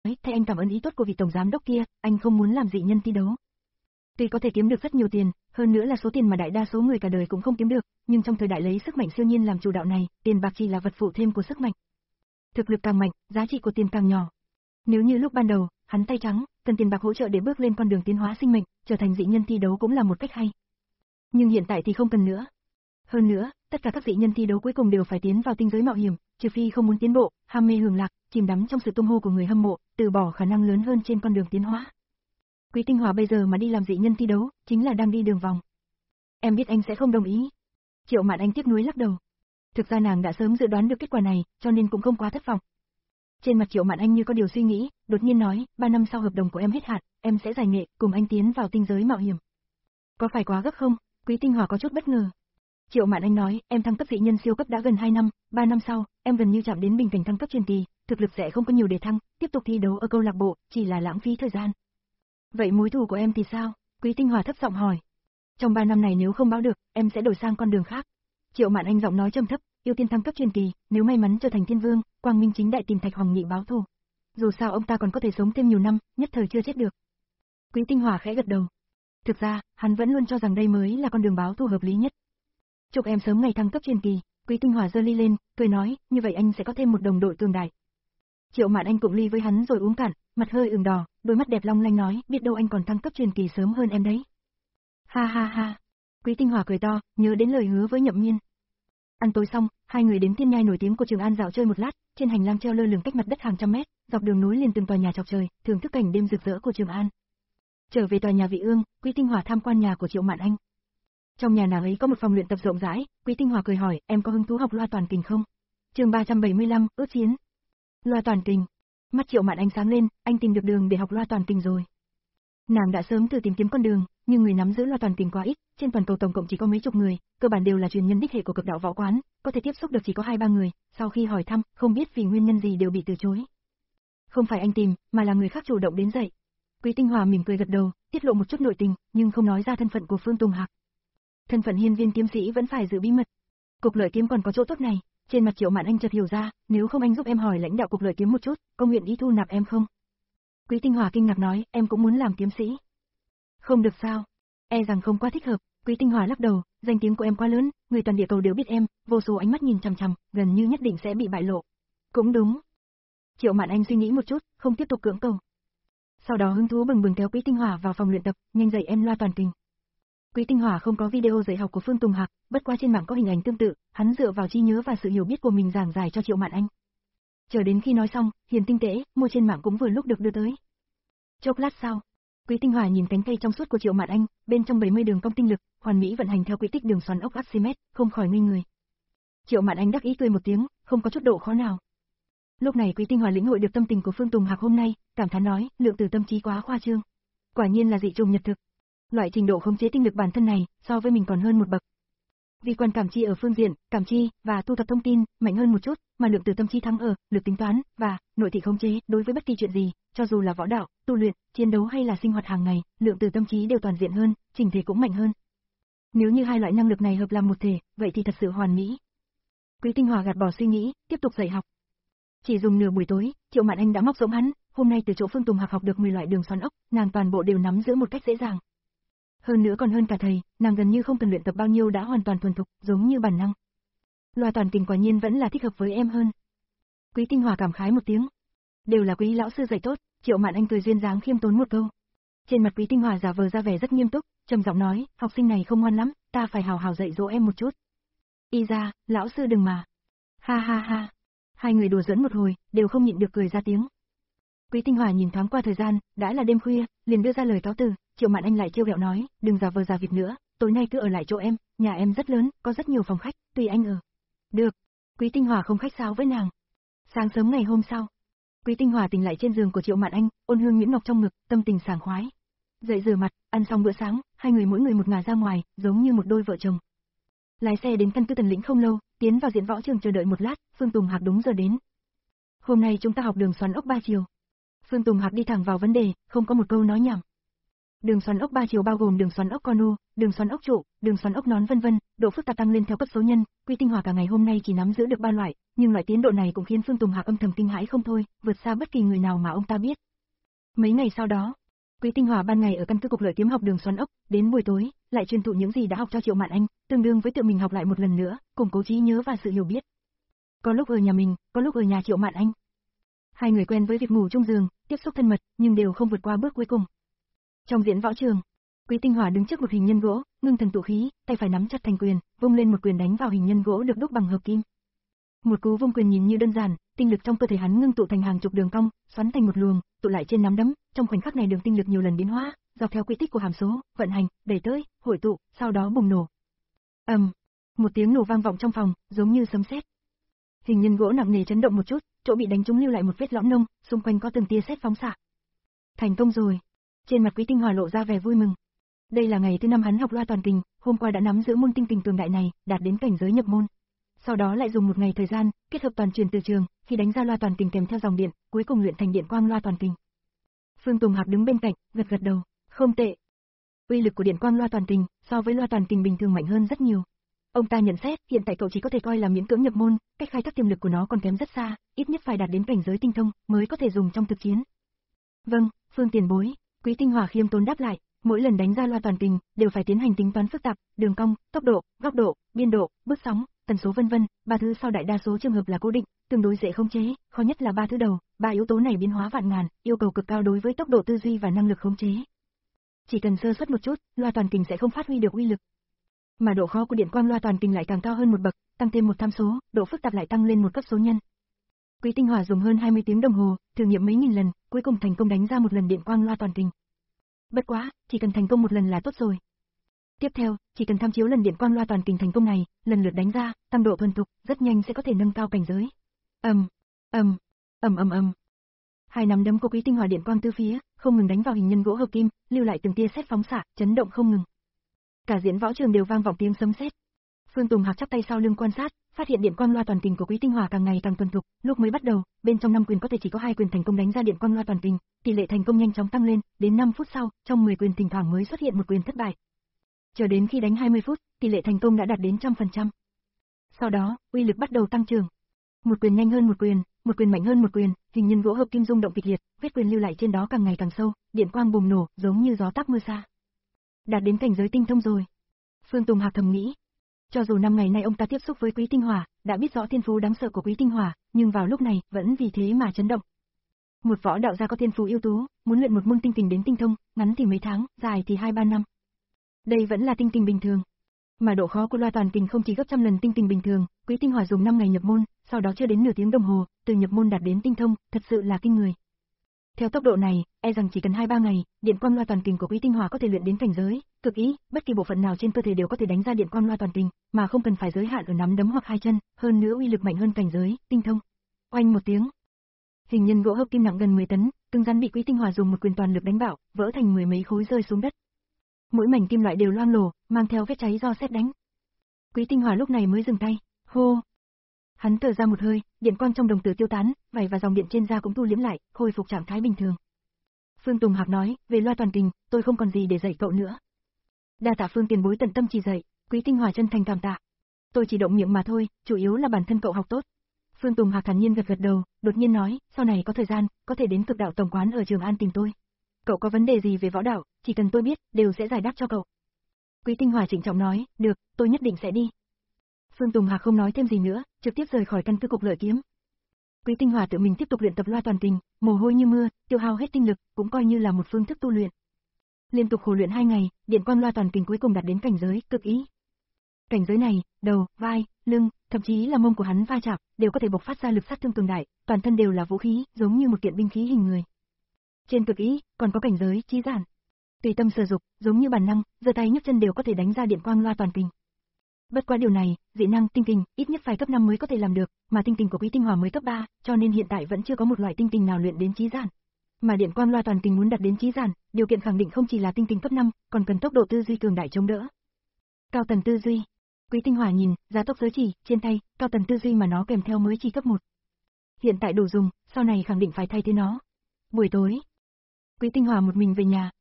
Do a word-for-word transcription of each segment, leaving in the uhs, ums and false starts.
thay anh cảm ơn ý tốt của vị tổng giám đốc kia, anh không muốn làm dị nhân thi đấu. Tuy có thể kiếm được rất nhiều tiền, hơn nữa là số tiền mà đại đa số người cả đời cũng không kiếm được, nhưng trong thời đại lấy sức mạnh siêu nhiên làm chủ đạo này, tiền bạc chỉ là vật phụ thêm của sức mạnh. Thực lực càng mạnh, giá trị của tiền càng nhỏ. Nếu như lúc ban đầu, hắn tay trắng, cần tiền bạc hỗ trợ để bước lên con đường tiến hóa sinh mệnh, trở thành dị nhân thi đấu cũng là một cách hay. Nhưng hiện tại thì không cần nữa. Hơn nữa, tất cả các dị nhân thi đấu cuối cùng đều phải tiến vào tinh giới mạo hiểm, trừ phi không muốn tiến bộ, ham mê hưởng lạc, chìm đắm trong sự tung hô của người hâm mộ, từ bỏ khả năng lớn hơn trên con đường tiến hóa. Quý Tinh Hòa bây giờ mà đi làm dị nhân thi đấu, chính là đang đi đường vòng. Em biết anh sẽ không đồng ý. Triệu Mạn Anh tiếc nuối lắc đầu. Thực ra nàng đã sớm dự đoán được kết quả này, cho nên cũng không quá thất vọng. Trên mặt Triệu Mạn Anh như có điều suy nghĩ, đột nhiên nói, ba năm sau hợp đồng của em hết hạn, em sẽ giải nghệ, cùng anh tiến vào tinh giới mạo hiểm. Có phải quá gấp không? Quý Tinh Hòa có chút bất ngờ. Triệu Mạn Anh nói, em thăng cấp dị nhân siêu cấp đã gần hai năm, ba năm sau, em gần như chạm đến bình cảnh thăng cấp truyền kỳ, thực lực sẽ không có nhiều để thăng, tiếp tục thi đấu ở câu lạc bộ, chỉ là lãng phí thời gian. Vậy mối thù của em thì sao? Quý Tinh Hòa thấp giọng hỏi. Trong ba năm này nếu không báo được, em sẽ đổi sang con đường khác. Triệu Mạn Anh giọng nói trầm thấp, ưu tiên thăng cấp truyền kỳ, nếu may mắn trở thành thiên vương, quang minh chính đại tìm Thạch Hoàng Nhị báo thù. Dù sao ông ta còn có thể sống thêm nhiều năm, nhất thời chưa chết được. Quý Tinh Hòa khẽ gật đầu. Thực ra, hắn vẫn luôn cho rằng đây mới là con đường báo thù hợp lý nhất. Chúc em sớm ngày thăng cấp truyền kỳ. Quý Tinh Hòa giơ ly lên, cười nói, như vậy anh sẽ có thêm một đồng đội cường đại. Triệu Mạn Anh cụng ly với hắn rồi uống cạn, mặt hơi ửng đỏ, đôi mắt đẹp long lanh nói, biết đâu anh còn thăng cấp truyền kỳ sớm hơn em đấy. Ha ha ha. Quý Tinh Hòa cười to, nhớ đến lời hứa với Nhậm Miên. Ăn tối xong, hai người đến thiên nhai nổi tiếng của Trường An dạo chơi một lát, trên hành lang treo lơ lửng cách mặt đất hàng trăm mét, dọc đường nối liền từng tòa nhà chọc trời, thưởng thức cảnh đêm rực rỡ của Trường An. Trở về tòa nhà Vị Ương, Quý Tinh Hòa tham quan nhà của Triệu Mạn Anh. Trong nhà nàng ấy có một phòng luyện tập rộng rãi, Quý Tinh Hòa cười hỏi, em có hứng thú học loa toàn kình không? Chương ba trăm bảy mươi lăm, ước chiến. Loa toàn kình. Mắt Triệu Mạn Anh sáng lên, anh tìm được đường để học loa toàn kình rồi. Nàng đã sớm thử tìm kiếm con đường, nhưng người nắm giữ loa toàn kình quá ít, trên toàn cầu tổng cộng chỉ có mấy chục người, cơ bản đều là truyền nhân đích hệ của cực đạo võ quán, có thể tiếp xúc được chỉ có hai ba người, sau khi hỏi thăm, không biết vì nguyên nhân gì đều bị từ chối. Không phải anh tìm, mà là người khác chủ động đến dạy. Quý Tinh Hòa mỉm cười gật đầu, tiết lộ một chút nội tình, nhưng không nói ra thân phận của Phương Tùng Hạc. Thân phận hiên viên kiếm sĩ vẫn phải giữ bí mật. Cục lợi kiếm còn có chỗ tốt này, trên mặt Triệu Mạn Anh chợt hiểu ra, nếu không anh giúp em hỏi lãnh đạo cục lợi kiếm một chút, có nguyện ý thu nạp em không? Quý Tinh Hòa kinh ngạc nói, em cũng muốn làm kiếm sĩ. Không được sao? E rằng không quá thích hợp. Quý Tinh Hòa lắc đầu, danh tiếng của em quá lớn, người toàn địa cầu đều biết em, vô số ánh mắt nhìn chằm chằm, gần như nhất định sẽ bị bại lộ. Cũng đúng. Triệu Mạn Anh suy nghĩ một chút, không tiếp tục cưỡng cầu. Sau đó hứng thú bừng bừng kéo Quý Tinh Hòa vào phòng luyện tập, nhanh dạy em loa toàn kình. Quý Tinh Hòa không có video dạy học của Phương Tùng Hạc, bất quá trên mạng có hình ảnh tương tự, hắn dựa vào trí nhớ và sự hiểu biết của mình giảng giải cho Triệu Mạn Anh. Chờ đến khi nói xong, Hiền Tinh Tế, mua trên mạng cũng vừa lúc được đưa tới. Chốc lát sau, Quý Tinh Hòa nhìn cánh tay trong suốt của Triệu Mạn Anh, bên trong bảy mươi đường cong tinh lực, hoàn mỹ vận hành theo quỹ tích đường xoắn ốc Archimedes, không khỏi ngây người. Triệu Mạn Anh đắc ý cười một tiếng, không có chút độ khó nào. Lúc này Quý Tinh Hòa lĩnh hội được tâm tình của Phương Tùng Hạc hôm nay, cảm thán nói, lượng từ tâm trí quá khoa trương. Quả nhiên là dị trùng nhật thực. Loại trình độ khống chế tinh lực bản thân này, so với mình còn hơn một bậc. Vì quan cảm chi ở phương diện, cảm chi và thu thập thông tin mạnh hơn một chút, mà lượng từ tâm trí thắng ở lực tính toán và nội thị khống chế, đối với bất kỳ chuyện gì, cho dù là võ đạo, tu luyện, chiến đấu hay là sinh hoạt hàng ngày, lượng từ tâm trí đều toàn diện hơn, chỉnh thể cũng mạnh hơn. Nếu như hai loại năng lực này hợp làm một thể, vậy thì thật sự hoàn mỹ. Quý Tinh Hòa gạt bỏ suy nghĩ, tiếp tục dạy học. Chỉ dùng nửa buổi tối, Triệu Mạn Anh đã móc giống hắn, hôm nay từ chỗ Phương Tùng Hạc học được mười loại đường xoắn ốc, nàng toàn bộ đều nắm giữ một cách dễ dàng. Hơn nữa còn hơn cả thầy, nàng gần như không cần luyện tập bao nhiêu đã hoàn toàn thuần thục, giống như bản năng. Loa toàn kình quả nhiên vẫn là thích hợp với em hơn. Quý Tinh Hòa cảm khái một tiếng. Đều là Quý lão sư dạy tốt, Triệu Mạn Anh cười duyên dáng khiêm tốn một câu. Trên mặt Quý Tinh Hòa giả vờ ra vẻ rất nghiêm túc, trầm giọng nói, học sinh này không ngoan lắm, ta phải hào hào dạy dỗ em một chút. Y ra, lão sư đừng mà. Ha ha ha. Hai người đùa giỡn một hồi, đều không nhịn được cười ra tiếng. Quý Tinh Hòa nhìn thoáng qua thời gian, đã là đêm khuya, liền đưa ra lời cáo từ. Triệu Mạn Anh lại trêu ghẹo nói, đừng giả vờ giả vịt nữa, tối nay cứ ở lại chỗ em, nhà em rất lớn, có rất nhiều phòng khách, tùy anh ở. Được. Quý Tinh Hòa không khách sáo với nàng. Sáng sớm ngày hôm sau, Quý Tinh Hòa tỉnh lại trên giường của Triệu Mạn Anh, ôn hương nhuyễn ngọc trong ngực, tâm tình sảng khoái. Dậy rửa mặt, ăn xong bữa sáng, hai người mỗi người một ngả ra ngoài, giống như một đôi vợ chồng. Lái xe đến căn cứ Tần Lĩnh không lâu, tiến vào diễn võ trường chờ đợi một lát, Phương Tùng Hạc đúng giờ đến. Hôm nay chúng ta học đường xoắn ốc ba chiều. Phương Tùng Hạc đi thẳng vào vấn đề, không có một câu nói nhảm. Đường xoắn ốc ba chiều bao gồm đường xoắn ốc con u, đường xoắn ốc trụ, đường xoắn ốc nón vân vân, độ phức tạp tăng lên theo cấp số nhân, Quý Tinh Hỏa cả ngày hôm nay chỉ nắm giữ được ba loại, nhưng loại tiến độ này cũng khiến Phương Tùng Hạc âm thầm kinh hãi không thôi, vượt xa bất kỳ người nào mà ông ta biết. Mấy ngày sau đó, Quý Tinh Hỏa ban ngày ở căn cứ cục lợi kiếm học đường xoắn ốc, đến buổi tối, lại truyền thụ những gì đã học cho Triệu Mạn Anh, tương đương với tự mình học lại một lần nữa, củng cố trí nhớ và sự hiểu biết. Có lúc ở nhà mình, có lúc ở nhà Triệu Mạn Anh. Hai người quen với việc ngủ chung giường, tiếp xúc thân mật, nhưng đều không vượt qua bước cuối cùng. Trong diễn võ trường, Quý Tinh Hỏa đứng trước một hình nhân gỗ, ngưng thần tụ khí, tay phải nắm chặt thành quyền, vung lên một quyền đánh vào hình nhân gỗ được đúc bằng hợp kim. Một cú vung quyền nhìn như đơn giản, tinh lực trong cơ thể hắn ngưng tụ thành hàng chục đường cong, xoắn thành một luồng, tụ lại trên nắm đấm, trong khoảnh khắc này đường tinh lực nhiều lần biến hóa, dọc theo quy tích của hàm số, vận hành, đẩy tới, hội tụ, sau đó bùng nổ. Ầm, um, một tiếng nổ vang vọng trong phòng, giống như sấm sét. Hình nhân gỗ nặng nề chấn động một chút, chỗ bị đánh trúng lưu lại một vết lõm nông, xung quanh có từng tia sét phóng xạ. Thành công rồi. Trên mặt Quý Tinh Hỏa lộ ra vẻ vui mừng. Đây là ngày thứ năm hắn học loa toàn kình, hôm qua đã nắm giữ môn tinh kình cường đại này, đạt đến cảnh giới nhập môn. Sau đó lại dùng một ngày thời gian, kết hợp toàn truyền từ trường, khi đánh ra loa toàn kình kèm theo dòng điện, cuối cùng luyện thành điện quang loa toàn kình. Phương Tùng Hạc đứng bên cạnh, gật gật đầu, không tệ. Uy lực của điện quang loa toàn kình so với loa toàn kình bình thường mạnh hơn rất nhiều. Ông ta nhận xét, hiện tại cậu chỉ có thể coi là miễn cưỡng nhập môn, cách khai thác tiềm lực của nó còn kém rất xa, ít nhất phải đạt đến cảnh giới tinh thông mới có thể dùng trong thực chiến. Vâng, Phương tiền bối, Quý Tinh Hỏa khiêm tốn đáp lại, mỗi lần đánh ra loa toàn kình đều phải tiến hành tính toán phức tạp, đường cong, tốc độ, góc độ, biên độ, bước sóng, tần số vân vân, ba thứ sau đại đa số trường hợp là cố định, tương đối dễ khống chế, khó nhất là ba thứ đầu, ba yếu tố này biến hóa vạn ngàn, yêu cầu cực cao đối với tốc độ tư duy và năng lực khống chế. Chỉ cần sơ suất một chút, loa toàn kình sẽ không phát huy được uy lực. Mà độ khó của điện quang loa toàn kình lại càng cao hơn một bậc, tăng thêm một tham số, độ phức tạp lại tăng lên một cấp số nhân. Quý Tinh Hỏa dùng hơn hai mươi tiếng đồng hồ, thử nghiệm mấy nghìn lần, cuối cùng thành công đánh ra một lần điện quang loa toàn kình. Bất quá, chỉ cần thành công một lần là tốt rồi. Tiếp theo, chỉ cần tham chiếu lần điện quang loa toàn kình thành công này, lần lượt đánh ra, tăng độ thuần thục, rất nhanh sẽ có thể nâng cao cảnh giới. Ầm, ầm, ầm ầm ầm. Hai nắm đấm của Quý Tinh Hỏa điện quang tứ phía, không ngừng đánh vào hình nhân gỗ hợp kim, lưu lại từng tia sét phóng xạ, chấn động không ngừng. Cả diễn võ trường đều vang vọng tiếng sấm sét. Phương Tùng Hạc chắp tay sau lưng quan sát, phát hiện điện quang loa toàn kình của Quý Tinh Hỏa càng ngày càng thuần thục, lúc mới bắt đầu, bên trong năm quyền có thể chỉ có hai quyền thành công đánh ra điện quang loa toàn kình, tỷ lệ thành công nhanh chóng tăng lên, đến năm phút sau, trong mười quyền thỉnh thoảng mới xuất hiện một quyền thất bại. Chờ đến khi đánh hai mươi phút, tỷ lệ thành công đã đạt đến một trăm phần trăm. Sau đó, uy lực bắt đầu tăng trưởng. Một quyền nhanh hơn một quyền, một quyền mạnh hơn một quyền, hình nhân gỗ hợp kim rung động kịch liệt, vết quyền lưu lại trên đó càng ngày càng sâu, điện quang bùng nổ, giống như gió táp mưa xa. Đạt đến cảnh giới tinh thông rồi. Phương Tùng Hạc thầm nghĩ. Cho dù năm ngày nay ông ta tiếp xúc với Quý Tinh Hỏa, đã biết rõ thiên phú đáng sợ của Quý Tinh Hỏa, nhưng vào lúc này, vẫn vì thế mà chấn động. Một võ đạo gia có thiên phú ưu tú, muốn luyện một môn tinh kình đến tinh thông, ngắn thì mấy tháng, dài thì hai ba năm. Đây vẫn là tinh kình bình thường. Mà độ khó của loa toàn kình không chỉ gấp trăm lần tinh kình bình thường, Quý Tinh Hỏa dùng năm ngày nhập môn, sau đó chưa đến nửa tiếng đồng hồ, từ nhập môn đạt đến tinh thông, thật sự là kinh người. Theo tốc độ này, e rằng chỉ cần hai ba ngày, điện quang loa toàn kình của Quý Tinh Hỏa có thể luyện đến cảnh giới cực ý, bất kỳ bộ phận nào trên cơ thể đều có thể đánh ra điện quang loa toàn kình, mà không cần phải giới hạn ở nắm đấm hoặc hai chân, hơn nữa uy lực mạnh hơn cảnh giới tinh thông. Oanh một tiếng, hình nhân gỗ hợp kim nặng gần mười tấn, cứng rắn bị Quý Tinh Hỏa dùng một quyền toàn lực đánh bạo, vỡ thành mười mấy khối rơi xuống đất. Mỗi mảnh kim loại đều loang lổ, mang theo vết cháy do sét đánh. Quý Tinh Hỏa lúc này mới dừng tay, hô. Hắn thở ra một hơi, điện quang trong đồng tử tiêu tán, vảy và dòng điện trên da cũng thu liễm lại, khôi phục trạng thái bình thường. Phương Tùng Hạc nói, về loa toàn kình, tôi không còn gì để dạy cậu nữa. Đa tạ Phương tiền bối tận tâm chỉ dạy, Quý Tinh Hỏa chân thành cảm tạ. Tôi chỉ động miệng mà thôi, chủ yếu là bản thân cậu học tốt. Phương Tùng Hạc thản nhiên gật gật đầu, đột nhiên nói, sau này có thời gian, có thể đến Cực Đạo tổng quán ở Trường An tìm tôi. Cậu có vấn đề gì về võ đạo, chỉ cần tôi biết, đều sẽ giải đáp cho cậu. Quý Tinh Hỏa trịnh trọng nói, được, tôi nhất định sẽ đi. Phương Tùng Hạc không nói thêm gì nữa, trực tiếp rời khỏi căn cứ cục lợi kiếm. Quý Tinh Hỏa tự mình tiếp tục luyện tập loa toàn kình, mồ hôi như mưa, tiêu hao hết tinh lực, cũng coi như là một phương thức tu luyện. Liên tục khổ luyện hai ngày, điện quang loa toàn kình cuối cùng đạt đến cảnh giới cực ý. Cảnh giới này, đầu, vai, lưng, thậm chí là mông của hắn va chạm, đều có thể bộc phát ra lực sát thương cường đại, toàn thân đều là vũ khí, giống như một kiện binh khí hình người. Trên cực ý, còn có cảnh giới trí giản. Tùy tâm sử dụng, giống như bản năng, giơ tay nhấc chân đều có thể đánh ra điện quang loa toàn kình. Bất quá điều này, dị năng tinh kình ít nhất phải cấp năm mới có thể làm được, mà tinh kình của Quý Tinh Hỏa mới cấp ba, cho nên hiện tại vẫn chưa có một loại tinh kình nào luyện đến trí giản. Mà điện quang loa toàn kình muốn đạt đến trí giản, điều kiện khẳng định không chỉ là tinh kình cấp năm, còn cần tốc độ tư duy cường đại chống đỡ. Cao tần tư duy. Quý Tinh Hỏa nhìn, giá tốc giới chỉ trên tay, cao tần tư duy mà nó kèm theo mới chỉ cấp một. Hiện tại đủ dùng, sau này khẳng định phải thay thế nó. Buổi tối, Quý Tinh Hỏa một mình về nhà,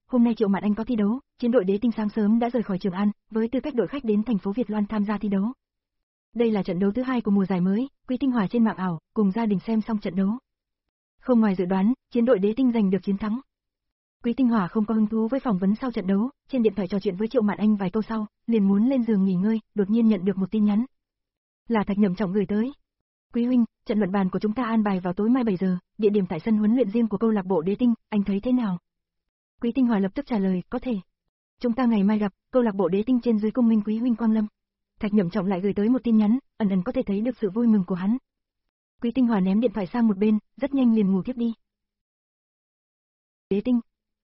hôm nay Triệu Mạn Anh có thi đấu, chiến đội Đế Tinh sáng sớm đã rời khỏi Trường An, với tư cách đội khách đến thành phố Việt Loan tham gia thi đấu. Đây là trận đấu thứ hai của mùa giải mới, Quý Tinh Hòa trên mạng ảo, cùng gia đình xem xong trận đấu. Không ngoài dự đoán, chiến đội Đế Tinh giành được chiến thắng. Quý Tinh Hòa không có hứng thú với phỏng vấn sau trận đấu, trên điện thoại trò chuyện với Triệu Mạn Anh vài câu sau, liền muốn lên giường nghỉ ngơi, đột nhiên nhận được một tin nhắn. Là Thạch Nhậm Trọng gửi tới. Quý huynh, trận luận bàn của chúng ta an bài vào tối mai bảy giờ, địa điểm tại sân huấn luyện riêng của câu lạc bộ Đế Tinh, anh thấy thế nào? Quý Tinh Hòa lập tức trả lời, có thể. Chúng ta ngày mai gặp, câu lạc bộ Đế Tinh trên dưới cung minh quý huynh quang lâm. Thạch Nhậm Trọng lại gửi tới một tin nhắn, ẩn ẩn có thể thấy được sự vui mừng của hắn. Quý Tinh Hòa ném điện thoại sang một bên, rất nhanh liền ngủ tiếp đi. Đế Tinh.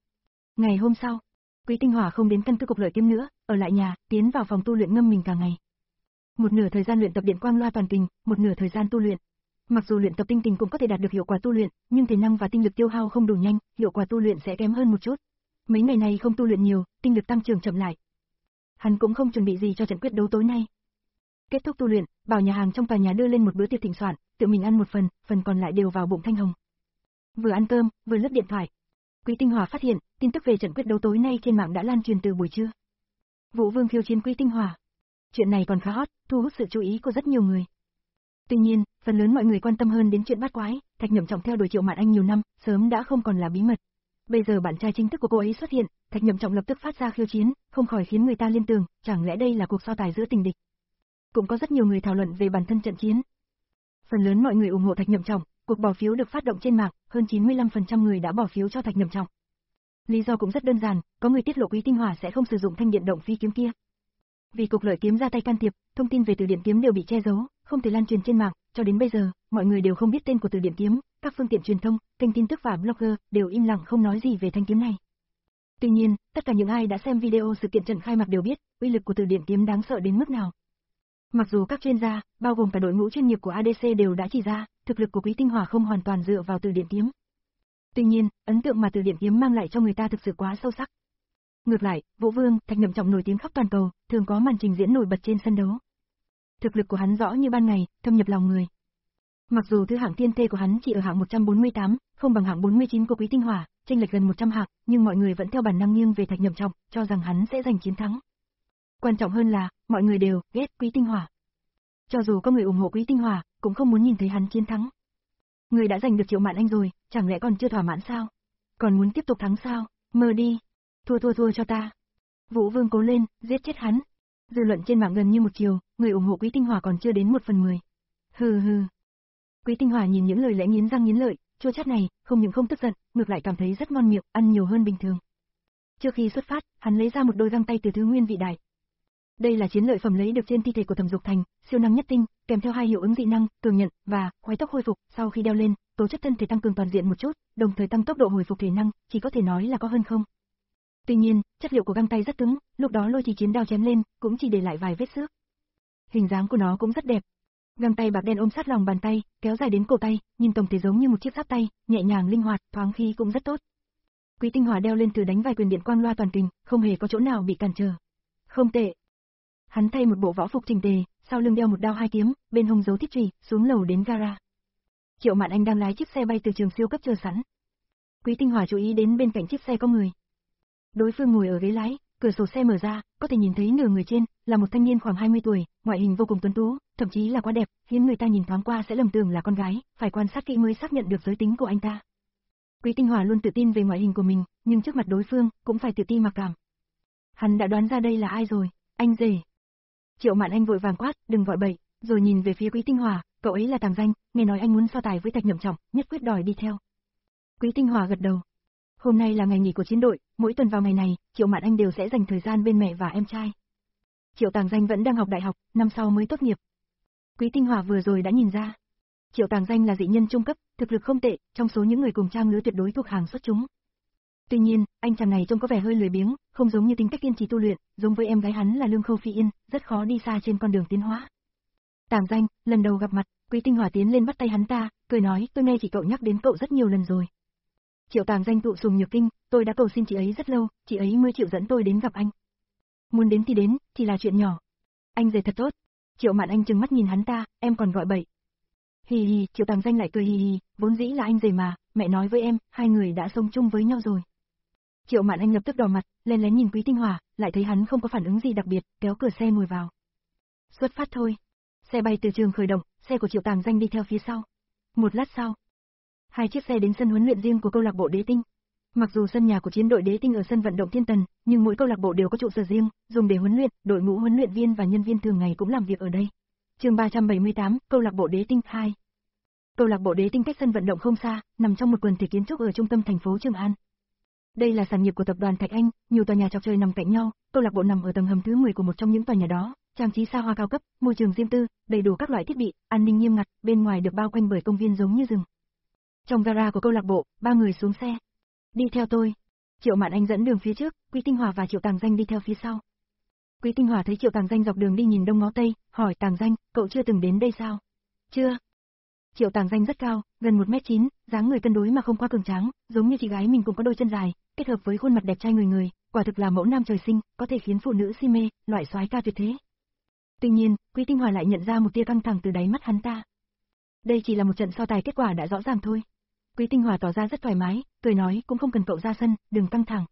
Ngày hôm sau, Quý Tinh Hòa không đến căn cứ cục lợi kiếm nữa, ở lại nhà, tiến vào phòng tu luyện ngâm mình cả ngày. Một nửa thời gian luyện tập điện quang loa toàn kình, một nửa thời gian tu luyện. Mặc dù luyện tập tinh kình cũng có thể đạt được hiệu quả tu luyện, nhưng thể năng và tinh lực tiêu hao không đủ nhanh, hiệu quả tu luyện sẽ kém hơn một chút. Mấy ngày này không tu luyện nhiều, tinh lực tăng trưởng chậm lại. Hắn cũng không chuẩn bị gì cho trận quyết đấu tối nay. Kết thúc tu luyện, bảo nhà hàng trong tòa nhà đưa lên một bữa tiệc thịnh soạn, tự mình ăn một phần, phần còn lại đều vào bụng Thanh Hồng. Vừa ăn cơm, vừa lướt điện thoại, Quý Tinh Hòa phát hiện, tin tức về trận quyết đấu tối nay trên mạng đã lan truyền từ buổi trưa. Vũ Vương khiêu chiến Quý Tinh Hòa. Chuyện này còn khá hot, thu hút sự chú ý của rất nhiều người. Tuy nhiên, phần lớn mọi người quan tâm hơn đến chuyện bát quái, Thạch Nhậm Trọng theo đuổi Triệu Mạn Anh nhiều năm, sớm đã không còn là bí mật. Bây giờ bạn trai chính thức của cô ấy xuất hiện, Thạch Nhậm Trọng lập tức phát ra khiêu chiến, không khỏi khiến người ta liên tưởng, chẳng lẽ đây là cuộc so tài giữa tình địch. Cũng có rất nhiều người thảo luận về bản thân trận chiến. Phần lớn mọi người ủng hộ Thạch Nhậm Trọng, cuộc bỏ phiếu được phát động trên mạng, hơn chín mươi lăm phần trăm người đã bỏ phiếu cho Thạch Nhậm Trọng. Lý do cũng rất đơn giản, có người tiết lộ Quý Tinh Hòa sẽ không sử dụng thanh điện động phi kiếm kia. Vì cục lợi kiếm ra tay can thiệp, thông tin về từ điện kiếm đều bị che giấu, không thể lan truyền trên mạng, cho đến bây giờ, mọi người đều không biết tên của từ điện kiếm, các phương tiện truyền thông, kênh tin tức và blogger đều im lặng không nói gì về thanh kiếm này. Tuy nhiên, tất cả những ai đã xem video sự kiện trận khai mạc đều biết, uy lực của từ điện kiếm đáng sợ đến mức nào. Mặc dù các chuyên gia, bao gồm cả đội ngũ chuyên nghiệp của a đê xê đều đã chỉ ra, thực lực của Quý Tinh Hòa không hoàn toàn dựa vào từ điện kiếm. Tuy nhiên, ấn tượng mà từ điện kiếm mang lại cho người ta thực sự quá sâu sắc. Ngược lại, Vũ Vương, Thạch Nhậm Trọng nổi tiếng khắp toàn cầu, thường có màn trình diễn nổi bật trên sân đấu. Thực lực của hắn rõ như ban ngày, thâm nhập lòng người. Mặc dù thứ hạng thiên thê của hắn chỉ ở hạng một trăm bốn mươi tám, không bằng hạng bốn mươi chín của Quý Tinh Hòa, chênh lệch gần một trăm hạng, nhưng mọi người vẫn theo bản năng nghiêng về Thạch Nhậm Trọng, cho rằng hắn sẽ giành chiến thắng. Quan trọng hơn là, mọi người đều ghét Quý Tinh Hòa. Cho dù có người ủng hộ Quý Tinh Hòa, cũng không muốn nhìn thấy hắn chiến thắng. Người đã giành được Triệu Mạn Anh rồi, chẳng lẽ còn chưa thỏa mãn sao? Còn muốn tiếp tục thắng sao? Mơ đi. Thua thua thua cho ta. Vũ Vương cố lên, giết chết hắn. Dư luận trên mạng gần như một chiều, người ủng hộ Quý Tinh Hòa còn chưa đến một phần mười. Hừ hừ. Quý Tinh Hòa nhìn những lời lẽ nghiến răng nghiến lợi, chua chát này, không những không tức giận, ngược lại cảm thấy rất ngon miệng, ăn nhiều hơn bình thường. Trước khi xuất phát, hắn lấy ra một đôi găng tay từ thứ nguyên vị đại. Đây là chiến lợi phẩm lấy được trên thi thể của Thẩm Dục Thành, siêu năng nhất tinh, kèm theo hai hiệu ứng dị năng, cường nhận và khoái tốc hồi phục, sau khi đeo lên, tố chất thân thể tăng cường toàn diện một chút, đồng thời tăng tốc độ hồi phục thể năng, chỉ có thể nói là có hơn không. Tuy nhiên, chất liệu của găng tay rất cứng, lúc đó Lôi Chỉ Chiến đao chém lên, cũng chỉ để lại vài vết xước. Hình dáng của nó cũng rất đẹp. Găng tay bạc đen ôm sát lòng bàn tay, kéo dài đến cổ tay, nhìn tổng thể giống như một chiếc giáp tay, nhẹ nhàng linh hoạt, thoáng khí cũng rất tốt. Quý Tinh Hòa đeo lên thử đánh vài quyền điện quang loa toàn kình, không hề có chỗ nào bị cản trở. Không tệ. Hắn thay một bộ võ phục chỉnh tề, sau lưng đeo một đao hai kiếm, bên hông giấu thiết chùy, xuống lầu đến gara. Triệu Mạn Anh đang lái chiếc xe bay từ trường siêu cấp chờ sẵn. Quý Tinh Hòa chú ý đến bên cạnh chiếc xe có người. Đối phương ngồi ở ghế lái, cửa sổ xe mở ra, có thể nhìn thấy nửa người trên, là một thanh niên khoảng hai mươi tuổi, ngoại hình vô cùng tuấn tú, thậm chí là quá đẹp, khiến người ta nhìn thoáng qua sẽ lầm tưởng là con gái, phải quan sát kỹ mới xác nhận được giới tính của anh ta. Quý Tinh Hòa luôn tự tin về ngoại hình của mình, nhưng trước mặt đối phương, cũng phải tự ti mặc cảm. Hắn đã đoán ra đây là ai rồi, anh rể. Triệu Mạn Anh vội vàng quát, đừng gọi bậy, rồi nhìn về phía Quý Tinh Hòa, cậu ấy là Tàng Danh, nghe nói anh muốn so tài với Thạch Nhậm Trọng, nhất quyết đòi đi theo. Quý Tinh Hòa gật đầu. Hôm nay là ngày nghỉ của chiến đội, mỗi tuần vào ngày này, Triệu Mạn Anh đều sẽ dành thời gian bên mẹ và em trai. Triệu Tàng Danh vẫn đang học đại học, năm sau mới tốt nghiệp. Quý Tinh Hòa vừa rồi đã nhìn ra. Triệu Tàng Danh là dị nhân trung cấp, thực lực không tệ, trong số những người cùng trang lứa tuyệt đối thuộc hàng xuất chúng. Tuy nhiên, anh chàng này trông có vẻ hơi lười biếng, không giống như tính cách kiên trì tu luyện, giống với em gái hắn là Lương Khâu Phi Yên, rất khó đi xa trên con đường tiến hóa. Tàng Danh, lần đầu gặp mặt, Quý Tinh Hòa tiến lên bắt tay hắn ta, cười nói, tôi nghe chị cậu nhắc đến cậu rất nhiều lần rồi. Triệu Tàng Danh tụ sùng nhược kinh, tôi đã cầu xin chị ấy rất lâu, chị ấy mới chịu dẫn tôi đến gặp anh. Muốn đến thì đến, chỉ là chuyện nhỏ. Anh rể thật tốt. Triệu Mạn Anh trừng mắt nhìn hắn ta, em còn gọi bậy. Hì hì, Triệu Tàng Danh lại cười hì hì, vốn dĩ là anh rể mà, mẹ nói với em, hai người đã sống chung với nhau rồi. Triệu Mạn Anh lập tức đỏ mặt, lén lén nhìn Quý Tinh Hòa, lại thấy hắn không có phản ứng gì đặc biệt, kéo cửa xe ngồi vào. Xuất phát thôi. Xe bay từ trường khởi động, xe của Triệu Tàng Danh đi theo phía sau. Một lát sau, hai chiếc xe đến sân huấn luyện riêng của câu lạc bộ Đế Tinh. Mặc dù sân nhà của chiến đội Đế Tinh ở sân vận động Thiên Tần, nhưng mỗi câu lạc bộ đều có trụ sở riêng, dùng để huấn luyện, đội ngũ huấn luyện viên và nhân viên thường ngày cũng làm việc ở đây. Chương ba trăm bảy mươi tám, câu lạc bộ Đế Tinh hai. Câu lạc bộ Đế Tinh cách sân vận động không xa, nằm trong một quần thể kiến trúc ở trung tâm thành phố Trường An. Đây là sản nghiệp của tập đoàn Thạch Anh, nhiều tòa nhà chọc trời nằm cạnh nhau, câu lạc bộ nằm ở tầng hầm thứ mười của một trong những tòa nhà đó, trang trí xa hoa cao cấp, môi trường riêng tư, đầy đủ các loại thiết bị, an ninh nghiêm ngặt, bên ngoài được bao quanh bởi công viên giống như rừng. Trong gara của câu lạc bộ, ba người xuống xe. Đi theo tôi. Triệu Mạn Anh dẫn đường phía trước, Quý Tinh Hòa và Triệu Tàng Danh đi theo phía sau. Quý Tinh Hòa thấy Triệu Tàng Danh dọc đường đi nhìn đông ngó tây, hỏi Tàng Danh, cậu chưa từng đến đây sao? Chưa. Triệu Tàng Danh rất cao, gần một mét chín, dáng người cân đối mà không quá cường tráng, giống như chị gái mình cũng có đôi chân dài, kết hợp với khuôn mặt đẹp trai người người, quả thực là mẫu nam trời sinh, có thể khiến phụ nữ si mê, loại soái ca tuyệt thế. Tuy nhiên, Quý Tinh Hòa lại nhận ra một tia căng thẳng từ đáy mắt hắn ta. Đây chỉ là một trận so tài, kết quả đã rõ ràng thôi. Quý Tinh Hòa tỏ ra rất thoải mái, cười nói cũng không cần cậu ra sân, đừng căng thẳng.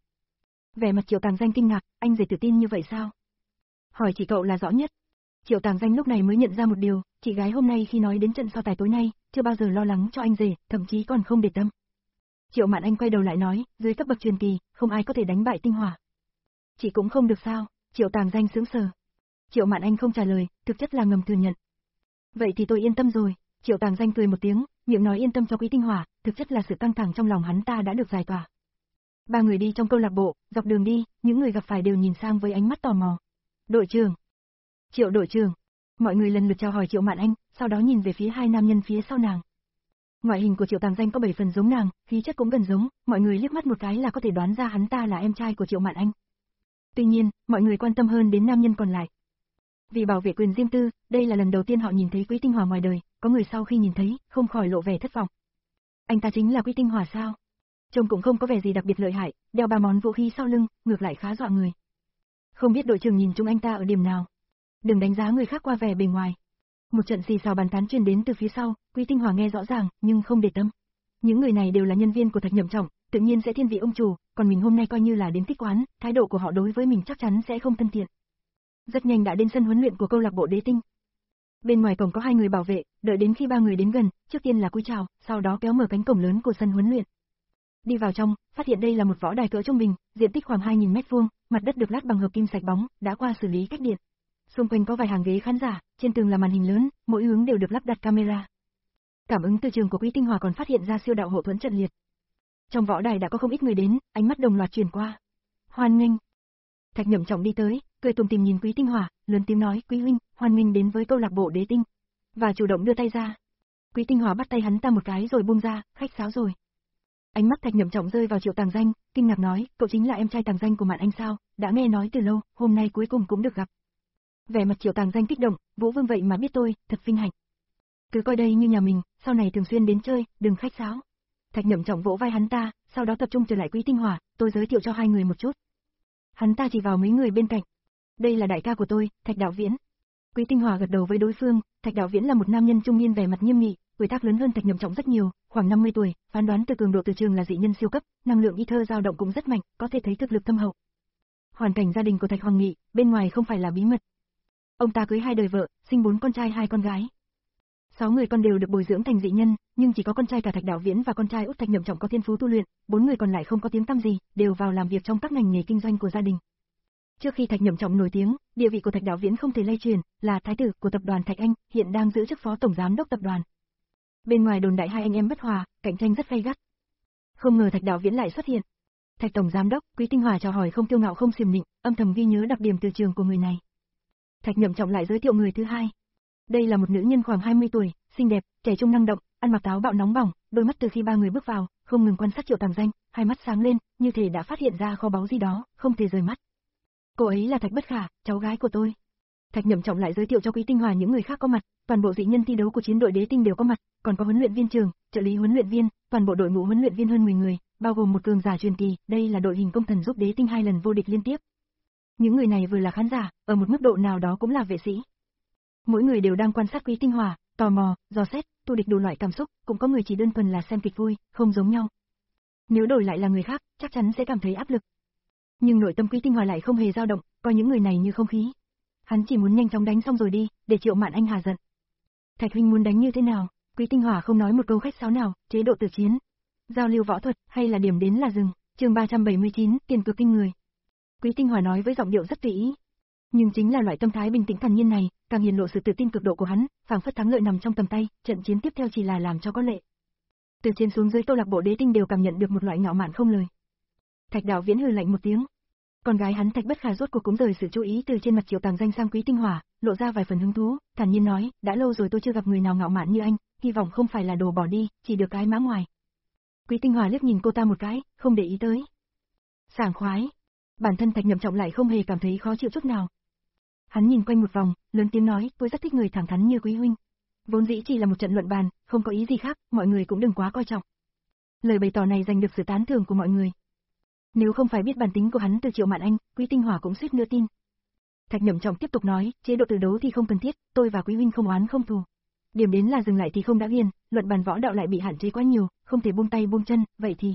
Vẻ mặt Triệu Tàng Danh kinh ngạc, anh dễ tự tin như vậy sao? Hỏi chỉ cậu là rõ nhất. Triệu Tàng Danh lúc này mới nhận ra một điều, chị gái hôm nay khi nói đến trận so tài tối nay, chưa bao giờ lo lắng cho anh rể, thậm chí còn không để tâm. Triệu Mạn Anh quay đầu lại nói, dưới cấp bậc truyền kỳ, không ai có thể đánh bại Tinh Hòa. Chị cũng không được sao? Triệu Tàng Danh sững sờ. Triệu Mạn Anh không trả lời, thực chất là ngầm thừa nhận. Vậy thì tôi yên tâm rồi. Triệu Tàng Danh cười một tiếng, miệng nói yên tâm cho Quý Tinh Hòa, thực chất là sự căng thẳng trong lòng hắn ta đã được giải tỏa. Ba người đi trong câu lạc bộ, dọc đường đi, những người gặp phải đều nhìn sang với ánh mắt tò mò. Đội trưởng. Triệu đội trưởng. Mọi người lần lượt chào hỏi Triệu Mạn Anh, sau đó nhìn về phía hai nam nhân phía sau nàng. Ngoại hình của Triệu Tàng Danh có bảy phần giống nàng, khí chất cũng gần giống, mọi người liếc mắt một cái là có thể đoán ra hắn ta là em trai của Triệu Mạn Anh. Tuy nhiên, mọi người quan tâm hơn đến nam nhân còn lại. Vì bảo vệ quyền riêng tư, đây là lần đầu tiên họ nhìn thấy Quý Tinh Hòa ngoài đời, có người sau khi nhìn thấy, không khỏi lộ vẻ thất vọng. Anh ta chính là Quý Tinh Hòa sao? Trông cũng không có vẻ gì đặc biệt lợi hại, đeo ba món vũ khí sau lưng, ngược lại khá dọa người. Không biết đội trưởng nhìn chúng anh ta ở điểm nào? Đừng đánh giá người khác qua vẻ bề ngoài. Một trận xì xào bàn tán truyền đến từ phía sau, Quý Tinh Hòa nghe rõ ràng, nhưng không để tâm. Những người này đều là nhân viên của Thạch Nhậm Trọng, tự nhiên sẽ thiên vị ông chủ, còn mình hôm nay coi như là đến kích quán, thái độ của họ đối với mình chắc chắn sẽ không thân thiện. Rất nhanh đã đến sân huấn luyện của câu lạc bộ Đế Tinh. Bên ngoài cổng có hai người bảo vệ, đợi đến khi ba người đến gần, trước tiên là cúi chào, sau đó kéo mở cánh cổng lớn của sân huấn luyện. Đi vào trong, phát hiện đây là một võ đài cỡ trung bình, diện tích khoảng hai nghìn mét vuông, mặt đất được lát bằng hợp kim sạch bóng, đã qua xử lý cách điện. Xung quanh có vài hàng ghế khán giả, trên tường là màn hình lớn, mỗi hướng đều được lắp đặt camera. Cảm ứng từ trường của Quý Tinh Hòa còn phát hiện ra siêu đạo hộ thuẫn trận liệt. Trong võ đài đã có không ít người đến, ánh mắt đồng loạt truyền qua. Hoan nghênh. Thạch Nhậm Trọng đi tới, cười tủm tỉm nhìn Quý Tinh Hòa, lớn tiếng nói, Quý huynh, hoan nghênh đến với câu lạc bộ Đế Tinh, và chủ động đưa tay ra. Quý Tinh Hòa bắt tay hắn ta một cái rồi buông ra, khách sáo rồi. Ánh mắt Thạch Nhậm Trọng rơi vào Triệu Tàng Danh, kinh ngạc nói, cậu chính là em trai Tàng Danh của Mạn Anh sao? Đã nghe nói từ lâu, hôm nay cuối cùng cũng được gặp. Vẻ mặt Triệu Tàng Danh kích động, Vũ Vương vậy mà biết tôi, thật vinh hạnh. Cứ coi đây như nhà mình, sau này thường xuyên đến chơi, đừng khách sáo. Thạch Nhậm Trọng vỗ vai hắn ta, sau đó tập trung trở lại Quý Tinh Hòa, tôi giới thiệu cho hai người một chút. Hắn ta chỉ vào mấy người bên cạnh. Đây là đại ca của tôi, Thạch Đạo Viễn. Quý Tinh Hòa gật đầu với đối phương, Thạch Đạo Viễn là một nam nhân trung niên vẻ mặt nghiêm nghị, tuổi tác lớn hơn Thạch Nhậm Trọng rất nhiều, khoảng năm mươi tuổi, phán đoán từ cường độ từ trường là dị nhân siêu cấp, năng lượng ether dao động cũng rất mạnh, có thể thấy thực lực thâm hậu. Hoàn cảnh gia đình của Thạch Hoàng Nghị, bên ngoài không phải là bí mật. Ông ta cưới hai đời vợ, sinh bốn con trai hai con gái. Sáu người con đều được bồi dưỡng thành dị nhân, nhưng chỉ có con trai cả Thạch Đạo Viễn và con trai út Thạch Nhậm Trọng có thiên phú tu luyện, bốn người còn lại không có tiếng tăm gì, đều vào làm việc trong các ngành nghề kinh doanh của gia đình. Trước khi Thạch Nhậm Trọng nổi tiếng, địa vị của Thạch Đạo Viễn không thể lay truyền, là thái tử của tập đoàn Thạch Anh, hiện đang giữ chức phó tổng giám đốc tập đoàn. Bên ngoài đồn đại hai anh em bất hòa, cạnh tranh rất gay gắt. Không ngờ Thạch Đạo Viễn lại xuất hiện. Thạch tổng giám đốc, Quý Tinh Hòa chào hỏi không kiêu ngạo không xiềm nịnh, âm thầm ghi nhớ đặc điểm từ trường của người này. Thạch Nhậm Trọng lại giới thiệu người thứ hai. Đây là một nữ nhân khoảng hai mươi tuổi, xinh đẹp, trẻ trung năng động, ăn mặc táo bạo nóng bỏng, đôi mắt từ khi ba người bước vào, không ngừng quan sát Triệu Tàng Danh, hai mắt sáng lên, như thể đã phát hiện ra kho báu gì đó, không thể rời mắt. Cô ấy là Thạch Bất Khả, cháu gái của tôi. Thạch Nhậm Trọng lại giới thiệu cho Quý Tinh Hòa những người khác có mặt, toàn bộ dị nhân thi đấu của chiến đội Đế Tinh đều có mặt, còn có huấn luyện viên trưởng, trợ lý huấn luyện viên, toàn bộ đội ngũ huấn luyện viên hơn mười người, bao gồm một cường giả truyền kỳ, đây là đội hình công thần giúp Đế Tinh hai lần vô địch liên tiếp. Những người này vừa là khán giả, ở một mức độ nào đó cũng là vệ sĩ. Mỗi người đều đang quan sát Quý Tinh Hòa, tò mò, dò xét, tu địch đủ loại cảm xúc, cũng có người chỉ đơn thuần là xem kịch vui, không giống nhau. Nếu đổi lại là người khác, chắc chắn sẽ cảm thấy áp lực. Nhưng nội tâm Quý Tinh Hòa lại không hề dao động, coi những người này như không khí. Hắn chỉ muốn nhanh chóng đánh xong rồi đi, để Triệu Mạn Anh hà giận. Thạch huynh muốn đánh như thế nào? Quý Tinh Hòa không nói một câu khách sáo nào, chế độ tử chiến, giao lưu võ thuật, hay là điểm đến là dừng. Chương ba trăm bảy mươi chín, tiền cực kinh người. Quý Tinh Hòa nói với giọng điệu rất tùy ý, nhưng chính là loại tâm thái bình tĩnh thản nhiên này, càng hiển lộ sự tự tin cực độ của hắn, phảng phất thắng lợi nằm trong tầm tay, trận chiến tiếp theo chỉ là làm cho có lệ. Từ trên xuống dưới câu lạc bộ Đế Tinh đều cảm nhận được một loại ngạo mạn không lời. Thạch Đạo Viễn hừ lạnh một tiếng. Con gái hắn Thạch Bất Khả rốt cuộc cũng rời sự chú ý từ trên mặt Triệu Tàng Danh sang Quý Tinh Hòa, lộ ra vài phần hứng thú, thản nhiên nói, đã lâu rồi tôi chưa gặp người nào ngạo mạn như anh, hy vọng không phải là đồ bỏ đi, chỉ được cái má ngoài. Quý Tinh Hòa liếc nhìn cô ta một cái, không để ý tới. Sảng khoái. Bản thân Thạch Nhậm Trọng lại không hề cảm thấy khó chịu chút nào. Hắn nhìn quanh một vòng, lớn tiếng nói, tôi rất thích người thẳng thắn như Quý huynh. Vốn dĩ chỉ là một trận luận bàn, không có ý gì khác, mọi người cũng đừng quá coi trọng. Lời bày tỏ này giành được sự tán thưởng của mọi người. Nếu không phải biết bản tính của hắn từ Triệu Mạn Anh, Quý Tinh Hòa cũng suýt nữa tin. Thạch Nhậm Trọng tiếp tục nói, chế độ từ đấu thì không cần thiết, tôi và Quý huynh không oán không thù. Điểm đến là dừng lại thì không đã ghiền, luận bàn võ đạo lại bị hạn chế quá nhiều, không thể buông tay buông chân, vậy thì.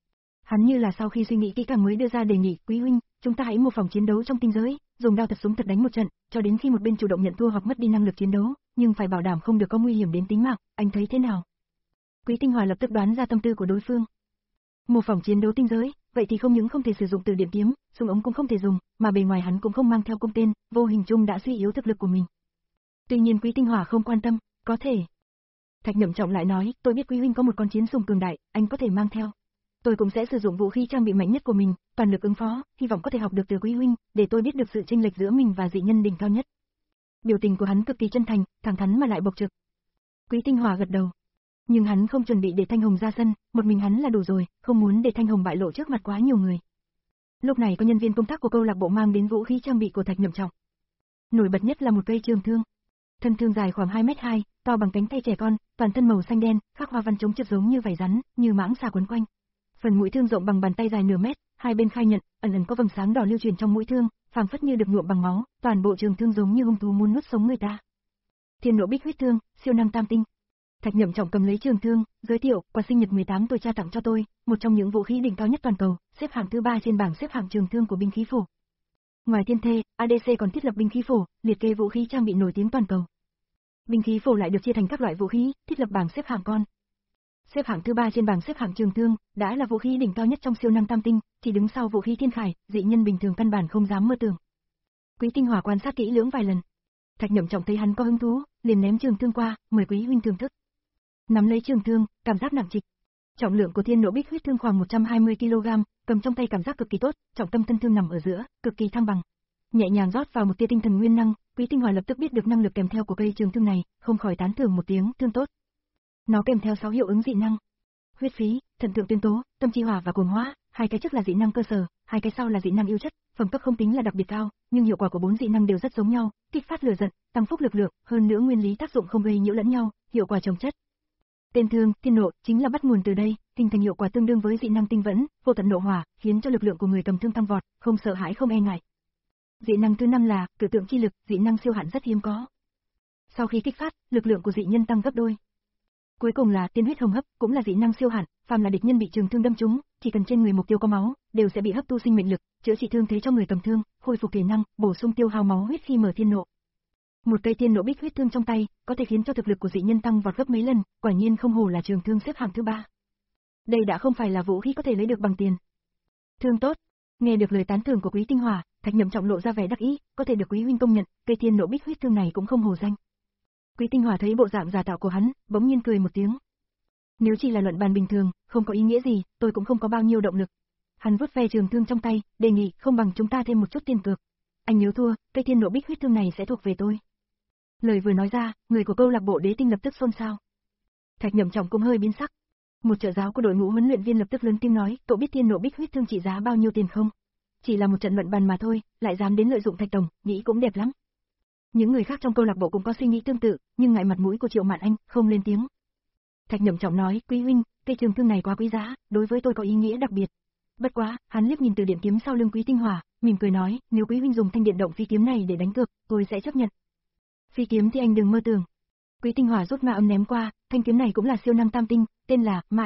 Hắn như là sau khi suy nghĩ kỹ càng mới đưa ra đề nghị, Quý huynh, chúng ta hãy một phòng chiến đấu trong tinh giới, dùng đao thật súng thật đánh một trận, cho đến khi một bên chủ động nhận thua hoặc mất đi năng lực chiến đấu, nhưng phải bảo đảm không được có nguy hiểm đến tính mạng, anh thấy thế nào? Quý Tinh Hòa lập tức đoán ra tâm tư của đối phương. Một phòng chiến đấu tinh giới, vậy thì không những không thể sử dụng từ điện kiếm, súng ống cũng không thể dùng, mà bề ngoài hắn cũng không mang theo cung tên, vô hình chung đã suy yếu thực lực của mình. Tuy nhiên Quý Tinh Hòa không quan tâm, có thể. Thạch Nhậm Trọng lại nói, tôi biết Quý huynh có một con chiến sùng cường đại, anh có thể mang theo. Tôi cũng sẽ sử dụng vũ khí trang bị mạnh nhất của mình, toàn lực ứng phó, hy vọng có thể học được từ Quý huynh, để tôi biết được sự chênh lệch giữa mình và dị nhân đỉnh cao nhất. Biểu tình của hắn cực kỳ chân thành, thẳng thắn mà lại bộc trực. Quý Tinh Hòa gật đầu. Nhưng hắn không chuẩn bị để Thanh Hồng ra sân, một mình hắn là đủ rồi, không muốn để Thanh Hồng bại lộ trước mặt quá nhiều người. Lúc này có nhân viên công tác của câu lạc bộ mang đến vũ khí trang bị của Thạch Nhậm Trọng. Nổi bật nhất là một cây trường thương. Thân thương dài khoảng hai mét hai, to bằng cánh tay trẻ con, toàn thân màu xanh đen, khắc hoa văn chống chật giống như vảy rắn, như mãng xà quấn quanh. Phần mũi thương rộng bằng bàn tay dài nửa mét, hai bên khai nhận, ẩn ẩn có vầng sáng đỏ lưu truyền trong mũi thương, phảng phất như được nhuộm bằng máu, toàn bộ trường thương giống như hung thú muốn nuốt sống người ta. Thiên Nộ Bích Huyết Thương, siêu năng tam tinh. Thạch Nhậm Trọng cầm lấy trường thương, giới thiệu, quà sinh nhật mười tám tuổi cha tặng cho tôi, một trong những vũ khí đỉnh cao nhất toàn cầu, xếp hạng thứ ba trên bảng xếp hạng trường thương của binh khí phổ. Ngoài thiên thê, a đê xê còn thiết lập binh khí phổ, liệt kê vũ khí trang bị nổi tiếng toàn cầu. Binh khí phổ lại được chia thành các loại vũ khí, thiết lập bảng xếp hạng con. Xếp hạng thứ ba trên bảng xếp hạng trường thương, đã là vũ khí đỉnh cao nhất trong siêu năng tam tinh, chỉ đứng sau vũ khí thiên khải, dị nhân bình thường căn bản không dám mơ tưởng. Quý Tinh Hòa quan sát kỹ lưỡng vài lần. Thạch Nhậm Trọng thấy hắn có hứng thú, liền ném trường thương qua, mời Quý huynh thưởng thức. Nắm lấy trường thương, cảm giác nặng trịch. Trọng lượng của Thiên Nộ Bích Huyết Thương khoảng một trăm hai mươi ki lô gam, cầm trong tay cảm giác cực kỳ tốt, trọng tâm thân thương nằm ở giữa, cực kỳ thăng bằng. Nhẹ nhàng rót vào một tia tinh thần nguyên năng, Quý Tinh Hòa lập tức biết được năng lực kèm theo của cây trường thương này, không khỏi tán thưởng một tiếng, thương tốt. Nó kèm theo sáu hiệu ứng dị năng. Huyết khí, thần thượng tuyên tố, tâm chi hỏa và cuồng hóa, hai cái trước là dị năng cơ sở, hai cái sau là dị năng yêu chất, phẩm cấp không tính là đặc biệt cao, nhưng hiệu quả của bốn dị năng đều rất giống nhau, kích phát lửa giận, tăng phúc lực lượng, hơn nữa nguyên lý tác dụng không gây nhiễu lẫn nhau, hiệu quả chồng chất. Tên thương, thiên nộ, chính là bắt nguồn từ đây, hình thành hiệu quả tương đương với dị năng tinh vẫn, vô tận nộ hỏa, khiến cho lực lượng của người cầm thương tăng vọt, không sợ hãi không e ngại. Dị năng thứ năm là cử tượng chi lực, dị năng siêu hạn rất hiếm có. Sau khi kích phát, lực lượng của dị nhân tăng gấp đôi. Cuối cùng là tiên huyết hồng hấp, cũng là dị năng siêu hạn, phàm là địch nhân bị trường thương đâm trúng, chỉ cần trên người mục tiêu có máu, đều sẽ bị hấp thu sinh mệnh lực, chữa trị thương thế cho người cầm thương, khôi phục thể năng, bổ sung tiêu hao máu huyết khi mở thiên nộ. Một cây thiên nộ bích huyết thương trong tay, có thể khiến cho thực lực của dị nhân tăng vọt gấp mấy lần, quả nhiên không hổ là trường thương xếp hạng thứ ba. Đây đã không phải là vũ khí có thể lấy được bằng tiền. Thương tốt. Nghe được lời tán thưởng của Quý Tinh Hòa, Thạch Nhậm Trọng lộ ra vẻ đắc ý, có thể được Quý huynh công nhận, cây thiên nộ bích huyết thương này cũng không hổ danh. Quý Tinh Hòa thấy bộ dạng giả tạo của hắn, bỗng nhiên cười một tiếng. Nếu chỉ là luận bàn bình thường, không có ý nghĩa gì, tôi cũng không có bao nhiêu động lực. Hắn vuốt ve trường thương trong tay, đề nghị, không bằng chúng ta thêm một chút tiền cược. Anh nếu thua, cây thiên nộ bích huyết thương này sẽ thuộc về tôi. Lời vừa nói ra, người của câu lạc bộ Đế Tinh lập tức xôn xao. Thạch Nhậm Trọng cũng hơi biến sắc. Một trợ giáo của đội ngũ huấn luyện viên lập tức lớn tiếng nói, cậu biết thiên nộ bích huyết thương trị giá bao nhiêu tiền không? Chỉ là một trận luận bàn mà thôi, lại dám đến lợi dụng Thạch tổng, nghĩ cũng đẹp lắm. Những người khác trong câu lạc bộ cũng có suy nghĩ tương tự, nhưng ngại mặt mũi của Triệu Mạn Anh, không lên tiếng. Thạch Nhậm Trọng nói, Quý huynh, cây trường thương này quá quý giá, đối với tôi có ý nghĩa đặc biệt. Bất quá, hắn liếc nhìn từ điện kiếm sau lưng Quý Tinh Hòa, mỉm cười nói, nếu Quý huynh dùng thanh điện động phi kiếm này để đánh cược, tôi sẽ chấp nhận. Phi kiếm thì anh đừng mơ tưởng. Quý Tinh Hòa rút ma âm ném qua, thanh kiếm này cũng là siêu năng tam tinh, tên là Ma M,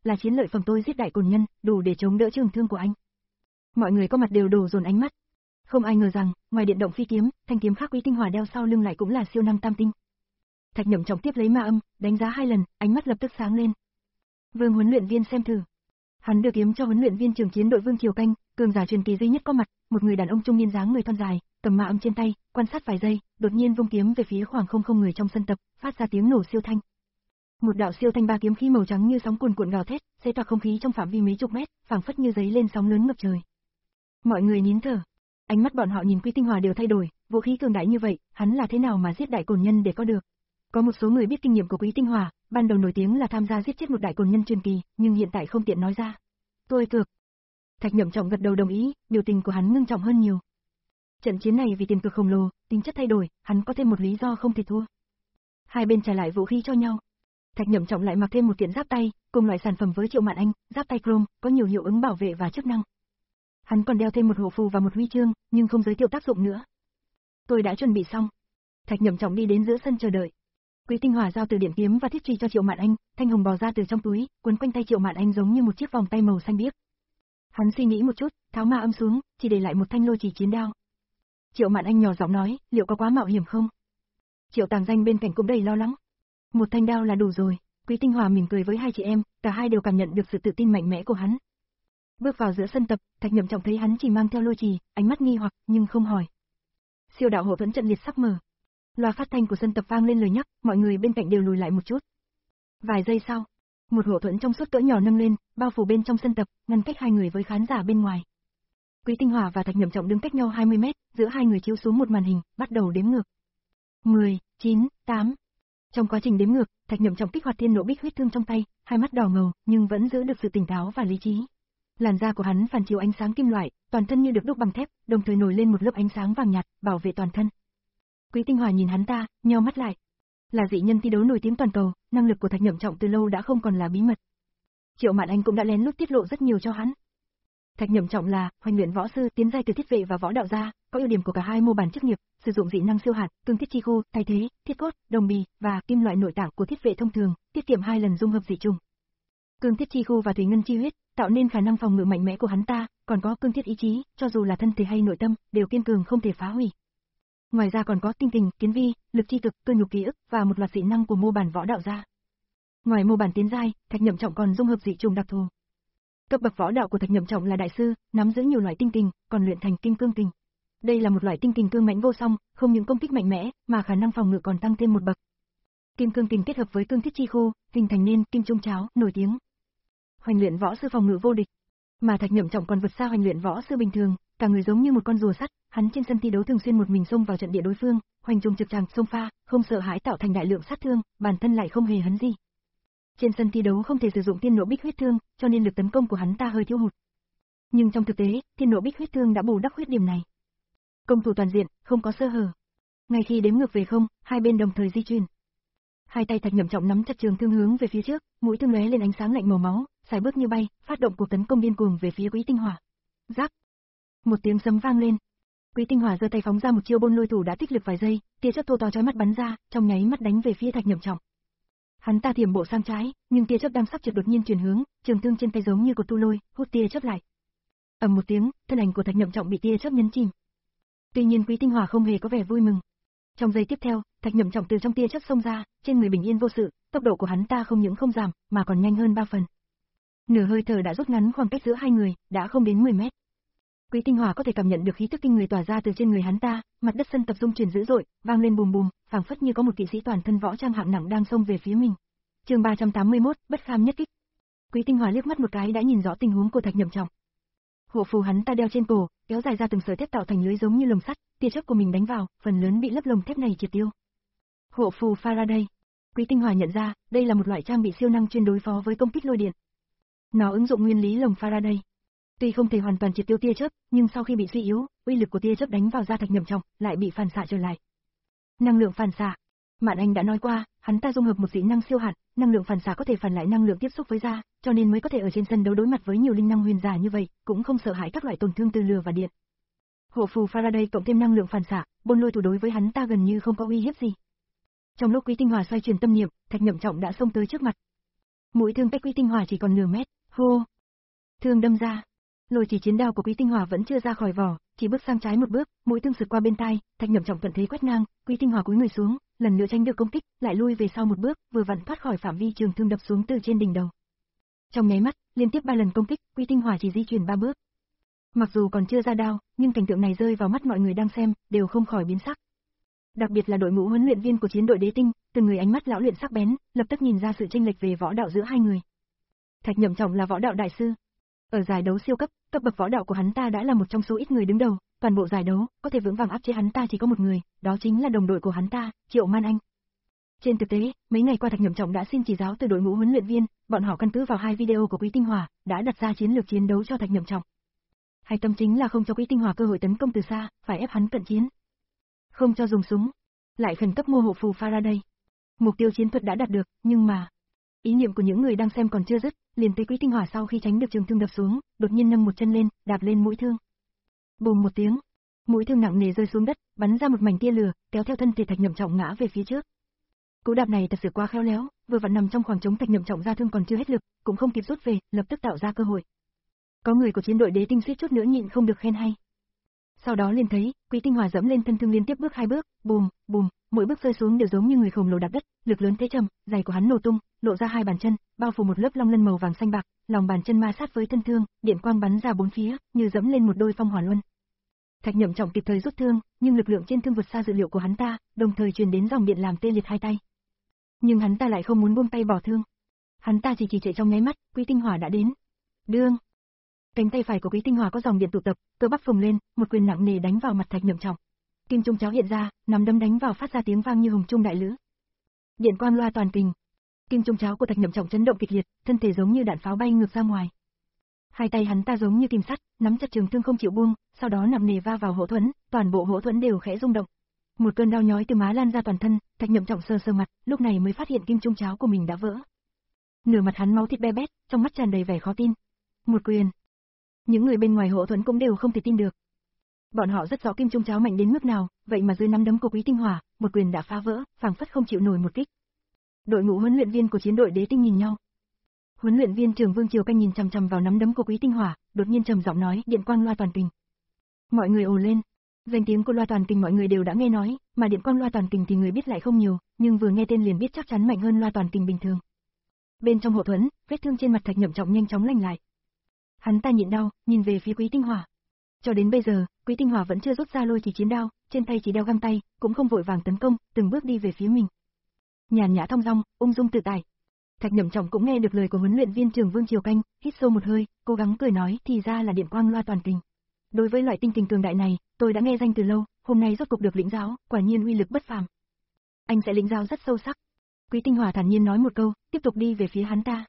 là chiến lợi phẩm tôi giết đại cồn nhân, đủ để chống đỡ trường thương của anh. Mọi người có mặt đều đổ dồn ánh mắt. Không ai ngờ rằng, ngoài điện động phi kiếm, thanh kiếm khác Quý Tinh Hòa đeo sau lưng lại cũng là siêu năng tam tinh. Thạch Nhậm Trọng tiếp lấy ma âm, đánh giá hai lần, ánh mắt lập tức sáng lên. Vương huấn luyện viên xem thử. Hắn đưa kiếm cho huấn luyện viên trường chiến đội Vương Triều Canh, cường giả truyền kỳ duy nhất có mặt, một người đàn ông trung niên dáng người thon dài, cầm ma âm trên tay, quan sát vài giây, đột nhiên vung kiếm về phía khoảng không không người trong sân tập, phát ra tiếng nổ siêu thanh. Một đạo siêu thanh ba kiếm khí màu trắng như sóng cuồn cuộn gào thét, xé toạc không khí trong phạm vi mấy chục mét, phảng phất như giấy lên sóng lớn ngập trời. Mọi người nín thở, ánh mắt bọn họ nhìn Quý Tinh Hòa đều thay đổi, vũ khí cường đại như vậy, hắn là thế nào mà giết đại cồn nhân để có được? Có một số người biết kinh nghiệm của Quý Tinh Hòa, ban đầu nổi tiếng là tham gia giết chết một đại cồn nhân truyền kỳ, nhưng hiện tại không tiện nói ra. Tôi cược. Thạch Nhậm Trọng gật đầu đồng ý, biểu tình của hắn ngưng trọng hơn nhiều. Trận chiến này vì tiền cược khổng lồ, tính chất thay đổi, hắn có thêm một lý do không thể thua. Hai bên trả lại vũ khí cho nhau. Thạch Nhậm Trọng lại mặc thêm một kiện giáp tay, cùng loại sản phẩm với Triệu Mạn Anh, giáp tay chrome, có nhiều hiệu ứng bảo vệ và chức năng. Hắn còn đeo thêm một hộ phù và một huy chương, nhưng không giới thiệu tác dụng nữa. Tôi đã chuẩn bị xong. Thạch Nhậm Trọng đi đến giữa sân chờ đợi. Quý Tinh Hòa giao từ điện kiếm và thiết truy cho Triệu Mạn Anh, thanh hồng bò ra từ trong túi, quấn quanh tay Triệu Mạn Anh giống như một chiếc vòng tay màu xanh biếc. Hắn suy nghĩ một chút, tháo ma âm xuống, chỉ để lại một thanh lôi chỉ chiến đao. Triệu Mạn Anh nhỏ giọng nói, liệu có quá mạo hiểm không? Triệu Tàng Danh bên cạnh cũng đầy lo lắng. Một thanh đao là đủ rồi. Quý Tinh Hòa mỉm cười với hai chị em, cả hai đều cảm nhận được sự tự tin mạnh mẽ của hắn. Bước vào giữa sân tập, Thạch Nhậm Trọng thấy hắn chỉ mang theo lôi trì, ánh mắt nghi hoặc nhưng không hỏi. Siêu đạo hộ thuẫn trận liệt sắp mở. Loa phát thanh của sân tập vang lên lời nhắc, mọi người bên cạnh đều lùi lại một chút. Vài giây sau, một hộ thuẫn trong suốt cỡ nhỏ nâng lên, bao phủ bên trong sân tập, ngăn cách hai người với khán giả bên ngoài. Quý Tinh Hòa và Thạch Nhậm Trọng đứng cách nhau hai mươi mét, giữa hai người chiếu xuống một màn hình, bắt đầu đếm ngược. mười, chín, tám. Trong quá trình đếm ngược, Thạch Nhậm Trọng kích hoạt thiên nộ bích huyết thương trong tay, hai mắt đỏ ngầu, nhưng vẫn giữ được sự tỉnh táo và lý trí. Làn da của hắn phản chiếu ánh sáng kim loại, toàn thân như được đúc bằng thép, đồng thời nổi lên một lớp ánh sáng vàng nhạt, bảo vệ toàn thân. Quý Tinh Hòa nhìn hắn ta, nheo mắt lại. Là dị nhân thi đấu nổi tiếng toàn cầu, năng lực của Thạch Nhậm Trọng từ lâu đã không còn là bí mật. Triệu Mạn Anh cũng đã lén lút tiết lộ rất nhiều cho hắn. Thạch Nhậm Trọng là hoành luyện võ sư, tiến giai từ thiết vệ và võ đạo gia, có ưu điểm của cả hai mô bản chức nghiệp, sử dụng dị năng siêu hạt, cương thiết chi khu, thay thế, thiết cốt, đồng bì và kim loại nội tạng của thiết vệ thông thường, tiết kiệm hai lần dung hợp dị trùng. Cương thiết chi khu và thủy ngân chi huyết tạo nên khả năng phòng ngự mạnh mẽ của hắn ta, còn có cương thiết ý chí, cho dù là thân thể hay nội tâm, đều kiên cường không thể phá hủy. Ngoài ra còn có tinh tình, kiến vi, lực chi cực, cơ nhục ký ức và một loạt dị năng của mô bản võ đạo gia. Ngoài mô bản tiến giai, Thạch Nhậm Trọng còn dung hợp dị trùng đặc thù. Cấp bậc võ đạo của Thạch Nhậm Trọng là đại sư, nắm giữ nhiều loại tinh kình, còn luyện thành kim cương kình. Đây là một loại tinh kình cương mãnh vô song, không những công kích mạnh mẽ, mà khả năng phòng ngự còn tăng thêm một bậc. Kim cương kình kết hợp với cương thiết chi khu, hình thành nên kim trung cháo, nổi tiếng. Hoành luyện võ sư phòng ngự vô địch, mà Thạch Nhậm Trọng còn vượt xa hoành luyện võ sư bình thường, cả người giống như một con rùa sắt, hắn trên sân thi đấu thường xuyên một mình xông vào trận địa đối phương, hoành trùng trực tràng xông pha, không sợ hãi tạo thành đại lượng sát thương, bản thân lại không hề hấn gì. Trên sân thi đấu không thể sử dụng thiên nộ bích huyết thương, cho nên lực tấn công của hắn ta hơi thiếu hụt. Nhưng trong thực tế, thiên nộ bích huyết thương đã bù đắp khuyết điểm này. Công thủ toàn diện, không có sơ hở. Ngay khi đếm ngược về không, hai bên đồng thời di chuyển. Hai tay Thạch Nhậm Trọng nắm chặt trường thương hướng về phía trước, mũi thương lóe lên ánh sáng lạnh màu máu, xài bước như bay, phát động cuộc tấn công điên cuồng về phía Quý Tinh Hòa. Rắc. Một tiếng sấm vang lên. Quý Tinh Hòa giơ tay phóng ra một chiêu bôn lôi thủ đã tích lực vài giây, tia chớp thô to chói mắt bắn ra, trong nháy mắt đánh về phía Thạch Nhậm Trọng. Hắn ta thiểm bộ sang trái, nhưng tia chớp đang sắp trượt đột nhiên chuyển hướng, trường thương trên tay giống như cột tu lôi, hút tia chớp lại. Ầm một tiếng, thân ảnh của Thạch Nhậm Trọng bị tia chớp nhấn chìm. Tuy nhiên Quý Tinh Hòa không hề có vẻ vui mừng. Trong giây tiếp theo, Thạch Nhậm Trọng từ trong tia chớp xông ra, trên người bình yên vô sự, tốc độ của hắn ta không những không giảm, mà còn nhanh hơn ba phần. Nửa hơi thở đã rút ngắn khoảng cách giữa hai người, đã không đến mười mét. Quý Tinh Hòa có thể cảm nhận được khí tức kinh người tỏa ra từ trên người hắn ta, mặt đất sân tập rung chuyển dữ dội, vang lên bùm bùm, phảng phất như có một kỵ sĩ toàn thân võ trang hạng nặng đang xông về phía mình. Chương ba trăm tám mươi mốt, bất kham nhất kích. Quý Tinh Hòa liếc mắt một cái đã nhìn rõ tình huống của Thạch Nhậm Trọng. Hộ phù hắn ta đeo trên cổ, kéo dài ra từng sợi thép tạo thành lưới giống như lồng sắt, tia chớp của mình đánh vào, phần lớn bị lớp lồng thép này triệt tiêu. Hộ phù Faraday. Quý Tinh Hòa nhận ra, đây là một loại trang bị siêu năng chuyên đối phó với công kích lôi điện. Nó ứng dụng nguyên lý lồng Faraday. Tuy không thể hoàn toàn triệt tiêu tia chớp, nhưng sau khi bị suy yếu, uy lực của tia chớp đánh vào da Thạch Nhậm Trọng lại bị phản xạ trở lại. Năng lượng phản xạ. Mạn Anh đã nói qua, hắn ta dung hợp một dị năng siêu hạt, năng lượng phản xạ có thể phản lại năng lượng tiếp xúc với da, cho nên mới có thể ở trên sân đấu đối mặt với nhiều linh năng huyền giả như vậy, cũng không sợ hãi các loại tổn thương từ lửa và điện. Hộ phù Faraday cộng thêm năng lượng phản xạ, bôn lôi thủ đối với hắn ta gần như không có uy hiếp gì. Trong lúc Quý Tinh Hòa xoay chuyển tâm niệm, Thạch Nhậm Trọng đã xông tới trước mặt. Mũi thương cách Quý Tinh Hỏa chỉ còn nửa mét, hô. Thương đâm ra. Lôi chỉ chiến đao của Quý Tinh Hỏa vẫn chưa ra khỏi vỏ, chỉ bước sang trái một bước, mũi thương sượt qua bên tai, Thạch Nhậm Trọng thuận thế quét ngang, Quý Tinh Hỏa cúi người xuống, lần nữa tránh được công kích, lại lui về sau một bước, vừa vặn thoát khỏi phạm vi trường thương đập xuống từ trên đỉnh đầu. Trong nháy mắt, liên tiếp ba lần công kích, Quý Tinh Hỏa chỉ di chuyển ba bước. Mặc dù còn chưa ra đao, nhưng cảnh tượng này rơi vào mắt mọi người đang xem, đều không khỏi biến sắc. Đặc biệt là đội ngũ huấn luyện viên của chiến đội Đế Tinh, từng người ánh mắt lão luyện sắc bén, lập tức nhìn ra sự chênh lệch về võ đạo giữa hai người. Thạch Nhậm Trọng là võ đạo đại sư. Ở giải đấu siêu cấp, cấp bậc võ đạo của hắn ta đã là một trong số ít người đứng đầu, toàn bộ giải đấu, có thể vững vàng áp chế hắn ta chỉ có một người, đó chính là đồng đội của hắn ta, Triệu Man Anh. Trên thực tế, mấy ngày qua Thạch Nhậm Trọng đã xin chỉ giáo từ đội ngũ huấn luyện viên, bọn họ căn cứ vào hai video của Quý Tinh Hỏa, đã đặt ra chiến lược chiến đấu cho Thạch Nhậm Trọng. Hay tâm chính là không cho Quý Tinh Hỏa cơ hội tấn công từ xa, phải ép hắn cận chiến. Không cho dùng súng, lại khẩn cấp mua hộ phù Faraday. Mục tiêu chiến thuật đã đạt được, nhưng mà ý niệm của những người đang xem còn chưa dứt, liền thấy Quý Tinh Hỏa sau khi tránh được trường thương đập xuống, đột nhiên nâng một chân lên, đạp lên mũi thương. Bùm một tiếng, mũi thương nặng nề rơi xuống đất, bắn ra một mảnh tia lửa, kéo theo thân thể Thạch Nhậm Trọng ngã về phía trước. Cú đạp này thật sự quá khéo léo, vừa vặn nằm trong khoảng trống Thạch Nhậm Trọng ra thương còn chưa hết lực, cũng không kịp rút về, lập tức tạo ra cơ hội. Có người của chiến đội Đế Tinh suýt chút nữa nhịn không được khen hay. Sau đó liền thấy, Quý Tinh Hỏa dẫm lên thân thương liên tiếp bước hai bước, bùm, bùm, mỗi bước rơi xuống đều giống như người khổng lồ đạp đất, lực lớn thế trầm, giày của hắn nổ tung, lộ ra hai bàn chân, bao phủ một lớp long lân màu vàng xanh bạc, lòng bàn chân ma sát với thân thương, điện quang bắn ra bốn phía, như dẫm lên một đôi phong hỏa luân. Thạch Nhậm Trọng kịp thời rút thương, nhưng lực lượng trên thương vượt xa dự liệu của hắn ta, đồng thời truyền đến dòng điện làm tê liệt hai tay. Nhưng hắn ta lại không muốn buông tay bỏ thương. Hắn ta chỉ kỳ trệ trong nháy mắt, Quý Tinh Hỏa đã đến. Đương. Cánh tay phải của Quý Tinh Hỏa có dòng điện tụ tập, cơ bắp phồng lên, một quyền nặng nề đánh vào mặt Thạch Nhậm Trọng. Kim trung cháo hiện ra, nắm đấm đánh vào phát ra tiếng vang như hùng trung đại lữ. Điện quang loa toàn kình. Kim trung cháo của Thạch Nhậm Trọng chấn động kịch liệt, thân thể giống như đạn pháo bay ngược ra ngoài. Hai tay hắn ta giống như kim sắt, nắm chặt trường thương không chịu buông, sau đó nặng nề va vào hỗ thuẫn, toàn bộ hỗ thuẫn đều khẽ rung động. Một cơn đau nhói từ má lan ra toàn thân, Thạch Nhậm Trọng sờ sờ mặt, lúc này mới phát hiện kim trung cháo của mình đã vỡ. Nửa mặt hắn máu thịt be bét, trong mắt tràn đầy vẻ khó tin. Một quyền. Những người bên ngoài hỗ thuẫn cũng đều không thể tin được. Bọn họ rất rõ kim trung cháo mạnh đến mức nào, vậy mà dưới nắm đấm của Quý Tinh Hỏa, một quyền đã phá vỡ, phảng phất không chịu nổi một kích. Đội ngũ huấn luyện viên của chiến đội Đế Tinh nhìn nhau. Huấn luyện viên Trường Vương Triều Canh nhìn chằm chằm vào nắm đấm của Quý Tinh Hỏa, đột nhiên trầm giọng nói, điện quang loa toàn kình. Mọi người ồ lên. Danh tiếng của loa toàn kình mọi người đều đã nghe nói, mà điện quang loa toàn kình thì người biết lại không nhiều, nhưng vừa nghe tên liền biết chắc chắn mạnh hơn loa toàn kình bình thường. Bên trong hộ thuẫn, vết thương trên mặt Thạch Nhậm Trọng nhanh chóng lành lại. Hắn ta nhịn đau, nhìn về phía Quý Tinh Hỏa. Cho đến bây giờ, Quý Tinh Hỏa vẫn chưa rút ra lôi chỉ chiến đao, trên tay chỉ đeo găng tay, cũng không vội vàng tấn công, từng bước đi về phía mình. Nhàn nhã thong dong, ung dung tự tại. Thạch Nhậm Trọng cũng nghe được lời của huấn luyện viên Trường Vương Triều Canh, hít sâu một hơi, cố gắng cười nói, thì ra là điện quang loa toàn kình. Đối với loại tinh kình cường đại này, tôi đã nghe danh từ lâu, hôm nay rốt cục được lĩnh giáo, quả nhiên uy lực bất phàm. Anh sẽ lĩnh giáo rất sâu sắc. Quý Tinh Hỏa thản nhiên nói một câu, tiếp tục đi về phía hắn ta.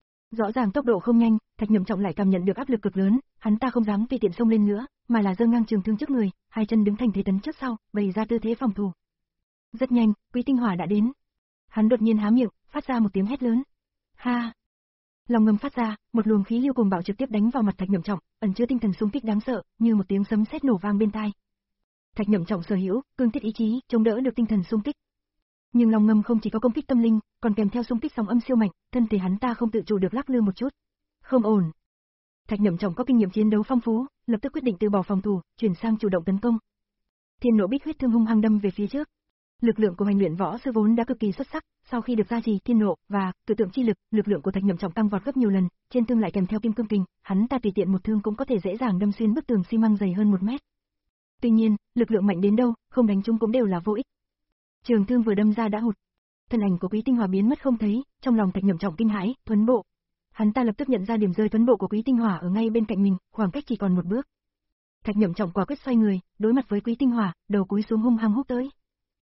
Rõ ràng tốc độ không nhanh, Thạch Nhậm Trọng lại cảm nhận được áp lực cực lớn, hắn ta không dám tùy tiện xông lên nữa, mà là giơ ngang trường thương trước người, hai chân đứng thành thế tấn trước sau, bày ra tư thế phòng thủ. Rất nhanh, Quý Tinh Hỏa đã đến. Hắn đột nhiên há miệng, phát ra một tiếng hét lớn. Ha! Lòng ngầm phát ra, một luồng khí lưu cuồng bạo trực tiếp đánh vào mặt Thạch Nhậm Trọng, ẩn chứa tinh thần xung kích đáng sợ, như một tiếng sấm sét nổ vang bên tai. Thạch Nhậm Trọng sở hữu cương thiết ý chí, chống đỡ được tinh thần xung kích. Nhưng lòng ngầm không chỉ có công kích tâm linh, còn kèm theo xung kích sóng âm siêu mạnh, thân thể hắn ta không tự chủ được lắc lư một chút. Không ổn. Thạch Nhậm Trọng có kinh nghiệm chiến đấu phong phú, lập tức quyết định từ bỏ phòng thủ, chuyển sang chủ động tấn công. Thiên nộ bích huyết thương hung hăng đâm về phía trước. Lực lượng của hành luyện võ sư vốn đã cực kỳ xuất sắc, sau khi được gia trì thiên nộ và cự tượng chi lực, lực lượng của Thạch Nhậm Trọng tăng vọt gấp nhiều lần, trên thương lại kèm theo kim cương kình, hắn ta tùy tiện một thương cũng có thể dễ dàng đâm xuyên bức tường xi măng dày hơn một mét. Tuy nhiên, lực lượng mạnh đến đâu, không đánh trúng cũng đều là vô ích. Trường thương vừa đâm ra đã hụt. Thân ảnh của Quý Tinh Hỏa biến mất không thấy, trong lòng Thạch Nhậm Trọng kinh hãi, thuấn bộ. Hắn ta lập tức nhận ra điểm rơi thuấn bộ của Quý Tinh Hỏa ở ngay bên cạnh mình, khoảng cách chỉ còn một bước. Thạch Nhậm Trọng quả quyết xoay người, đối mặt với Quý Tinh Hỏa, đầu cúi xuống hung hăng húc tới.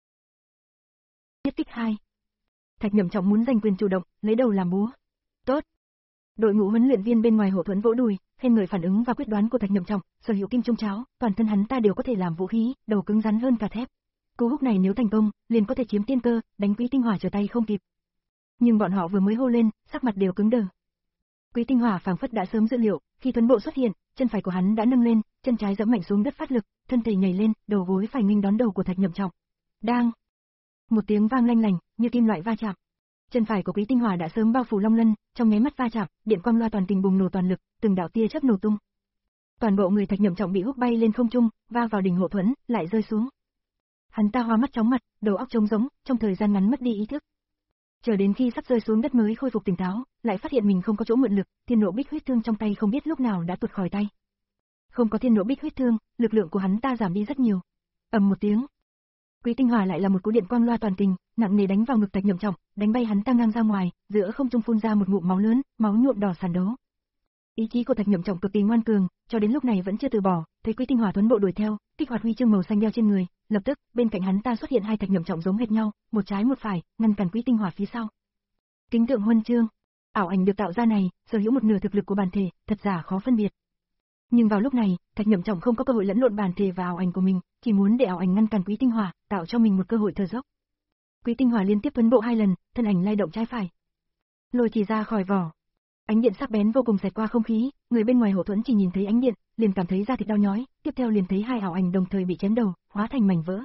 Nhất kích hai. Thạch Nhậm Trọng muốn giành quyền chủ động, lấy đầu làm búa. Tốt. Đội ngũ huấn luyện viên bên ngoài hộ thuẫn vỗ đùi, khen ngợi phản ứng và quyết đoán của Thạch Nhậm Trọng, sở hữu kim trung cháo, toàn thân hắn ta đều có thể làm vũ khí, đầu cứng rắn hơn cả thép. Cú húc này nếu thành công, liền có thể chiếm tiên cơ, đánh Quý Tinh Hỏa trở tay không kịp. Nhưng bọn họ vừa mới hô lên, sắc mặt đều cứng đờ. Quý Tinh Hỏa phảng phất đã sớm dự liệu, khi thuấn bộ xuất hiện, chân phải của hắn đã nâng lên, chân trái giẫm mạnh xuống đất phát lực, thân thể nhảy lên, đầu gối phải nghênh đón đầu của Thạch Nhậm Trọng. Đang. Một tiếng vang lanh lành, như kim loại va chạm. Chân phải của Quý Tinh Hỏa đã sớm bao phủ long lân, trong nháy mắt va chạm, điện quang loa toàn tình bùng nổ toàn lực, từng đạo tia chớp nổ tung. Toàn bộ người Thạch Nhậm Trọng bị húc bay lên không trung, va vào đỉnh hộ thuẫn, lại rơi xuống. Hắn ta hoa mắt chóng mặt, đầu óc trống rỗng, trong thời gian ngắn mất đi ý thức. Chờ đến khi sắp rơi xuống đất mới khôi phục tỉnh táo, lại phát hiện mình không có chỗ mượn lực, thiên nộ bích huyết thương trong tay không biết lúc nào đã tuột khỏi tay. Không có thiên nộ bích huyết thương, lực lượng của hắn ta giảm đi rất nhiều. Ầm một tiếng, Quý Tinh Hỏa lại là một cú điện quang loa toàn tình, nặng nề đánh vào ngực Thạch Nhậm Trọng, đánh bay hắn ta ngang ra ngoài, giữa không trung phun ra một ngụm máu lớn, máu nhuộm đỏ sàn đấu. Ý chí của Thạch Nhậm Trọng cực kỳ ngoan cường, cho đến lúc này vẫn chưa từ bỏ, thấy Quý Tinh Hỏa tuấn bộ đuổi theo, kích hoạt huy chương màu xanh đeo trên người, lập tức, bên cạnh hắn ta xuất hiện hai Thạch Nhậm Trọng giống hệt nhau, một trái một phải, ngăn cản Quý Tinh Hỏa phía sau. Kính tượng huân chương, ảo ảnh được tạo ra này, sở hữu một nửa thực lực của bản thể, thật giả khó phân biệt. Nhưng vào lúc này, Thạch Nhậm Trọng không có cơ hội lẫn lộn bản thể và ảo ảnh của mình, chỉ muốn để ảo ảnh ngăn cản Quý Tinh Hỏa, tạo cho mình một cơ hội thở dốc. Quý Tinh Hỏa liên tiếp tuấn bộ hai lần, thân ảnh lay động trái phải. Lôi chỉ ra khỏi vỏ. Ánh điện sắc bén vô cùng xẹt qua không khí, người bên ngoài hộ thuẫn chỉ nhìn thấy ánh điện, liền cảm thấy da thịt đau nhói, tiếp theo liền thấy hai ảo ảnh đồng thời bị chém đầu, hóa thành mảnh vỡ.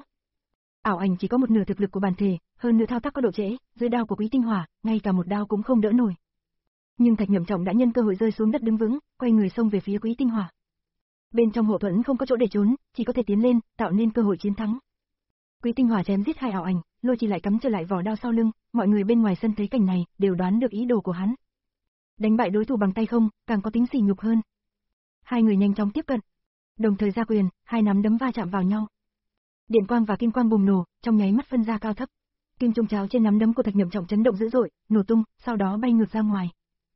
Ảo ảnh chỉ có một nửa thực lực của bản thể, hơn nữa thao tác có độ trễ, dưới đao của Quý Tinh Hỏa, ngay cả một đao cũng không đỡ nổi. Nhưng Thạch Nhậm Trọng đã nhân cơ hội rơi xuống đất đứng vững, quay người xông về phía Quý Tinh Hỏa. Bên trong hộ thuẫn không có chỗ để trốn, chỉ có thể tiến lên, tạo nên cơ hội chiến thắng. Quý Tinh Hỏa chém giết hai ảo ảnh, Lôi Chỉ lại cắm trở lại vỏ đao sau lưng, mọi người bên ngoài sân thấy cảnh này, đều đoán được ý đồ của hắn. Đánh bại đối thủ bằng tay không, càng có tính sỉ nhục hơn. Hai người nhanh chóng tiếp cận, đồng thời ra quyền, hai nắm đấm va chạm vào nhau. Điện quang và kim quang bùng nổ, trong nháy mắt phân ra cao thấp. Kim trung cháo trên nắm đấm của Thạch Nhậm Trọng chấn động dữ dội, nổ tung, sau đó bay ngược ra ngoài.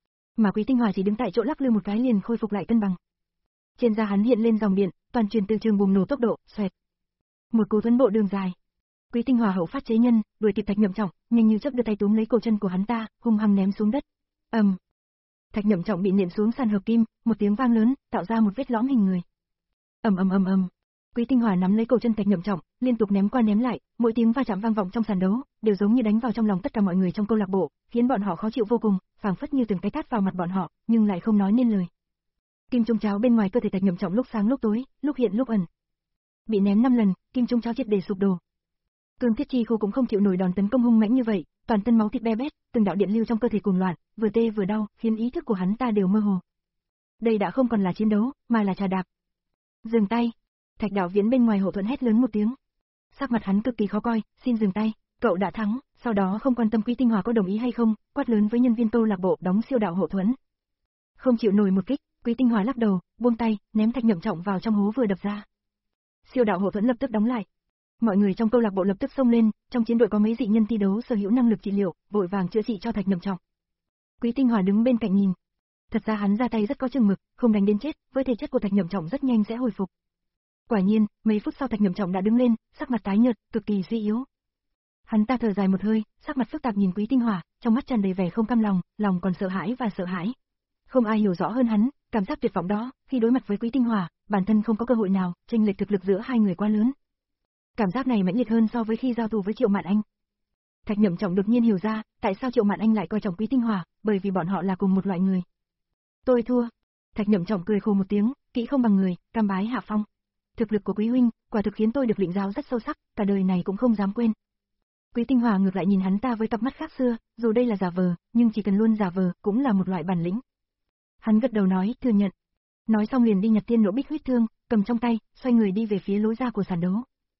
Mà Quý Tinh Hỏa chỉ đứng tại chỗ lắc lư một cái liền khôi phục lại cân bằng. Trên da hắn hiện lên dòng điện, toàn truyền từ trường bùng nổ tốc độ, xoẹt. Một cú tuấn bộ đường dài. Quý Tinh Hỏa hậu phát chế nhân, đuổi kịp Thạch Nhậm Trọng, nhanh như chớp đưa tay túm lấy cổ chân của hắn ta, hung hăng ném xuống đất. Ầm. Um. Thạch Nhậm Trọng bị nện xuống sàn hợp kim, một tiếng vang lớn, tạo ra một vết lõm hình người. Ầm ầm ầm ầm. Quý Tinh Hỏa nắm lấy cổ chân Thạch Nhậm Trọng, liên tục ném qua ném lại, mỗi tiếng va chạm vang vọng trong sàn đấu, đều giống như đánh vào trong lòng tất cả mọi người trong câu lạc bộ, khiến bọn họ khó chịu vô cùng, phảng phất như từng cái tát vào mặt bọn họ, nhưng lại không nói nên lời. Kim trung cháo bên ngoài cơ thể Thạch Nhậm Trọng lúc sáng lúc tối, lúc hiện lúc ẩn. Bị ném năm lần, kim trung cháo triệt để sụp đổ. Cương Thiết Chi Khu cũng không chịu nổi đòn tấn công hung mãnh như vậy, toàn thân máu thịt be bét, từng đạo điện lưu trong cơ thể cuồng loạn, vừa tê vừa đau, khiến ý thức của hắn ta đều mơ hồ. Đây đã không còn là chiến đấu, mà là trà đạp. Dừng tay. Thạch Đạo Viễn bên ngoài hộ thuẫn hét lớn một tiếng. Sắc mặt hắn cực kỳ khó coi, xin dừng tay, cậu đã thắng, sau đó không quan tâm Quý Tinh Hỏa có đồng ý hay không, quát lớn với nhân viên câu lạc bộ đóng siêu đạo hộ thuẫn. Không chịu nổi một kích, Quý Tinh Hỏa lắc đầu, buông tay, ném Thạch Nhậm Trọng vào trong hố vừa đập ra. Siêu đạo hộ thuẫn lập tức đóng lại. Mọi người trong câu lạc bộ lập tức xông lên, trong chiến đội có mấy dị nhân thi đấu sở hữu năng lực trị liệu, vội vàng chữa trị cho Thạch Nhậm Trọng. Quý Tinh Hỏa đứng bên cạnh nhìn. Thật ra hắn ra tay rất có chừng mực, không đánh đến chết, với thể chất của Thạch Nhậm Trọng rất nhanh sẽ hồi phục. Quả nhiên, mấy phút sau Thạch Nhậm Trọng đã đứng lên, sắc mặt tái nhợt, cực kỳ suy yếu. Hắn ta thở dài một hơi, sắc mặt phức tạp nhìn Quý Tinh Hỏa, trong mắt tràn đầy vẻ không cam lòng, lòng còn sợ hãi và sợ hãi. Không ai hiểu rõ hơn hắn, cảm giác tuyệt vọng đó, khi đối mặt với Quý Tinh Hỏa, bản thân không có cơ hội nào, chênh lệch thực lực giữa hai người quá lớn. Cảm giác này mãnh liệt hơn so với khi giao thủ với Triệu Mạn Anh. Thạch Nhậm Trọng đột nhiên hiểu ra, tại sao Triệu Mạn Anh lại coi trọng Quý Tinh Hỏa, bởi vì bọn họ là cùng một loại người. Tôi thua. Thạch Nhậm Trọng cười khổ một tiếng, kỹ không bằng người, cam bái hạ phong. Thực lực của Quý huynh, quả thực khiến tôi được lĩnh giáo rất sâu sắc, cả đời này cũng không dám quên. Quý Tinh Hỏa ngược lại nhìn hắn ta với cặp mắt khác xưa, dù đây là giả vờ, nhưng chỉ cần luôn giả vờ, cũng là một loại bản lĩnh. Hắn gật đầu nói, thừa nhận. Nói xong liền đi nhặt tiên nộ bích huyết thương, cầm trong tay, xoay người đi về phía lối ra của sàn đấu.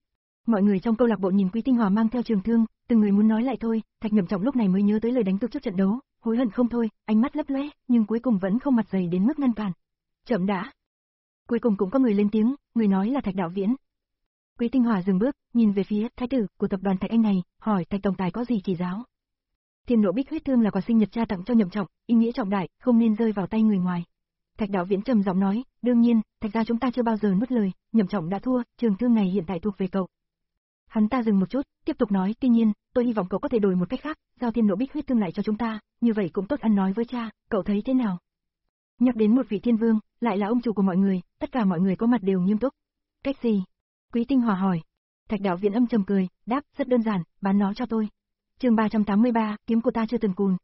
Mọi người trong câu lạc bộ nhìn Quý Tinh Hỏa mang theo trường thương, từng người muốn nói lại thôi, Thạch Nhậm Trọng lúc này mới nhớ tới lời đánh cược trước trận đấu, hối hận không thôi, ánh mắt lấp lóe, nhưng cuối cùng vẫn không mặt dày đến mức ngăn cản. Chậm đã. Cuối cùng cũng có người lên tiếng, người nói là Thạch Đạo Viễn. Quý Tinh Hỏa dừng bước, nhìn về phía thái tử của tập đoàn Thạch Anh này, hỏi Thạch tổng tài có gì chỉ giáo. Thiên nộ bích huyết thương là quà sinh nhật cha tặng cho Nhậm Trọng, ý nghĩa trọng đại, không nên rơi vào tay người ngoài. Thạch Đạo Viễn trầm giọng nói, đương nhiên, Thạch gia chúng ta chưa bao giờ nuốt lời, Nhậm Trọng đã thua, trường thương này hiện tại thuộc về cậu. Hắn ta dừng một chút, tiếp tục nói, tuy nhiên, tôi hy vọng cậu có thể đổi một cách khác, giao thiên nộ bích huyết thương lại cho chúng ta, như vậy cũng tốt ăn nói với cha, cậu thấy thế nào? Nhắc đến một vị thiên vương, lại là ông chủ của mọi người, tất cả mọi người có mặt đều nghiêm túc. Cách gì? Quý Tinh Hỏa hỏi. Thạch Đạo Viễn âm trầm cười, đáp, rất đơn giản, bán nó cho tôi. Chương ba trăm tám mươi ba, kiếm của ta chưa từng cùn.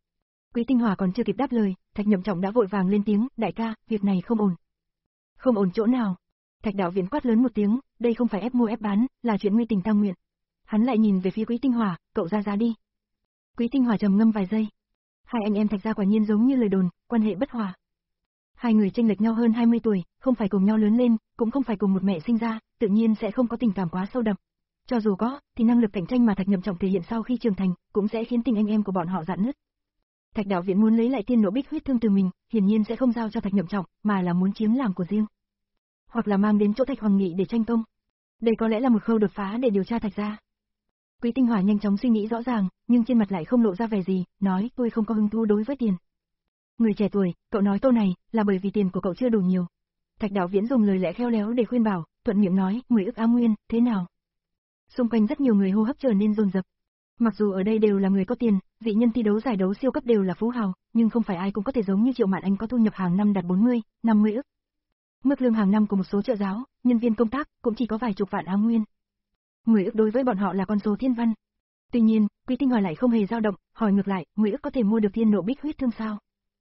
Quý Tinh Hỏa còn chưa kịp đáp lời, Thạch Nhậm Trọng đã vội vàng lên tiếng, đại ca, việc này không ổn. Không ổn chỗ nào? Thạch Đạo Viễn quát lớn một tiếng, đây không phải ép mua ép bán, là chuyện nguy tình tam nguyện. Hắn lại nhìn về phía Quý Tinh Hỏa, cậu ra giá đi. Quý Tinh Hỏa trầm ngâm vài giây. Hai anh em Thạch gia quả nhiên giống như lời đồn, quan hệ bất hòa. Hai người chênh lệch nhau hơn hai mươi tuổi, không phải cùng nhau lớn lên, cũng không phải cùng một mẹ sinh ra, tự nhiên sẽ không có tình cảm quá sâu đậm. Cho dù có, thì năng lực cạnh tranh mà Thạch Nhậm Trọng thể hiện sau khi trưởng thành, cũng sẽ khiến tình anh em của bọn họ rạn nứt. Thạch Đạo Viễn muốn lấy lại tiên nộ bích huyết thương từ mình, hiển nhiên sẽ không giao cho Thạch Nhậm Trọng, mà là muốn chiếm làm của riêng. Hoặc là mang đến chỗ Thạch Hoàng Nghị để tranh công. Đây có lẽ là một khâu đột phá để điều tra Thạch gia. Quý Tinh Hòa nhanh chóng suy nghĩ rõ ràng, nhưng trên mặt lại không lộ ra vẻ gì, nói tôi không có hứng thú đối với tiền. Người trẻ tuổi, cậu nói câu này, là bởi vì tiền của cậu chưa đủ nhiều. Thạch Đạo Viễn dùng lời lẽ khéo léo để khuyên bảo, thuận miệng nói, mười ức á nguyên, thế nào? Xung quanh rất nhiều người hô hấp trở nên dồn dập. Mặc dù ở đây đều là người có tiền, dị nhân thi đấu giải đấu siêu cấp đều là phú hào, nhưng không phải ai cũng có thể giống như Triệu Mạn Anh có thu nhập hàng năm đạt bốn mươi, năm mươi ức. Mức lương hàng năm của một số trợ giáo, nhân viên công tác cũng chỉ có vài chục vạn á nguyên. mười ức đối với bọn họ là con số thiên văn. Tuy nhiên, Quý Tinh Hòa lại không hề dao động, hỏi ngược lại, mười ức có thể mua được thiên nộ bích huyết thương sao?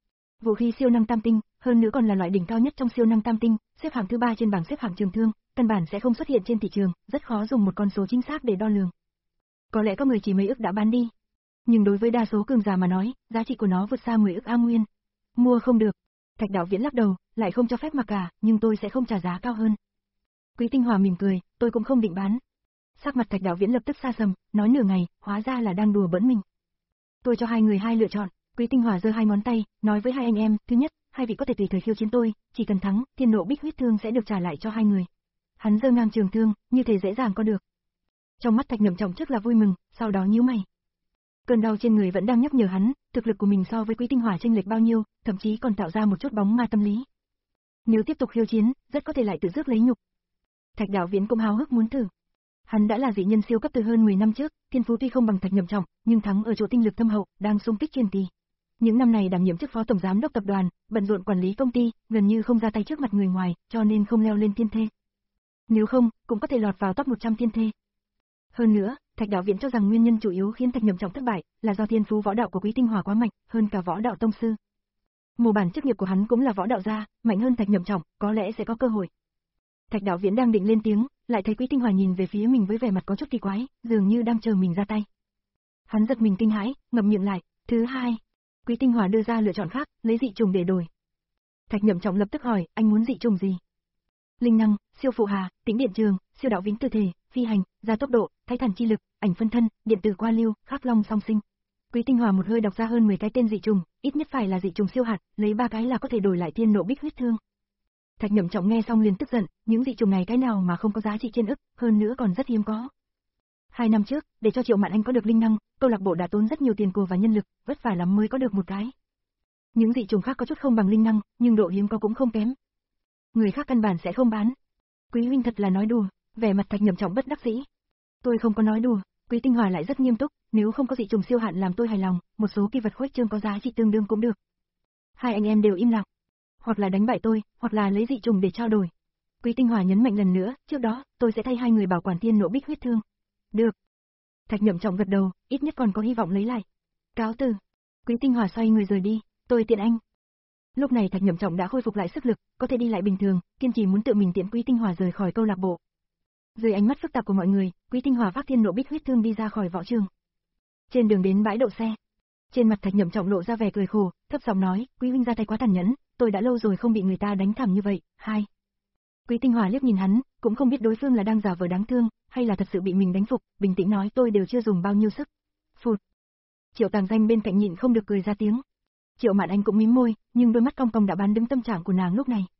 Vũ khí siêu năng tam tinh, hơn nữa còn là loại đỉnh cao nhất trong siêu năng tam tinh, xếp hạng thứ ba trên bảng xếp hạng trường thương, căn bản sẽ không xuất hiện trên thị trường, rất khó dùng một con số chính xác để đo lường. Có lẽ có người chỉ mấy ức đã bán đi, nhưng đối với đa số cường giả mà nói, giá trị của nó vượt xa mười ức á nguyên. Mua không được. Thạch Đạo Viễn lắc đầu, lại không cho phép mà cả, nhưng tôi sẽ không trả giá cao hơn. Quý Tinh Hòa mỉm cười, tôi cũng không định bán. Sắc mặt Thạch Đạo Viễn lập tức xa sầm, nói nửa ngày, hóa ra là đang đùa bỡn mình. Tôi cho hai người hai lựa chọn. Quý Tinh Hòa giơ hai ngón tay, nói với hai anh em, thứ nhất, hai vị có thể tùy thời khiêu chiến tôi, chỉ cần thắng, thiên nộ bích huyết thương sẽ được trả lại cho hai người. Hắn giơ ngang trường thương, như thể dễ dàng có được. Trong mắt Thạch Nhậm Trọng trước là vui mừng, sau đó nhíu mày. Cơn đau trên người vẫn đang nhắc nhở hắn, thực lực của mình so với Quý Tinh Hòa chênh lệch bao nhiêu, thậm chí còn tạo ra một chút bóng ma tâm lý. Nếu tiếp tục khiêu chiến, rất có thể lại tự rước lấy nhục. Thạch Đạo Viễn cũng háo hức muốn thử. Hắn đã là dị nhân siêu cấp từ hơn mười năm trước, thiên phú tuy không bằng Thạch Nhậm Trọng, nhưng thắng ở chỗ tinh lực thâm hậu, đang xung kích truyền kỳ. Những năm này đảm nhiệm chức phó tổng giám đốc tập đoàn, bận rộn quản lý công ty, gần như không ra tay trước mặt người ngoài, cho nên không leo lên thiên thê. Nếu không, cũng có thể lọt vào top một trăm thiên thê. Hơn nữa, Thạch Đạo Viễn cho rằng nguyên nhân chủ yếu khiến Thạch Nhậm Trọng thất bại là do thiên phú võ đạo của Quý Tinh Hòa quá mạnh, hơn cả võ đạo tông sư. Mô bản chức nghiệp của hắn cũng là võ đạo gia, mạnh hơn Thạch Nhậm Trọng, có lẽ sẽ có cơ hội. Thạch Đạo Viễn đang định lên tiếng, lại thấy Quý Tinh Hòa nhìn về phía mình với vẻ mặt có chút kỳ quái, dường như đang chờ mình ra tay. Hắn giật mình kinh hãi, ngậm miệng lại. Thứ hai, Quý Tinh Hòa đưa ra lựa chọn khác, lấy dị trùng để đổi. Thạch Nhậm Trọng lập tức hỏi, anh muốn dị trùng gì? Linh năng, siêu phụ hà, tĩnh điện trường, siêu đạo vĩnh tư thể, phi hành, gia tốc độ, thái thần chi lực, ảnh phân thân, điện tử qua lưu, khắc long song sinh. Quý Tinh Hòa một hơi đọc ra hơn mười cái tên dị trùng, ít nhất phải là dị trùng siêu hạt, lấy ba cái là có thể đổi lại thiên nộ bích huyết thương. Thạch Nhậm Trọng nghe xong liền tức giận, những dị trùng này cái nào mà không có giá trị trên ức, hơn nữa còn rất hiếm có. Hai năm trước, để cho Triệu Mạn Anh có được linh năng, câu lạc bộ đã tốn rất nhiều tiền của và nhân lực, vất vả lắm mới có được một cái. Những dị trùng khác có chút không bằng linh năng, nhưng độ hiếm có cũng không kém. Người khác căn bản sẽ không bán. Quý huynh thật là nói đùa, vẻ mặt Thạch Nhậm Trọng bất đắc dĩ. Tôi không có nói đùa, Quý Tinh Hòa lại rất nghiêm túc, nếu không có dị trùng siêu hạn làm tôi hài lòng, một số kỳ vật khuếch trương có giá trị tương đương cũng được. Hai anh em đều im lặng, hoặc là đánh bại tôi, hoặc là lấy dị trùng để trao đổi. Quý Tinh Hòa nhấn mạnh lần nữa, trước đó, tôi sẽ thay hai người bảo quản thiên nộ bích huyết thương. Được. Thạch Nhậm Trọng gật đầu, ít nhất còn có hy vọng lấy lại. Cáo từ. Quý Tinh Hòa xoay người rời đi, tôi tiện anh. Lúc này Thạch Nhậm Trọng đã khôi phục lại sức lực, có thể đi lại bình thường, kiên trì muốn tự mình tiễn Quý Tinh Hòa rời khỏi câu lạc bộ. Dưới ánh mắt phức tạp của mọi người, Quý Tinh Hòa vác thiên nộ bích huyết thương đi ra khỏi võ trường. Trên đường đến bãi đậu xe, trên mặt Thạch Nhậm Trọng lộ ra vẻ cười khổ, thấp giọng nói, Quý huynh ra tay quá tàn nhẫn, tôi đã lâu rồi không bị người ta đánh thảm như vậy. Hai. Quý Tinh Hòa liếc nhìn hắn, cũng không biết đối phương là đang giả vờ đáng thương, hay là thật sự bị mình đánh phục, bình tĩnh nói tôi đều chưa dùng bao nhiêu sức. Phụt. Triệu Tàng Danh bên cạnh nhịn không được cười ra tiếng. Triệu Mạn Anh cũng mím môi, nhưng đôi mắt cong cong đã bán đứng tâm trạng của nàng lúc này.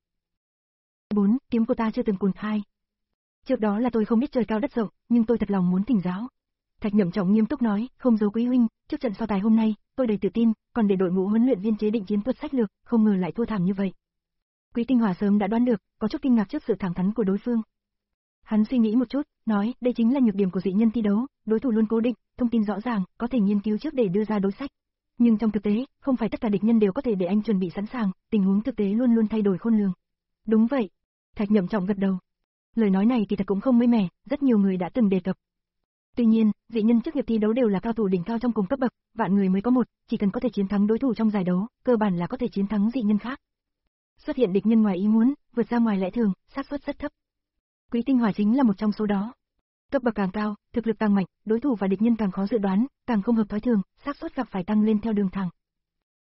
Bốn, kiếm của ta chưa từng cuồng. Hai. Trước đó là tôi không biết trời cao đất rộng, nhưng tôi thật lòng muốn thỉnh giáo. Thạch Nhậm Trọng nghiêm túc nói, không giấu Quý huynh, trước trận so tài hôm nay, tôi đầy tự tin, còn để đội ngũ huấn luyện viên chế định chiến thuật sách lược, không ngờ lại thua thảm như vậy. Quý Tinh Hòa sớm đã đoán được, có chút kinh ngạc trước sự thẳng thắn của đối phương. Hắn suy nghĩ một chút, nói, đây chính là nhược điểm của dị nhân thi đấu, đối thủ luôn cố định, thông tin rõ ràng, có thể nghiên cứu trước để đưa ra đối sách. Nhưng trong thực tế, không phải tất cả địch nhân đều có thể để anh chuẩn bị sẵn sàng, tình huống thực tế luôn luôn thay đổi khôn lường. Đúng vậy. Thạch Nhậm Trọng gật đầu. Lời nói này thì thật cũng không mới mẻ, rất nhiều người đã từng đề cập. Tuy nhiên, dị nhân chức nghiệp thi đấu đều là cao thủ đỉnh cao trong cùng cấp bậc, vạn người mới có một, chỉ cần có thể chiến thắng đối thủ trong giải đấu, cơ bản là có thể chiến thắng dị nhân khác. Xuất hiện địch nhân ngoài ý muốn, vượt ra ngoài lẽ thường, xác suất rất thấp. Quý Tinh Hòa chính là một trong số đó. Cấp bậc càng cao, thực lực càng mạnh, đối thủ và địch nhân càng khó dự đoán, càng không hợp thói thường, xác suất gặp phải tăng lên theo đường thẳng.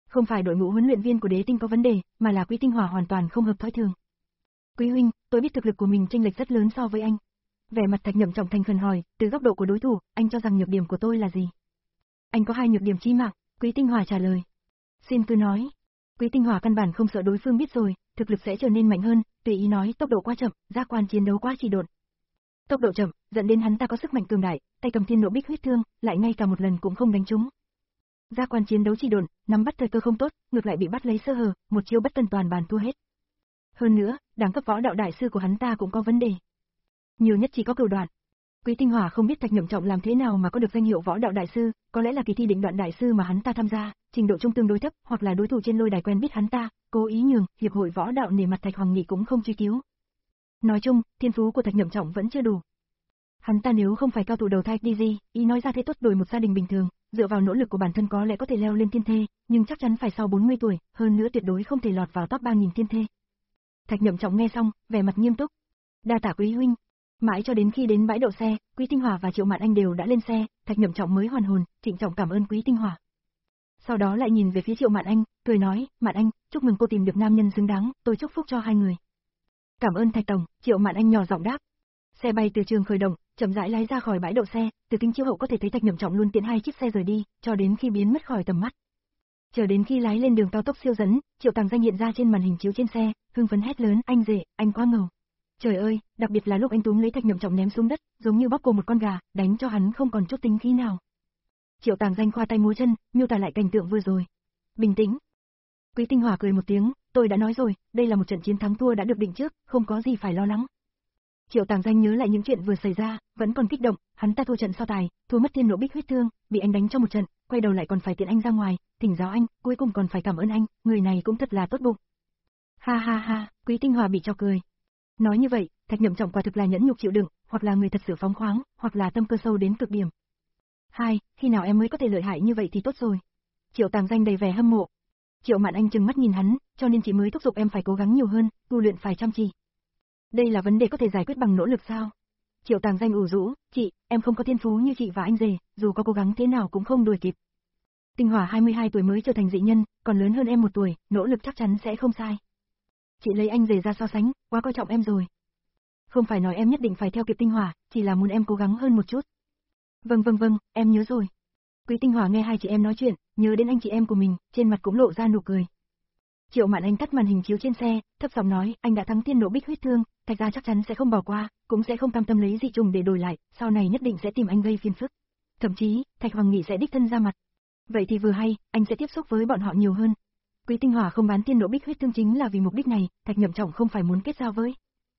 Không phải đội ngũ huấn luyện viên của Đế Tinh có vấn đề, mà là Quý Tinh Hỏa hoàn toàn không hợp thói thường. Quý huynh, tôi biết thực lực của mình chênh lệch rất lớn so với anh. Vẻ mặt Thạch Nhậm Trọng thành khẩn hỏi, từ góc độ của đối thủ, anh cho rằng nhược điểm của tôi là gì? Anh có hai nhược điểm chí mạng, Quý Tinh Hỏa trả lời. Xin cứ nói. Quý Tinh Hỏa căn bản không sợ đối phương biết rồi, thực lực sẽ trở nên mạnh hơn, tùy ý nói tốc độ quá chậm, giác quan chiến đấu quá trì độn. Tốc độ chậm, dẫn đến hắn ta có sức mạnh cường đại, tay cầm thiên nộ bích huyết thương, lại ngay cả một lần cũng không đánh trúng. Giác quan chiến đấu trì độn, nắm bắt thời cơ không tốt, ngược lại bị bắt lấy sơ hở, một chiêu bất cẩn toàn bàn thua hết. Hơn nữa, đẳng cấp võ đạo đại sư của hắn ta cũng có vấn đề. Nhiều nhất chỉ có cửu đoạn. Quý Tinh Hỏa không biết Thạch Nhậm Trọng làm thế nào mà có được danh hiệu võ đạo đại sư, có lẽ là kỳ thi định đoạn đại sư mà hắn ta tham gia, trình độ trung tương đối thấp, hoặc là đối thủ trên lôi đài quen biết hắn ta, cố ý nhường, hiệp hội võ đạo nể mặt Thạch Hoàng Nghị cũng không truy cứu. Nói chung, thiên phú của Thạch Nhậm Trọng vẫn chưa đủ. Hắn ta nếu không phải cao thủ đầu thai đi gì, ý nói ra thế tốt đổi một gia đình bình thường, dựa vào nỗ lực của bản thân có lẽ có thể leo lên thiên thê, nhưng chắc chắn phải sau bốn mươi tuổi, hơn nữa tuyệt đối không thể lọt vào top ba nghìn thiên thê. Thạch Nhậm Trọng nghe xong, vẻ mặt nghiêm túc. Đa tạ Quý huynh. Mãi cho đến khi đến bãi đậu xe, Quý Tinh Hỏa và Triệu Mạn Anh đều đã lên xe, Thạch Nhậm Trọng mới hoàn hồn, trịnh trọng cảm ơn Quý Tinh Hỏa. Sau đó lại nhìn về phía Triệu Mạn Anh, cười nói, Mạn Anh, chúc mừng cô tìm được nam nhân xứng đáng, tôi chúc phúc cho hai người. Cảm ơn Thạch tổng, Triệu Mạn Anh nhỏ giọng đáp. Xe bay từ trường khởi động, chậm rãi lái ra khỏi bãi đậu xe, từ kính chiếu hậu có thể thấy Thạch Nhậm Trọng luôn tiễn hai chiếc xe rời đi, cho đến khi biến mất khỏi tầm mắt. Chờ đến khi lái lên đường cao tốc siêu dẫn, Triệu Tàng Danh hiện ra trên màn hình chiếu trên xe, hưng phấn hét lớn, anh rể, anh quá ngầu. Trời ơi, đặc biệt là lúc anh túm lấy Thạch Nhậm Trọng ném xuống đất, giống như bóp cổ một con gà, đánh cho hắn không còn chút tính khí nào. Triệu Tàng Danh khoa tay múa chân, miêu tả lại cảnh tượng vừa rồi. Bình tĩnh. Quý Tinh Hỏa cười một tiếng, tôi đã nói rồi, đây là một trận chiến thắng thua đã được định trước, không có gì phải lo lắng. Triệu Tàng Danh nhớ lại những chuyện vừa xảy ra, vẫn còn kích động, hắn ta thua trận so tài, thua mất thiên nộ bích huyết thương, bị anh đánh cho một trận, quay đầu lại còn phải tiện anh ra ngoài, thỉnh giáo anh, cuối cùng còn phải cảm ơn anh, người này cũng thật là tốt bụng. Ha ha ha, Quý Tinh Hỏa bị cho cười. Nói như vậy, Thạch Nhậm Trọng quả thực là nhẫn nhục chịu đựng, hoặc là người thật sự phóng khoáng, hoặc là tâm cơ sâu đến cực điểm. Hai, khi nào em mới có thể lợi hại như vậy thì tốt rồi. Triệu Tàng Danh đầy vẻ hâm mộ. Triệu Mạn Anh trừng mắt nhìn hắn, cho nên chị mới thúc giục em phải cố gắng nhiều hơn, tu luyện phải chăm chỉ. Đây là vấn đề có thể giải quyết bằng nỗ lực sao? Triệu Tàng Danh ủ rũ, chị, em không có thiên phú như chị và anh rể, dù có cố gắng thế nào cũng không đuổi kịp. Tinh Hỏa hai mươi hai tuổi mới trở thành dị nhân, còn lớn hơn em một tuổi, nỗ lực chắc chắn sẽ không sai. Chị lấy anh rể ra so sánh, quá coi trọng em rồi. Không phải nói em nhất định phải theo kịp Tinh Hỏa, chỉ là muốn em cố gắng hơn một chút. Vâng vâng vâng, em nhớ rồi. Quý Tinh Hỏa nghe hai chị em nói chuyện, nhớ đến anh chị em của mình, trên mặt cũng lộ ra nụ cười. Triệu Mạn Anh tắt màn hình chiếu trên xe, thấp giọng nói, anh đã thắng thiên nộ bích huyết thương, Thạch gia chắc chắn sẽ không bỏ qua, cũng sẽ không cam tâm lấy dị trùng để đổi lại, sau này nhất định sẽ tìm anh gây phiền phức. Thậm chí, Thạch Hoàng Nghị sẽ đích thân ra mặt. Vậy thì vừa hay, anh sẽ tiếp xúc với bọn họ nhiều hơn. Quý Tinh Hỏa không bán thiên nộ bích huyết thương chính là vì mục đích này, Thạch Nhậm Trọng không phải muốn kết giao với.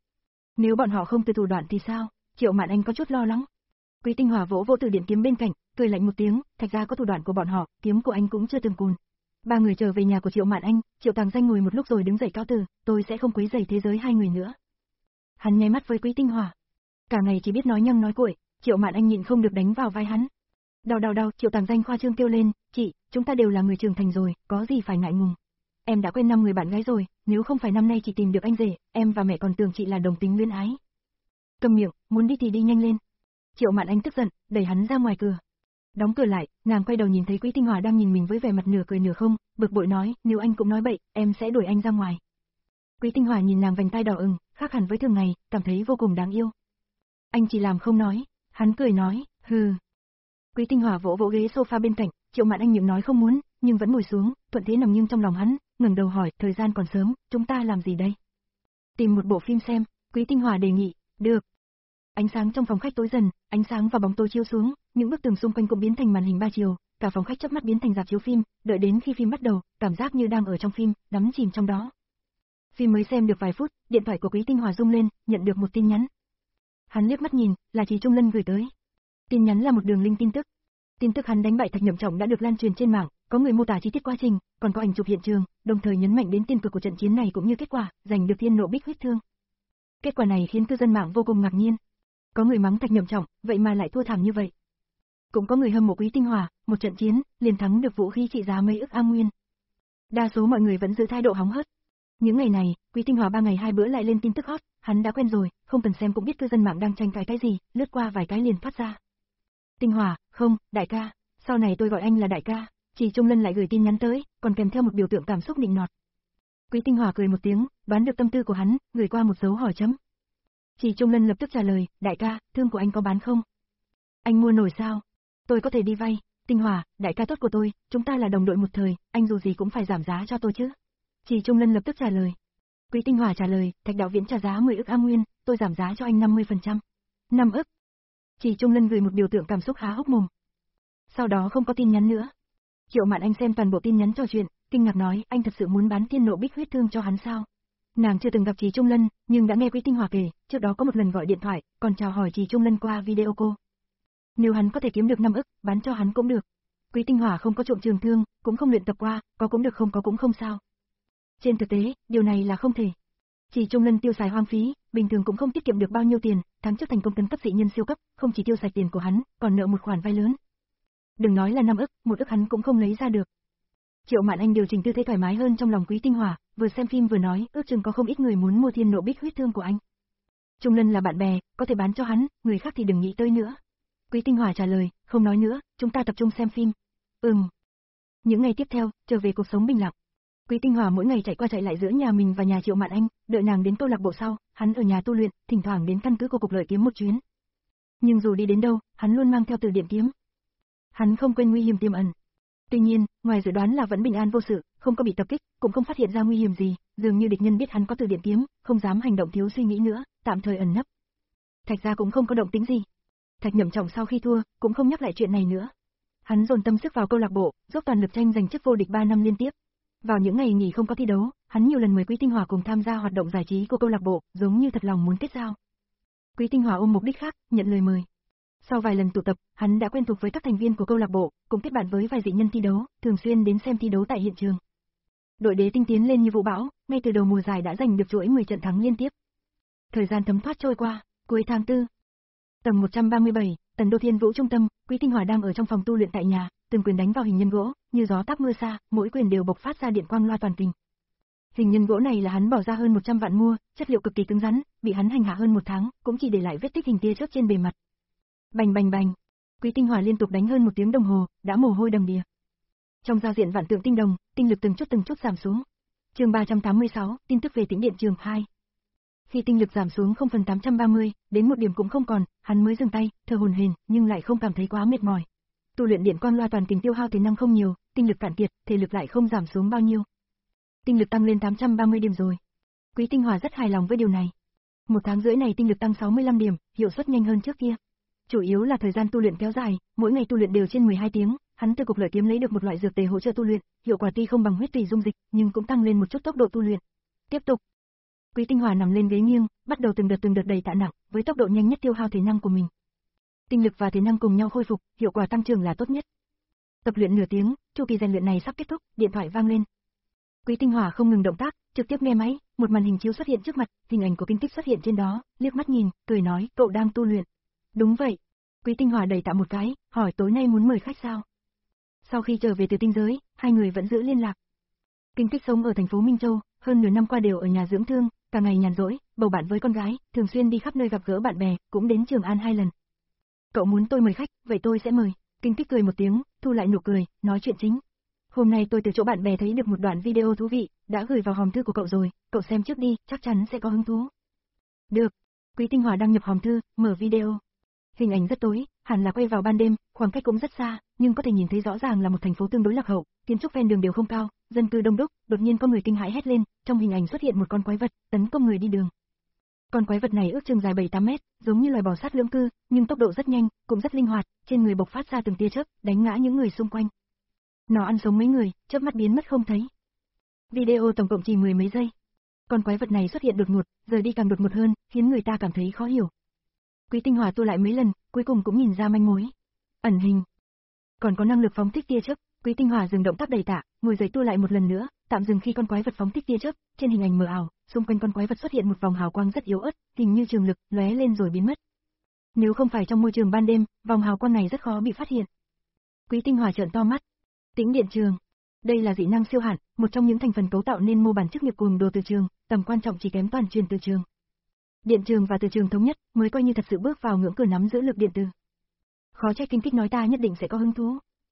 Nếu bọn họ không từ thủ đoạn thì sao? Triệu Mạn Anh có chút lo lắng. Quý Tinh Hỏa vỗ vỗ từ điện kiếm bên cạnh, cười lạnh một tiếng, Thạch gia có thủ đoạn của bọn họ, kiếm của anh cũng chưa từng cùn. Ba người trở về nhà của Triệu Mạn Anh, Triệu Tàng Danh ngồi một lúc rồi đứng dậy cáo từ, tôi sẽ không quấy rầy thế giới hai người nữa. Hắn nháy mắt với Quý Tinh Hỏa. Cả ngày chỉ biết nói nhăng nói cuội, Triệu Mạn Anh nhịn không được đánh vào vai hắn. Đau đau đau, Triệu Tàng Danh khoa trương kêu lên, chị, chúng ta đều là người trưởng thành rồi, có gì phải ngại ngùng. Em đã quen năm người bạn gái rồi, nếu không phải năm nay chị tìm được anh rể, em và mẹ còn tưởng chị là đồng tính luyến ái. Cầm miệng, muốn đi thì đi nhanh lên. Triệu Mạn Anh tức giận, đẩy hắn ra ngoài cửa. Đóng cửa lại, nàng quay đầu nhìn thấy Quý Tinh Hỏa đang nhìn mình với vẻ mặt nửa cười nửa không, bực bội nói, nếu anh cũng nói bậy, em sẽ đuổi anh ra ngoài. Quý Tinh Hỏa nhìn nàng vành tai đỏ ửng, khác hẳn với thường ngày, cảm thấy vô cùng đáng yêu. Anh chỉ làm không nói, hắn cười nói, hừ. Quý Tinh Hỏa vỗ vỗ ghế sofa bên cạnh, Triệu Mạn Anh miệng nói không muốn, nhưng vẫn ngồi xuống, thuận thế nằm nghiêng trong lòng hắn, ngẩng đầu hỏi, thời gian còn sớm, chúng ta làm gì đây? Tìm một bộ phim xem, Quý Tinh Hỏa đề nghị, được. Ánh sáng trong phòng khách tối dần, ánh sáng và bóng tối chiếu xuống, những bức tường xung quanh cũng biến thành màn hình ba chiều, cả phòng khách chớp mắt biến thành rạp chiếu phim, đợi đến khi phim bắt đầu, cảm giác như đang ở trong phim, đắm chìm trong đó. Phim mới xem được vài phút, điện thoại của Quý Tinh Hỏa rung lên, nhận được một tin nhắn. Hắn liếc mắt nhìn, là Trí Trung Lân gửi tới. Tin nhắn là một đường link tin tức. Tin tức hắn đánh bại Thạch Nhậm Trọng đã được lan truyền trên mạng, có người mô tả chi tiết quá trình, còn có ảnh chụp hiện trường, đồng thời nhấn mạnh đến tiên cực của trận chiến này cũng như kết quả, giành được thiên nộ bích huyết thương. Kết quả này khiến cư dân mạng vô cùng ngạc nhiên. Có người mắng Thạch Nhậm Trọng, vậy mà lại thua thảm như vậy. Cũng có người hâm mộ Quý Tinh Hỏa, một trận chiến, liền thắng được vũ khí trị giá mấy ức A nguyên. Đa số mọi người vẫn giữ thái độ hóng hớt. Những ngày này, Quý Tinh Hỏa ba ngày hai bữa lại lên tin tức hot, hắn đã quen rồi, không cần xem cũng biết cư dân mạng đang tranh cãi cái gì, lướt qua vài cái liền thoát ra. Tinh Hỏa, không, đại ca, sau này tôi gọi anh là đại ca. Chỉ Trung Lân lại gửi tin nhắn tới, còn kèm theo một biểu tượng cảm xúc nịnh nọt. Quý Tinh Hòa cười một tiếng, đoán được tâm tư của hắn, gửi qua một dấu hỏi chấm. Chỉ Trung Lân lập tức trả lời, đại ca, thương của anh có bán không? Anh mua nổi sao? Tôi có thể đi vay. Tinh Hòa, đại ca tốt của tôi, chúng ta là đồng đội một thời, anh dù gì cũng phải giảm giá cho tôi chứ. Chỉ Trung Lân lập tức trả lời. Quý Tinh Hòa trả lời, Thạch Đạo Viễn trả giá mười ức A Nguyên, tôi giảm giá cho anh năm mươi phần trăm. năm ức. Chỉ Trung Lân gửi một biểu tượng cảm xúc há hốc mồm. Sau đó không có tin nhắn nữa. Triệu Mạn Anh xem toàn bộ tin nhắn trò chuyện, kinh ngạc nói, anh thật sự muốn bán Thiên Nộ Bích huyết thương cho hắn sao? Nàng chưa từng gặp Chỉ Trung Lân, nhưng đã nghe Quý Tinh Hòa kể, trước đó có một lần gọi điện thoại, còn chào hỏi Chỉ Trung Lân qua video call. Nếu hắn có thể kiếm được năm ức, bán cho hắn cũng được. Quý Tinh Hòa không có trộm trường thương, cũng không luyện tập qua, có cũng được không có cũng không sao. Trên thực tế, điều này là không thể. Chỉ Trung Lân tiêu xài hoang phí, bình thường cũng không tiết kiệm được bao nhiêu tiền, tháng trước thành công tấn cấp dị nhân siêu cấp, không chỉ tiêu xài tiền của hắn, còn nợ một khoản vay lớn. Đừng nói là năm ức, một ức hắn cũng không lấy ra được. Triệu Mạn Anh điều chỉnh tư thế thoải mái hơn trong lòng Quý Tinh Hòa, vừa xem phim vừa nói, ước chừng có không ít người muốn mua Thiên Nộ Bích huyết thương của anh. Trung Lân là bạn bè, có thể bán cho hắn, người khác thì đừng nghĩ tới nữa. Quý Tinh Hòa trả lời, không nói nữa, chúng ta tập trung xem phim. Ừm. Những ngày tiếp theo, trở về cuộc sống bình lặng. Quý Tinh Hòa mỗi ngày chạy qua chạy lại giữa nhà mình và nhà Triệu Mạn Anh, đợi nàng đến câu lạc bộ sau, hắn ở nhà tu luyện, thỉnh thoảng đến căn cứ của cục lợi kiếm một chuyến. Nhưng dù đi đến đâu, hắn luôn mang theo từ điện kiếm. Hắn không quên nguy hiểm tiềm ẩn. Tuy nhiên, ngoài dự đoán là vẫn bình an vô sự, không có bị tập kích, cũng không phát hiện ra nguy hiểm gì, dường như địch nhân biết hắn có từ điện kiếm, không dám hành động thiếu suy nghĩ nữa, tạm thời ẩn nấp. Thạch gia cũng không có động tĩnh gì. Thạch Nhậm Trọng sau khi thua, cũng không nhắc lại chuyện này nữa. Hắn dồn tâm sức vào câu lạc bộ, dốc toàn lực tranh giành chức vô địch ba năm liên tiếp. Vào những ngày nghỉ không có thi đấu, hắn nhiều lần mời Quý Tinh Hòa cùng tham gia hoạt động giải trí của câu lạc bộ, giống như thật lòng muốn kết giao. Quý Tinh Hòa ôm mục đích khác, nhận lời mời. Sau vài lần tụ tập, hắn đã quen thuộc với các thành viên của câu lạc bộ, cũng kết bạn với vài dị nhân thi đấu, thường xuyên đến xem thi đấu tại hiện trường. Đội Đế Tinh tiến lên như vũ bão, ngay từ đầu mùa giải đã giành được chuỗi mười trận thắng liên tiếp. Thời gian thấm thoát trôi qua, cuối tháng tư. Tầng một trăm ba mươi bảy, Tần Đô Thiên Vũ trung tâm, Quý Tinh Hòa đang ở trong phòng tu luyện tại nhà, từng quyền đánh vào hình nhân gỗ, như gió táp mưa xa, mỗi quyền đều bộc phát ra điện quang loa toàn kình. Hình nhân gỗ này là hắn bỏ ra hơn một trăm vạn mua, chất liệu cực kỳ cứng rắn, bị hắn hành hạ hơn một tháng, cũng chỉ để lại vết tích hình tia chớp trên bề mặt. Bành bành bành. Quý Tinh Hòa liên tục đánh hơn một tiếng đồng hồ, đã mồ hôi đầm đìa. Trong giao diện vạn tượng tinh đồng, tinh lực từng chút từng chút giảm xuống. Chương ba trăm tám mươi sáu, tin tức về Tĩnh Điện Trường hai. Khi tinh lực giảm xuống không phần tám trăm ba mươi, đến một điểm cũng không còn, hắn mới dừng tay, thở hổn hển, nhưng lại không cảm thấy quá mệt mỏi. Tu luyện điện quang loa toàn kình tiêu hao thể năng không nhiều, tinh lực cạn kiệt, thể lực lại không giảm xuống bao nhiêu. Tinh lực tăng lên tám trăm ba mươi điểm rồi. Quý Tinh Hòa rất hài lòng với điều này. Một tháng rưỡi này tinh lực tăng sáu mươi lăm điểm, hiệu suất nhanh hơn trước kia. Chủ yếu là thời gian tu luyện kéo dài, mỗi ngày tu luyện đều trên mười hai tiếng, hắn từ cục lợi kiếm lấy được một loại dược tề hỗ trợ tu luyện, hiệu quả tuy không bằng huyết tùy dung dịch, nhưng cũng tăng lên một chút tốc độ tu luyện. Tiếp tục. Quý Tinh Hòa nằm lên ghế nghiêng, bắt đầu từng đợt từng đợt đầy tạ nặng, với tốc độ nhanh nhất tiêu hao thể năng của mình. Tinh lực và thể năng cùng nhau khôi phục, hiệu quả tăng trưởng là tốt nhất. Tập luyện nửa tiếng, chu kỳ rèn luyện này sắp kết thúc, điện thoại vang lên. Quý Tinh Hòa không ngừng động tác, trực tiếp nghe máy, một màn hình chiếu xuất hiện trước mặt, hình ảnh của Kinh Tích xuất hiện trên đó, liếc mắt nhìn, cười nói, cậu đang tu luyện. Đúng vậy. Quý Tinh Hòa đẩy tạ một cái, hỏi tối nay muốn mời khách sao? Sau khi trở về từ tinh giới, hai người vẫn giữ liên lạc. Kinh Tích sống ở thành phố Minh Châu, hơn nửa năm qua đều ở nhà dưỡng thương, cả ngày nhàn rỗi, bầu bạn với con gái, thường xuyên đi khắp nơi gặp gỡ bạn bè, cũng đến Trường An hai lần. Cậu muốn tôi mời khách, vậy tôi sẽ mời. Kinh Tích cười một tiếng, thu lại nụ cười, nói chuyện chính. Hôm nay tôi từ chỗ bạn bè thấy được một đoạn video thú vị, đã gửi vào hòm thư của cậu rồi, cậu xem trước đi, chắc chắn sẽ có hứng thú. Được. Quý Tinh Hòa đăng nhập hòm thư, mở video. Hình ảnh rất tối, hẳn là quay vào ban đêm, khoảng cách cũng rất xa, nhưng có thể nhìn thấy rõ ràng là một thành phố tương đối lạc hậu, kiến trúc ven đường đều không cao, dân cư đông đúc, đột nhiên có người kinh hãi hét lên, trong hình ảnh xuất hiện một con quái vật, tấn công người đi đường. Con quái vật này ước chừng dài bảy tám mét, giống như loài bò sát lưỡng cư, nhưng tốc độ rất nhanh, cũng rất linh hoạt, trên người bộc phát ra từng tia chớp, đánh ngã những người xung quanh. Nó ăn sống mấy người, chớp mắt biến mất không thấy. Video tổng cộng chỉ mười mấy giây. Con quái vật này xuất hiện đột ngột, giờ đi càng đột ngột hơn, khiến người ta cảm thấy khó hiểu. Quý Tinh Hòa tu lại mấy lần, cuối cùng cũng nhìn ra manh mối. Ẩn hình. Còn có năng lực phóng thích tia chớp. Quý Tinh Hòa dừng động tác đầy tạ, ngồi dậy tu lại một lần nữa, tạm dừng khi con quái vật phóng thích tia chớp, trên hình ảnh mờ ảo, xung quanh con quái vật xuất hiện một vòng hào quang rất yếu ớt, hình như trường lực, lóe lên rồi biến mất. Nếu không phải trong môi trường ban đêm, vòng hào quang này rất khó bị phát hiện. Quý Tinh Hòa trợn to mắt. Tĩnh Điện Trường. Đây là dị năng siêu hạn, một trong những thành phần cấu tạo nên mô bản chức nghiệp cuồng đồ từ trường, tầm quan trọng chỉ kém toàn truyền từ trường. Điện trường và từ trường thống nhất, mới coi như thật sự bước vào ngưỡng cửa nắm giữ lực điện từ. Khó trách Kinh Tích nói ta nhất định sẽ có hứng thú.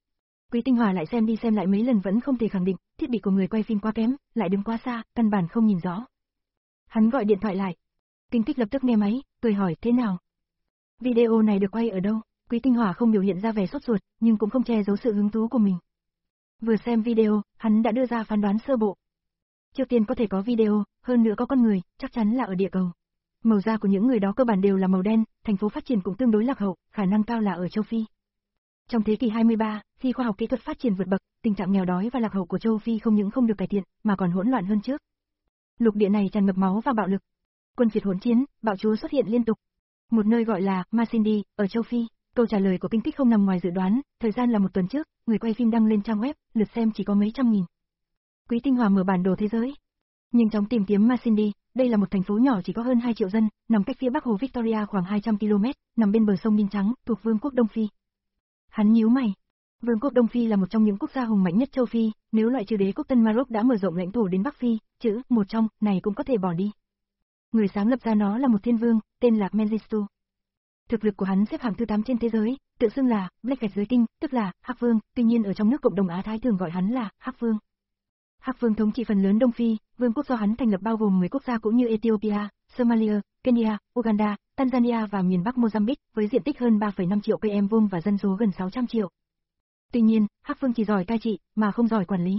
Quý Tinh Hòa lại xem đi xem lại mấy lần vẫn không thể khẳng định, thiết bị của người quay phim quá kém, lại đứng quá xa, căn bản không nhìn rõ. Hắn gọi điện thoại lại. Kinh Tích lập tức nghe máy, cười hỏi thế nào. Video này được quay ở đâu? Quý Tinh Hòa không biểu hiện ra vẻ sốt ruột, nhưng cũng không che giấu sự hứng thú của mình. Vừa xem video, hắn đã đưa ra phán đoán sơ bộ. Trước tiên có thể có video, hơn nữa có con người, chắc chắn là ở địa cầu. Màu da của những người đó cơ bản đều là màu đen, thành phố phát triển cũng tương đối lạc hậu, khả năng cao là ở châu Phi. Trong thế kỷ hai mươi ba, khi khoa học kỹ thuật phát triển vượt bậc, tình trạng nghèo đói và lạc hậu của châu Phi không những không được cải thiện, mà còn hỗn loạn hơn trước. Lục địa này tràn ngập máu và bạo lực. Quân phiệt hỗn chiến, bạo chúa xuất hiện liên tục. Một nơi gọi là Masindi, ở châu Phi. Câu trả lời của Kinh Tích không nằm ngoài dự đoán, thời gian là một tuần trước, người quay phim đăng lên trang web, lượt xem chỉ có mấy trăm nghìn. Quý Tinh Hòa mở bản đồ thế giới, nhanh chóng tìm kiếm Masindi, đây là một thành phố nhỏ chỉ có hơn hai triệu dân, nằm cách phía bắc hồ Victoria khoảng hai trăm ki lô mét, nằm bên bờ sông Nin Trắng, thuộc Vương quốc Đông Phi. Hắn nhíu mày. Vương quốc Đông Phi là một trong những quốc gia hùng mạnh nhất châu Phi, nếu loại trừ đế quốc Tân Maroc đã mở rộng lãnh thổ đến Bắc Phi, chữ một trong này cũng có thể bỏ đi. Người sáng lập ra nó là một thiên vương, tên là Mengistu. Thực lực của hắn xếp hạng thứ tám trên thế giới, tự xưng là Black Gạch Giới Kinh, tức là Hắc Vương, tuy nhiên ở trong nước cộng đồng Á Thái thường gọi hắn là Hắc Vương. Hắc Vương thống trị phần lớn Đông Phi, vương quốc do hắn thành lập bao gồm mười quốc gia cũng như Ethiopia, Somalia, Kenya, Uganda, Tanzania và miền Bắc Mozambique, với diện tích hơn ba phẩy năm triệu ki lô mét vuông và dân số gần sáu trăm triệu. Tuy nhiên, Hắc Vương chỉ giỏi cai trị, mà không giỏi quản lý.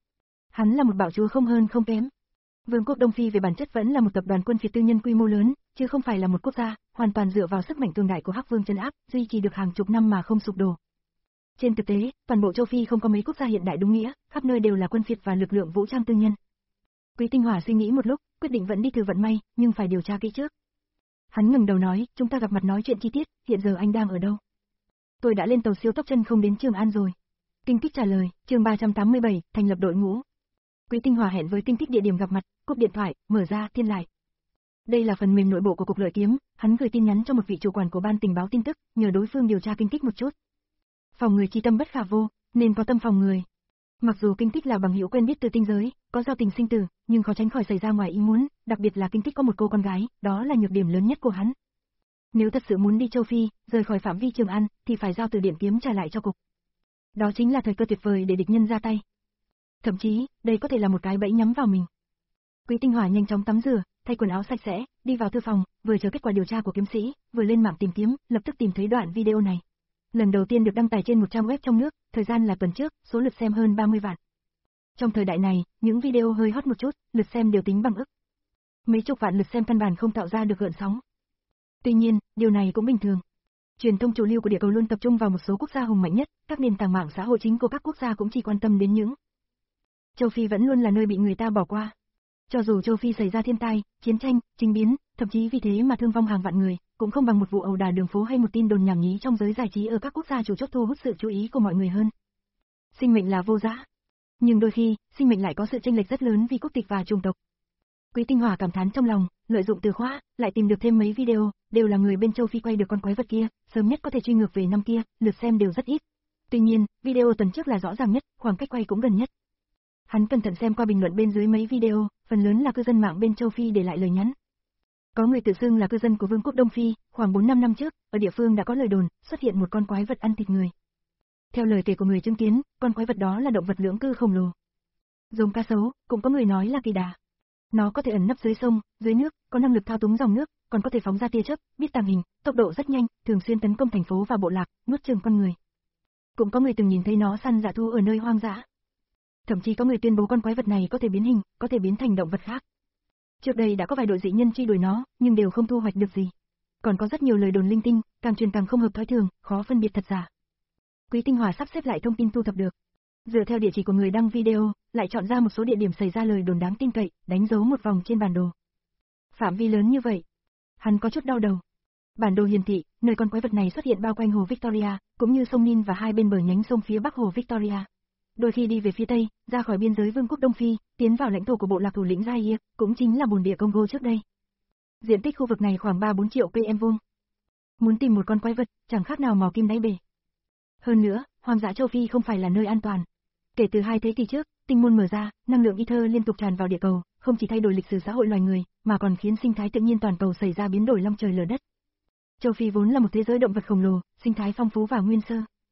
Hắn là một bạo chúa không hơn không kém. Vương quốc Đông Phi về bản chất vẫn là một tập đoàn quân phiệt tư nhân quy mô lớn, chứ không phải là một quốc gia, hoàn toàn dựa vào sức mạnh cường đại của Hắc Vương trấn áp, duy trì được hàng chục năm mà không sụp đổ. Trên thực tế, toàn bộ châu Phi không có mấy quốc gia hiện đại đúng nghĩa, khắp nơi đều là quân phiệt và lực lượng vũ trang tư nhân. Quý Tinh Hòa suy nghĩ một lúc, quyết định vẫn đi thử vận may, nhưng phải điều tra kỹ trước. Hắn ngẩng đầu nói, chúng ta gặp mặt nói chuyện chi tiết, hiện giờ anh đang ở đâu? Tôi đã lên tàu siêu tốc chân không đến Trường An rồi. Kinh Tích trả lời, chương ba trăm tám mươi bảy, thành lập đội ngũ. Quý Tinh Hòa hẹn với Kinh Tích địa điểm gặp mặt, cúp điện thoại, mở ra Thiên Lại. Đây là phần mềm nội bộ của Cục Lợi Kiếm, hắn gửi tin nhắn cho một vị chủ quản của ban tình báo tin tức, nhờ đối phương điều tra Kinh Tích một chút. Phòng người chi tâm bất khả vô, nên có tâm phòng người. Mặc dù Kinh Tích là bằng hữu quen biết từ tinh giới, có giao tình sinh tử, nhưng khó tránh khỏi xảy ra ngoài ý muốn, đặc biệt là Kinh Tích có một cô con gái, đó là nhược điểm lớn nhất của hắn. Nếu thật sự muốn đi châu Phi, rời khỏi phạm vi Trường An, thì phải giao từ điện kiếm trả lại cho cục. Đó chính là thời cơ tuyệt vời để địch nhân ra tay. Thậm chí, đây có thể là một cái bẫy nhắm vào mình. Quý Tinh Hòa nhanh chóng tắm rửa, thay quần áo sạch sẽ, đi vào thư phòng, vừa chờ kết quả điều tra của kiếm sĩ, vừa lên mạng tìm kiếm, lập tức tìm thấy đoạn video này. Lần đầu tiên được đăng tải trên một trang web trong nước, thời gian là tuần trước, số lượt xem hơn ba mươi vạn. Trong thời đại này, những video hơi hot một chút, lượt xem đều tính bằng ức. Mấy chục vạn lượt xem căn bản không tạo ra được gợn sóng. Tuy nhiên, điều này cũng bình thường. Truyền thông chủ lưu của địa cầu luôn tập trung vào một số quốc gia hùng mạnh nhất, các nền tảng mạng xã hội chính của các quốc gia cũng chỉ quan tâm đến những. Châu Phi vẫn luôn là nơi bị người ta bỏ qua. Cho dù châu Phi xảy ra thiên tai, chiến tranh, chính biến, thậm chí vì thế mà thương vong hàng vạn người, cũng không bằng một vụ ẩu đả đường phố hay một tin đồn nhảm nhí trong giới giải trí ở các quốc gia chủ chốt thu hút sự chú ý của mọi người hơn. Sinh mệnh là vô giá, nhưng đôi khi, sinh mệnh lại có sự chênh lệch rất lớn vì quốc tịch và chủng tộc. Quý Tinh Hòa cảm thán trong lòng, lợi dụng từ khóa, lại tìm được thêm mấy video, đều là người bên châu Phi quay được con quái vật kia, sớm nhất có thể truy ngược về năm kia, lượt xem đều rất ít. Tuy nhiên, video tuần trước là rõ ràng nhất, khoảng cách quay cũng gần nhất. Hắn cẩn thận xem qua bình luận bên dưới mấy video, phần lớn là cư dân mạng bên châu Phi để lại lời nhắn. Có người tự xưng là cư dân của Vương quốc Đông Phi, khoảng bốn năm năm trước, ở địa phương đã có lời đồn, xuất hiện một con quái vật ăn thịt người. Theo lời kể của người chứng kiến, con quái vật đó là động vật lưỡng cư khổng lồ. Giống cá sấu, cũng có người nói là kỳ đà. Nó có thể ẩn nấp dưới sông, dưới nước, có năng lực thao túng dòng nước, còn có thể phóng ra tia chớp, biết tàng hình, tốc độ rất nhanh, thường xuyên tấn công thành phố và bộ lạc, nuốt chửng con người. Cũng có người từng nhìn thấy nó săn dã thú ở nơi hoang dã. Thậm chí có người tuyên bố con quái vật này có thể biến hình, có thể biến thành động vật khác. Trước đây đã có vài đội dị nhân truy đuổi nó, nhưng đều không thu hoạch được gì. Còn có rất nhiều lời đồn linh tinh, càng truyền càng không hợp thói thường, khó phân biệt thật giả. Quý Tinh Hòa sắp xếp lại thông tin thu thập được. Dựa theo địa chỉ của người đăng video, lại chọn ra một số địa điểm xảy ra lời đồn đáng tin cậy, đánh dấu một vòng trên bản đồ. Phạm vi lớn như vậy, hắn có chút đau đầu. Bản đồ hiển thị, nơi con quái vật này xuất hiện bao quanh hồ Victoria, cũng như sông Nin và hai bên bờ nhánh sông phía bắc hồ Victoria. Đôi khi đi về phía tây, ra khỏi biên giới Vương quốc Đông Phi, tiến vào lãnh thổ của bộ lạc thủ lĩnh Zaire, cũng chính là bồn địa Congo trước đây. Diện tích khu vực này khoảng ba bốn triệu ki lô mét vuông. Muốn tìm một con quái vật, chẳng khác nào mò kim đáy bể. Hơn nữa, hoang dã châu Phi không phải là nơi an toàn. Kể từ hai thế kỷ trước, tinh môn mở ra, năng lượng ether liên tục tràn vào địa cầu, không chỉ thay đổi lịch sử xã hội loài người, mà còn khiến sinh thái tự nhiên toàn cầu xảy ra biến đổi long trời lở đất. Châu Phi vốn là một thế giới động vật khổng lồ, sinh thái phong phú và nguyên sơ.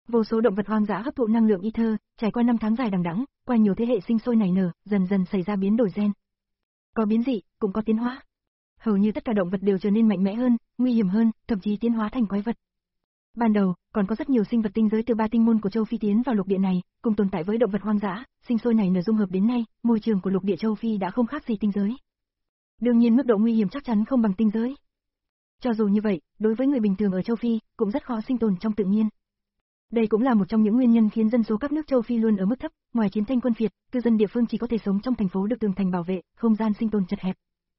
Vô số động vật hoang dã hấp thụ năng lượng ether, trải qua năm tháng dài đằng đẵng, qua nhiều thế hệ sinh sôi nảy nở, dần dần xảy ra biến đổi gen. Có biến dị, cũng có tiến hóa. Hầu như tất cả động vật đều trở nên mạnh mẽ hơn, nguy hiểm hơn, thậm chí tiến hóa thành quái vật. Ban đầu, còn có rất nhiều sinh vật tinh giới từ ba tinh môn của châu Phi tiến vào lục địa này, cùng tồn tại với động vật hoang dã, sinh sôi nảy nở dung hợp đến nay, môi trường của lục địa châu Phi đã không khác gì tinh giới. Đương nhiên mức độ nguy hiểm chắc chắn không bằng tinh giới. Cho dù như vậy, đối với người bình thường ở châu Phi, cũng rất khó sinh tồn trong tự nhiên. Đây cũng là một trong những nguyên nhân khiến dân số các nước châu Phi luôn ở mức thấp, ngoài chiến tranh quân phiệt, cư dân địa phương chỉ có thể sống trong thành phố được tường thành bảo vệ, không gian sinh tồn chật hẹp.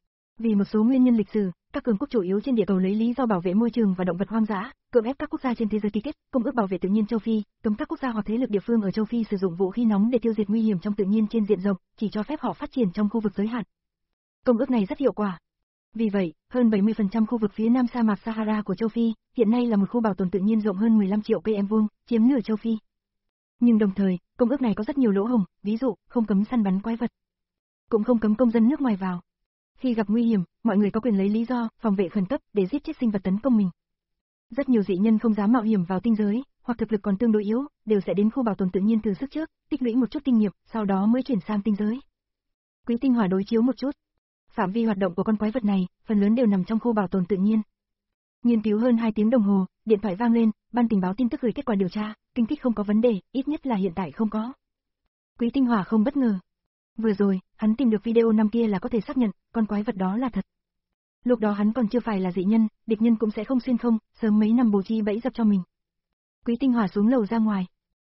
Vì một số nguyên nhân lịch sử, các cường quốc chủ yếu trên địa cầu lấy lý do bảo vệ môi trường và động vật hoang dã, cưỡng ép các quốc gia trên thế giới ký kết công ước bảo vệ tự nhiên châu Phi, cấm các quốc gia hoặc thế lực địa phương ở châu Phi sử dụng vũ khí nóng để tiêu diệt nguy hiểm trong tự nhiên trên diện rộng, chỉ cho phép họ phát triển trong khu vực giới hạn. Công ước này rất hiệu quả. Vì vậy, hơn bảy mươi phần trăm khu vực phía nam sa mạc Sahara của châu Phi, hiện nay là một khu bảo tồn tự nhiên rộng hơn mười lăm triệu cây em vuông, chiếm nửa châu Phi. Nhưng đồng thời, công ước này có rất nhiều lỗ hổng, ví dụ, không cấm săn bắn quái vật, cũng không cấm công dân nước ngoài vào. Khi gặp nguy hiểm, mọi người có quyền lấy lý do phòng vệ khẩn cấp để giết chết sinh vật tấn công mình. Rất nhiều dị nhân không dám mạo hiểm vào tinh giới, hoặc thực lực còn tương đối yếu, đều sẽ đến khu bảo tồn tự nhiên thử sức trước, tích lũy một chút kinh nghiệm, sau đó mới chuyển sang tinh giới. Quý Tinh Hỏa đối chiếu một chút. Phạm vi hoạt động của con quái vật này, phần lớn đều nằm trong khu bảo tồn tự nhiên. Nghiên cứu hơn hai tiếng đồng hồ, điện thoại vang lên, ban tình báo tin tức gửi kết quả điều tra, kinh tích không có vấn đề, ít nhất là hiện tại không có. Quý Tinh Hỏa không bất ngờ. Vừa rồi, hắn tìm được video năm kia là có thể xác nhận, con quái vật đó là thật. Lúc đó hắn còn chưa phải là dị nhân, địch nhân cũng sẽ không xuyên không, sớm mấy năm bố trí bẫy dập cho mình. Quý Tinh Hỏa xuống lầu ra ngoài.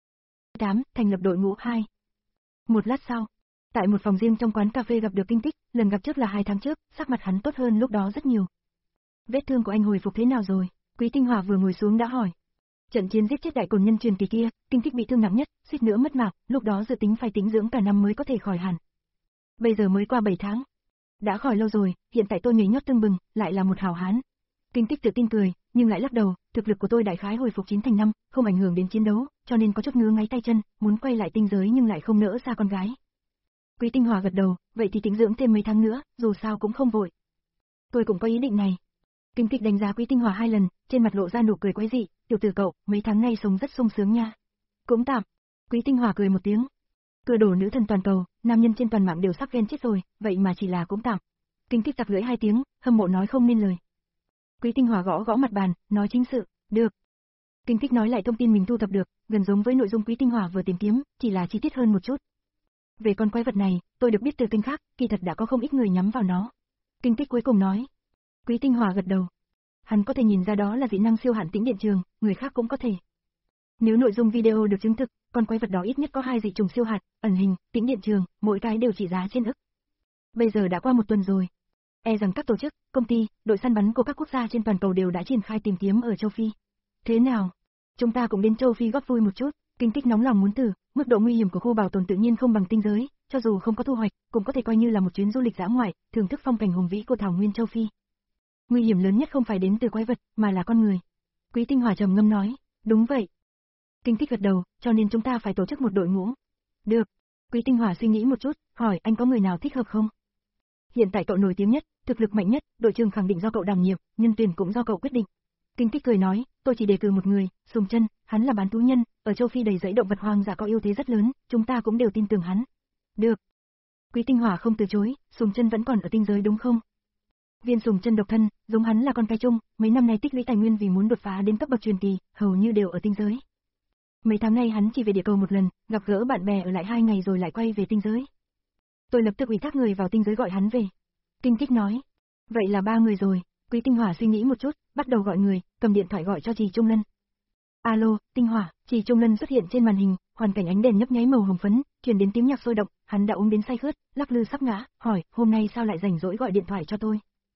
tám. Thành lập đội ngũ hai. Một lát sau, tại một phòng riêng trong quán cà phê gặp được Kinh Tích, lần gặp trước là hai tháng trước, sắc mặt hắn tốt hơn lúc đó rất nhiều. Vết thương của anh hồi phục thế nào rồi? Quý Tinh Hỏa vừa ngồi xuống đã hỏi. Trận chiến giết chết đại cồn nhân truyền kỳ kia, Kinh Tích bị thương nặng nhất, suýt nữa mất mạng, lúc đó dự tính phải tĩnh dưỡng cả năm mới có thể khỏi hẳn. Bây giờ mới qua bảy tháng. Đã khỏi lâu rồi, hiện tại tôi nhảy nhót tưng bừng, lại là một hảo hán. Kinh Tích tự tin cười, nhưng lại lắc đầu, thực lực của tôi đại khái hồi phục chín thành năm, không ảnh hưởng đến chiến đấu, cho nên có chút ngứa ngáy tay chân, muốn quay lại tinh giới nhưng lại không nỡ xa con gái. Quý Tinh Hỏa gật đầu, vậy thì tĩnh dưỡng thêm mấy tháng nữa, dù sao cũng không vội. Tôi cũng có ý định này. Kinh Tích đánh giá Quý Tinh Hỏa hai lần, trên mặt lộ ra nụ cười quái dị, tiểu tử cậu, mấy tháng nay sống rất sung sướng nha. Cũng tạm. Quý Tinh Hỏa cười một tiếng. Cửa đổ nữ thần toàn cầu, nam nhân trên toàn mạng đều sắp ghen chết rồi, vậy mà chỉ là cũng tạm. Kinh Tích tặc lưỡi hai tiếng, hâm mộ nói không nên lời. Quý Tinh Hỏa gõ gõ mặt bàn, nói chính sự, được. Kinh Tích nói lại thông tin mình thu thập được, gần giống với nội dung Quý Tinh Hỏa vừa tìm kiếm, chỉ là chi tiết hơn một chút. Về con quái vật này, tôi được biết từ kênh khác, kỳ thật đã có không ít người nhắm vào nó. Kinh Tích cuối cùng nói. Quý Tinh Hỏa gật đầu. Hắn có thể nhìn ra đó là dị năng siêu hạn tĩnh điện trường, người khác cũng có thể. Nếu nội dung video được chứng thực, con quái vật đó ít nhất có hai dị trùng siêu hạt, ẩn hình, tĩnh điện trường, mỗi cái đều trị giá trên ức. Bây giờ đã qua một tuần rồi. E rằng các tổ chức, công ty, đội săn bắn của các quốc gia trên toàn cầu đều đã triển khai tìm kiếm ở châu Phi. Thế nào? Chúng ta cũng đến châu Phi góp vui một chút. Kinh Tích nóng lòng muốn thử, mức độ nguy hiểm của khu bảo tồn tự nhiên không bằng tinh giới, cho dù không có thu hoạch, cũng có thể coi như là một chuyến du lịch dã ngoại, thưởng thức phong cảnh hùng vĩ của thảo nguyên châu Phi. Nguy hiểm lớn nhất không phải đến từ quái vật, mà là con người. Quý Tinh Hỏa trầm ngâm nói, đúng vậy. Kinh Tích gật đầu, cho nên chúng ta phải tổ chức một đội ngũ. Được. Quý Tinh Hỏa suy nghĩ một chút, hỏi anh có người nào thích hợp không? Hiện tại cậu nổi tiếng nhất, thực lực mạnh nhất, đội trưởng khẳng định do cậu đảm nhiệm, nhân tuyển cũng do cậu quyết định. Kinh Tích cười nói, tôi chỉ đề cử một người, Sùng Chân, hắn là bán thú nhân, ở châu Phi đầy dẫy động vật hoang dã có ưu thế rất lớn, chúng ta cũng đều tin tưởng hắn. Được. Quý Tinh Hỏa không từ chối, Sùng Chân vẫn còn ở tinh giới đúng không? Viên Sùng Chân độc thân, giống hắn là con cái chung, mấy năm nay tích lũy tài nguyên vì muốn đột phá đến cấp bậc truyền kỳ, hầu như đều ở tinh giới. Mấy tháng nay hắn chỉ về địa cầu một lần, gặp gỡ bạn bè ở lại hai ngày rồi lại quay về tinh giới. Tôi lập tức ủy thác người vào tinh giới gọi hắn về. Kinh Tích nói. Vậy là ba người rồi. Quý Tinh Hỏa suy nghĩ một chút, bắt đầu gọi người, cầm điện thoại gọi cho Trì Trung Lân. Alo, Tinh Hỏa, Trì Trung Lân xuất hiện trên màn hình, hoàn cảnh ánh đèn nhấp nháy màu hồng phấn, truyền đến tiếng nhạc sôi động, hắn đã uống đến say khướt, lắc lư sắp ngã, hỏi, hôm nay sao lại rảnh rỗi gọi điện thoại cho tôi?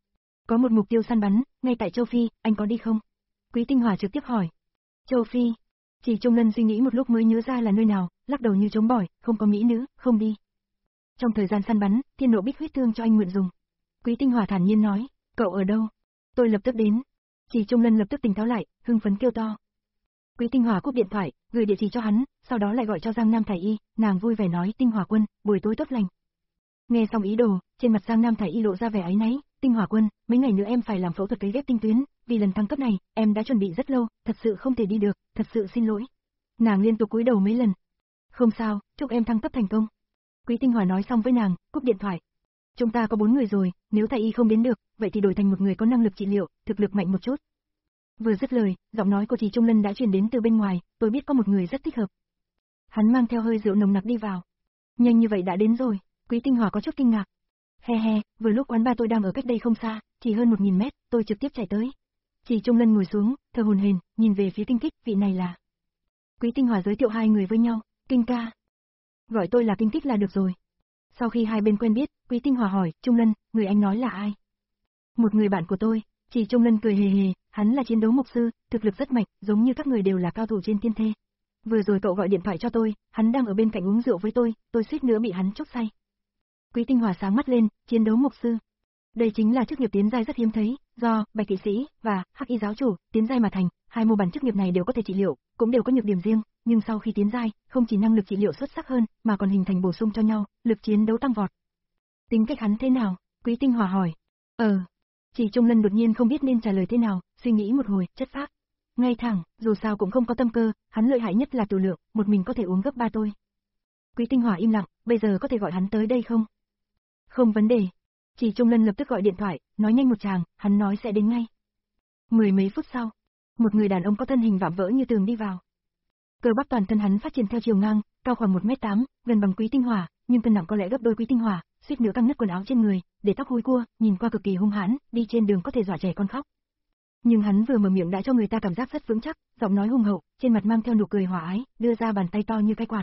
Có một mục tiêu săn bắn, ngay tại châu Phi, anh có đi không? Quý Tinh Hỏa trực tiếp hỏi. Châu Phi? Trì Trung Lân suy nghĩ một lúc mới nhớ ra là nơi nào, lắc đầu như chống bỏi, không có mỹ nữ, không đi. Trong thời gian săn bắn, Thiên Nộ Bích huyết thương cho anh mượn dùng. Quý Tinh Hỏa thản nhiên nói, cậu ở đâu? Tôi lập tức đến. Trì Trung Lân lập tức tỉnh táo lại, hưng phấn kêu to. Quý Tinh Hỏa cúp điện thoại, gửi địa chỉ cho hắn, sau đó lại gọi cho Giang Nam Thải Y, nàng vui vẻ nói, Tinh Hỏa Quân, buổi tối tốt lành. Nghe xong ý đồ, trên mặt Giang Nam Thải Y lộ ra vẻ áy náy, Tinh Hỏa Quân, mấy ngày nữa em phải làm phẫu thuật cấy ghép tinh tuyến, vì lần thăng cấp này, em đã chuẩn bị rất lâu, thật sự không thể đi được, thật sự xin lỗi. Nàng liên tục cúi đầu mấy lần. Không sao, chúc em thăng cấp thành công. Quý Tinh Hòa nói xong với nàng, cúp điện thoại. Chúng ta có bốn người rồi, nếu Thái Y không đến được, vậy thì đổi thành một người có năng lực trị liệu, thực lực mạnh một chút. Vừa dứt lời, giọng nói của Trì Trung Lân đã truyền đến từ bên ngoài, tôi biết có một người rất thích hợp. Hắn mang theo hơi rượu nồng nặc đi vào. Nhanh như vậy đã đến rồi, Quý Tinh Hòa có chút kinh ngạc. He he, vừa lúc quán ba tôi đang ở cách đây không xa, chỉ hơn một nghìn mét, tôi trực tiếp chạy tới. Trì Trung Lân ngồi xuống, thở hổn hển, nhìn về phía Kinh Kích, vị này là. Quý Tinh Hòa giới thiệu hai người với nhau, Kinh ca. Gọi tôi là Kinh Kích là được rồi. Sau khi hai bên quen biết, Quý Tinh Hòa hỏi, Trung Lân, người anh nói là ai? Một người bạn của tôi. Trì Trung Lân cười hề hề, hắn là chiến đấu mục sư, thực lực rất mạnh, giống như các người đều là cao thủ trên tiên thê. Vừa rồi cậu gọi điện thoại cho tôi, hắn đang ở bên cạnh uống rượu với tôi, tôi suýt nữa bị hắn chốc say. Quý Tinh Hòa sáng mắt lên, chiến đấu mục sư. Đây chính là chức nghiệp tiến giai rất hiếm thấy, do Bạch Kỵ Sĩ và Hắc Y giáo chủ tiến giai mà thành, hai mô bản chức nghiệp này đều có thể trị liệu, cũng đều có nhược điểm riêng, nhưng sau khi tiến giai, không chỉ năng lực trị liệu xuất sắc hơn, mà còn hình thành bổ sung cho nhau, lực chiến đấu tăng vọt. Tính cách hắn thế nào? Quý Tinh Hòa hỏi. Ờ. Chỉ Trung Lân đột nhiên không biết nên trả lời thế nào, suy nghĩ một hồi, chất phác. Ngay thẳng, dù sao cũng không có tâm cơ, hắn lợi hại nhất là tử lượng, một mình có thể uống gấp ba tôi. Quý Tinh Hòa im lặng, bây giờ có thể gọi hắn tới đây không? Không vấn đề. Chỉ Trung Lân lập tức gọi điện thoại, nói nhanh một tràng, hắn nói sẽ đến ngay. Mười mấy phút sau, một người đàn ông có thân hình vạm vỡ như tường đi vào. Cơ bắp toàn thân hắn phát triển theo chiều ngang, cao khoảng một mét tám, gần bằng Quý Tinh Hòa, nhưng cân nặng có lẽ gấp đôi Quý Tinh Hòa, suýt nữa căng nứt quần áo trên người, để tóc húi cua, nhìn qua cực kỳ hung hãn, đi trên đường có thể dọa trẻ con khóc. Nhưng hắn vừa mở miệng đã cho người ta cảm giác rất vững chắc, giọng nói hùng hậu, trên mặt mang theo nụ cười hòa ái, đưa ra bàn tay to như cái quạt.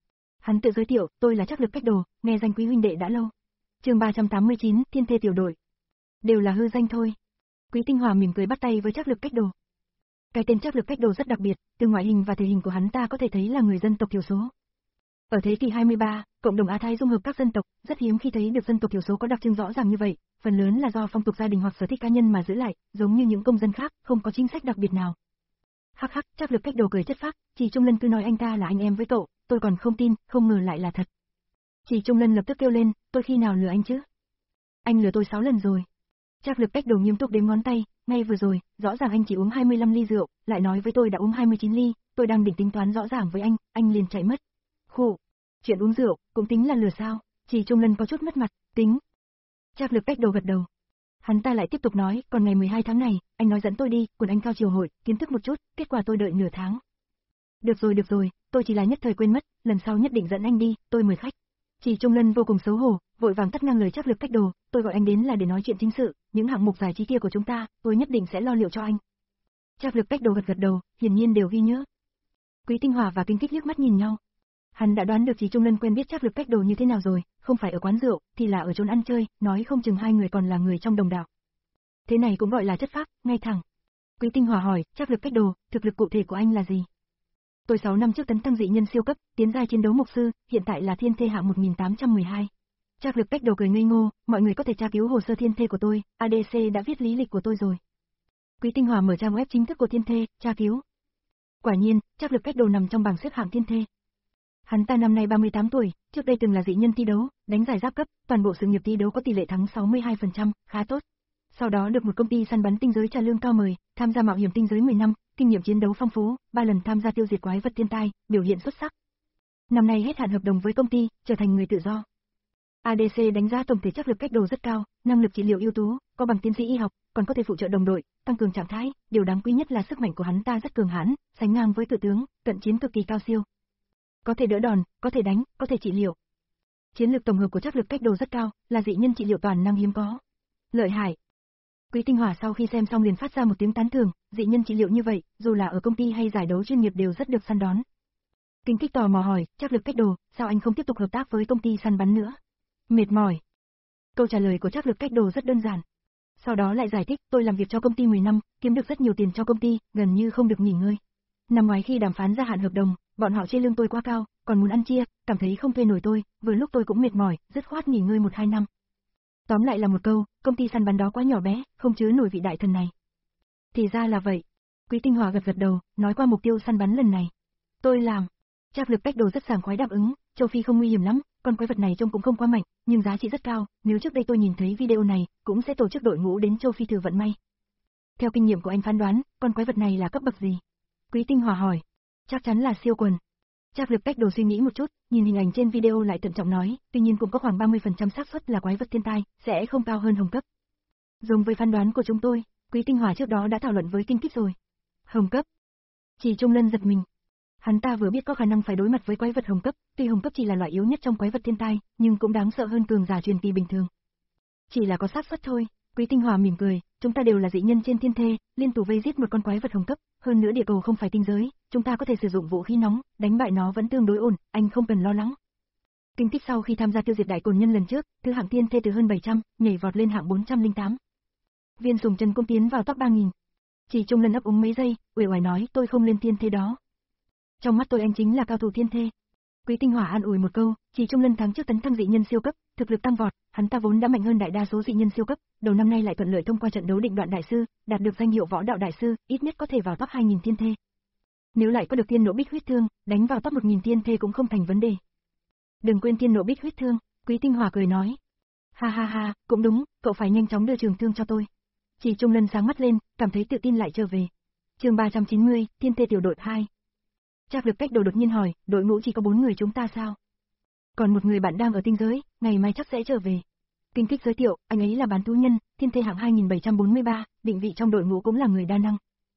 Hắn tự giới thiệu, tôi là Trác Lực Cách Đồ, nghe danh Quý huynh đệ đã lâu. Chương ba trăm tám mươi chín, Thiên Thê tiểu đội. Đều là hư danh thôi. Quý Tinh Hòa mỉm cười bắt tay với Trác Lực Cách Đồ. Cái tên Trác Lực Cách Đồ rất đặc biệt, từ ngoại hình và thể hình của hắn ta có thể thấy là người dân tộc thiểu số. Ở thế kỷ hai mươi ba, cộng đồng Á Thái dung hợp các dân tộc, rất hiếm khi thấy được dân tộc thiểu số có đặc trưng rõ ràng như vậy, phần lớn là do phong tục gia đình hoặc sở thích cá nhân mà giữ lại, giống như những công dân khác, không có chính sách đặc biệt nào. Hắc hắc, Trác Lực Cách Đồ cười chất phác, Chỉ Trung Lân cứ nói anh ta là anh em với cậu, tôi còn không tin, không ngờ lại là thật. Chỉ Trung Lân lập tức kêu lên, tôi khi nào lừa anh chứ? Anh lừa tôi sáu lần rồi. Trác Lực Cách Đồ nghiêm túc đếm ngón tay, ngay vừa rồi, rõ ràng anh chỉ uống hai mươi lăm ly rượu, lại nói với tôi đã uống hai mươi chín ly, tôi đang định tính toán rõ ràng với anh, anh liền chạy mất. Khổ, chuyện uống rượu, cũng tính là lừa sao? Chỉ Trung Lân có chút mất mặt, tính. Trác Lực Cách Đồ gật đầu. Hắn ta lại tiếp tục nói, còn ngày mười hai tháng này, anh nói dẫn tôi đi, quần anh cao chiều hội, kiến thức một chút, kết quả tôi đợi nửa tháng. Được rồi được rồi, tôi chỉ là nhất thời quên mất, lần sau nhất định dẫn anh đi, tôi mời khách. Chỉ Trung Lân vô cùng xấu hổ, vội vàng cắt ngang lời Trác Lực Cách Đồ, tôi gọi anh đến là để nói chuyện chính sự, những hạng mục giải trí kia của chúng ta, tôi nhất định sẽ lo liệu cho anh. Trác Lực Cách Đồ gật gật đầu, hiển nhiên đều ghi nhớ. Quý Tinh Hòa và Kinh Kích liếc mắt nhìn nhau. Hắn đã đoán được Chỉ Trung Lân quen biết Trác Lực Cách Đồ như thế nào rồi, không phải ở quán rượu, thì là ở chốn ăn chơi, nói không chừng hai người còn là người trong đồng đạo. Thế này cũng gọi là chất phác, ngay thẳng. Quý Tinh Hòa hỏi, Trác Lực Cách Đồ, thực lực cụ thể của anh là gì? Tôi sáu năm trước tấn thăng dị nhân siêu cấp, tiến giai chiến đấu mục sư, hiện tại là thiên thê hạng một nghìn tám trăm mười hai. Trác Lực Cách Đồ cười ngây ngô, mọi người có thể tra cứu hồ sơ thiên thê của tôi, a đê xê đã viết lý lịch của tôi rồi. Quý Tinh Hòa mở trang web chính thức của thiên thê, tra cứu. Quả nhiên, Trác Lực Cách Đồ nằm trong bảng xếp hạng thiên thê. Hắn ta năm nay ba mươi tám tuổi, trước đây từng là dị nhân thi đấu, đánh giải giáp cấp, toàn bộ sự nghiệp thi đấu có tỷ lệ thắng sáu mươi hai phần trăm, khá tốt. Sau đó được một công ty săn bắn tinh giới trả lương cao mời, tham gia mạo hiểm tinh giới mười năm, kinh nghiệm chiến đấu phong phú, ba lần tham gia tiêu diệt quái vật thiên tai, biểu hiện xuất sắc. Năm nay hết hạn hợp đồng với công ty, trở thành người tự do. a đê xê đánh giá tổng thể Trác Lực Cách Đồ rất cao, năng lực trị liệu ưu tú, có bằng tiến sĩ y học, còn có thể phụ trợ đồng đội, tăng cường trạng thái, điều đáng quý nhất là sức mạnh của hắn ta rất cường hãn, sánh ngang với cự tướng, cận chiến cực kỳ cao siêu. Có thể đỡ đòn, có thể đánh, có thể trị liệu. Chiến lược tổng hợp của Trác Lực Cách Đồ rất cao, là dị nhân trị liệu toàn năng hiếm có. Lợi hại. Quý Tinh Hòa sau khi xem xong liền phát ra một tiếng tán thưởng, dị nhân trị liệu như vậy, dù là ở công ty hay giải đấu chuyên nghiệp đều rất được săn đón. Kinh Kích tò mò hỏi, Trác Lực Cách Đồ, sao anh không tiếp tục hợp tác với công ty săn bắn nữa? Mệt mỏi. Câu trả lời của Trác Lực Cách Đồ rất đơn giản. Sau đó lại giải thích, tôi làm việc cho công ty mười năm, kiếm được rất nhiều tiền cho công ty, gần như không được nghỉ ngơi. Năm ngoái khi đàm phán gia hạn hợp đồng, bọn họ chê lương tôi quá cao, còn muốn ăn chia, cảm thấy không thuê nổi tôi, vừa lúc tôi cũng mệt mỏi, dứt khoát nghỉ ngơi một hai năm. Tóm lại là một câu, công ty săn bắn đó quá nhỏ bé, không chứa nổi vị đại thần này. Thì ra là vậy. Quý Tinh Hòa gật gật đầu, nói qua mục tiêu săn bắn lần này. Tôi làm. Trác Lực Cách Đồ rất sảng khoái đáp ứng, châu Phi không nguy hiểm lắm, con quái vật này trông cũng không quá mạnh, nhưng giá trị rất cao, nếu trước đây tôi nhìn thấy video này, cũng sẽ tổ chức đội ngũ đến châu Phi thử vận may. Theo kinh nghiệm của anh phán đoán, con quái vật này là cấp bậc gì? Quý Tinh Hòa hỏi. Chắc chắn là siêu quần. Trác Lực Cách Đồ suy nghĩ một chút, nhìn hình ảnh trên video lại thận trọng nói, tuy nhiên cũng có khoảng ba mươi phần trăm xác suất là quái vật thiên tai, sẽ không cao hơn hồng cấp. Giống với phán đoán của chúng tôi, Quý Tinh Hỏa trước đó đã thảo luận với Kinh Kích rồi. Hồng cấp. Chỉ Trung Lân giật mình. Hắn ta vừa biết có khả năng phải đối mặt với quái vật hồng cấp, tuy hồng cấp chỉ là loại yếu nhất trong quái vật thiên tai, nhưng cũng đáng sợ hơn cường giả truyền kỳ bình thường. Chỉ là có xác suất thôi. Quý Tinh Hỏa mỉm cười, chúng ta đều là dị nhân trên thiên thê, liên tục vây giết một con quái vật hồng cấp, hơn nữa địa cầu không phải tinh giới, chúng ta có thể sử dụng vũ khí nóng, đánh bại nó vẫn tương đối ổn, anh không cần lo lắng. Kinh Tích sau khi tham gia tiêu diệt đại cồn nhân lần trước, thứ hạng thiên thê từ hơn bảy trăm, nhảy vọt lên hạng bốn trăm lẻ tám. Viên Sùng Trần cũng tiến vào top ba nghìn. Chỉ Trung Lân ấp úng mấy giây, uể oải nói, tôi không lên thiên thê đó. Trong mắt tôi anh chính là cao thủ thiên thê. Quý Tinh Hỏa an ủi một câu, Chỉ Trung Lân tháng trước tấn thăng dị nhân siêu cấp, thực lực tăng vọt, hắn ta vốn đã mạnh hơn đại đa số dị nhân siêu cấp, đầu năm nay lại thuận lợi thông qua trận đấu định đoạn đại sư, đạt được danh hiệu võ đạo đại sư, ít nhất có thể vào top hai nghìn thiên thê. Nếu lại có được tiên nộ bích huyết thương, đánh vào top một nghìn thiên thê cũng không thành vấn đề. Đừng quên tiên nộ bích huyết thương, Quý Tinh Hỏa cười nói. Ha ha ha, cũng đúng, cậu phải nhanh chóng đưa trường thương cho tôi. Chỉ Trung Lân sáng mắt lên, cảm thấy tự tin lại trở về. Chương ba trăm chín mươi, Thiên Thê tiểu đội hai. Trác Lực Cách Đồ đột nhiên hỏi, đội ngũ chỉ có bốn người chúng ta sao? Còn một người bạn đang ở tinh giới, ngày mai chắc sẽ trở về. Kinh Kích giới thiệu, anh ấy là bán thú nhân, thiên thê hạng hai nghìn bảy trăm bốn mươi ba, định vị trong đội ngũ cũng là người đa năng.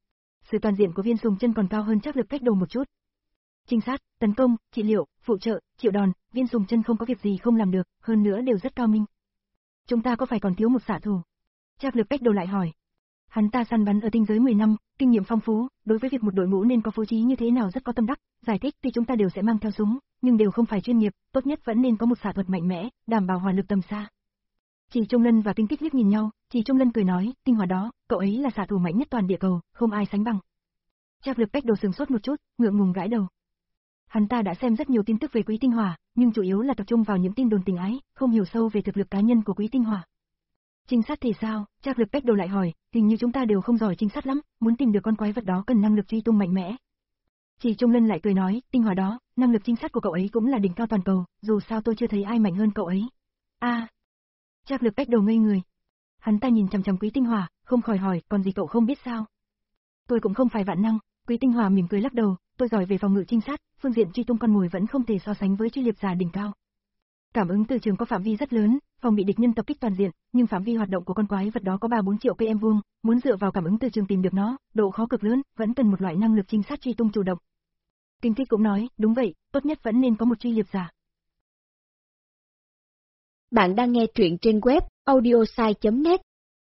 Sự toàn diện của Viên Sùng Chân còn cao hơn Trác Lực Cách Đồ một chút. Trinh sát, tấn công, trị liệu, phụ trợ, chịu đòn, Viên Sùng Chân không có việc gì không làm được, hơn nữa đều rất cao minh. Chúng ta có phải còn thiếu một xạ thủ? Trác Lực Cách Đồ lại hỏi. Hắn ta săn bắn ở tinh giới mười năm, kinh nghiệm phong phú, đối với việc một đội ngũ nên có phối trí như thế nào rất có tâm đắc, giải thích tuy chúng ta đều sẽ mang theo súng, nhưng đều không phải chuyên nghiệp, tốt nhất vẫn nên có một xạ thuật mạnh mẽ, đảm bảo hỏa lực tầm xa. Chỉ Trung Lân và Kinh Kích liếc nhìn nhau, Chỉ Trung Lân cười nói, Tinh Hỏa đó, cậu ấy là xạ thủ mạnh nhất toàn địa cầu, không ai sánh bằng. Trác Lực Cách Đồ sừng sốt một chút, ngượng ngùng gãi đầu. Hắn ta đã xem rất nhiều tin tức về Quý Tinh Hỏa, nhưng chủ yếu là tập trung vào những tin đồn tình ái, không hiểu sâu về thực lực cá nhân của Quý Tinh Hỏa. Trinh sát thì sao? Trác Lực Cách Đồ lại hỏi, hình như chúng ta đều không giỏi trinh sát lắm, muốn tìm được con quái vật đó cần năng lực truy tung mạnh mẽ. Chỉ Trung Lân lại cười nói, Tinh Hỏa đó, năng lực trinh sát của cậu ấy cũng là đỉnh cao toàn cầu, dù sao tôi chưa thấy ai mạnh hơn cậu ấy. A. À. Trác Lực Cách Đồ ngây người. Hắn ta nhìn chằm chằm Quý Tinh Hỏa, không khỏi hỏi, còn gì cậu không biết sao? Tôi cũng không phải vạn năng. Quý Tinh Hỏa mỉm cười lắc đầu, tôi giỏi về phòng ngự trinh sát, phương diện truy tung con mồi vẫn không thể so sánh với truy liệp giả đỉnh cao. Cảm ứng từ trường có phạm vi rất lớn, phòng bị địch nhân tập kích toàn diện, nhưng phạm vi hoạt động của con quái vật đó có ba bốn triệu km vuông, muốn dựa vào cảm ứng từ trường tìm được nó, độ khó cực lớn, vẫn cần một loại năng lực trinh sát truy tung chủ động. Kinh Kích cũng nói, đúng vậy, tốt nhất vẫn nên có một truy liệp giả. Bạn đang nghe truyện trên web audiosai chấm net.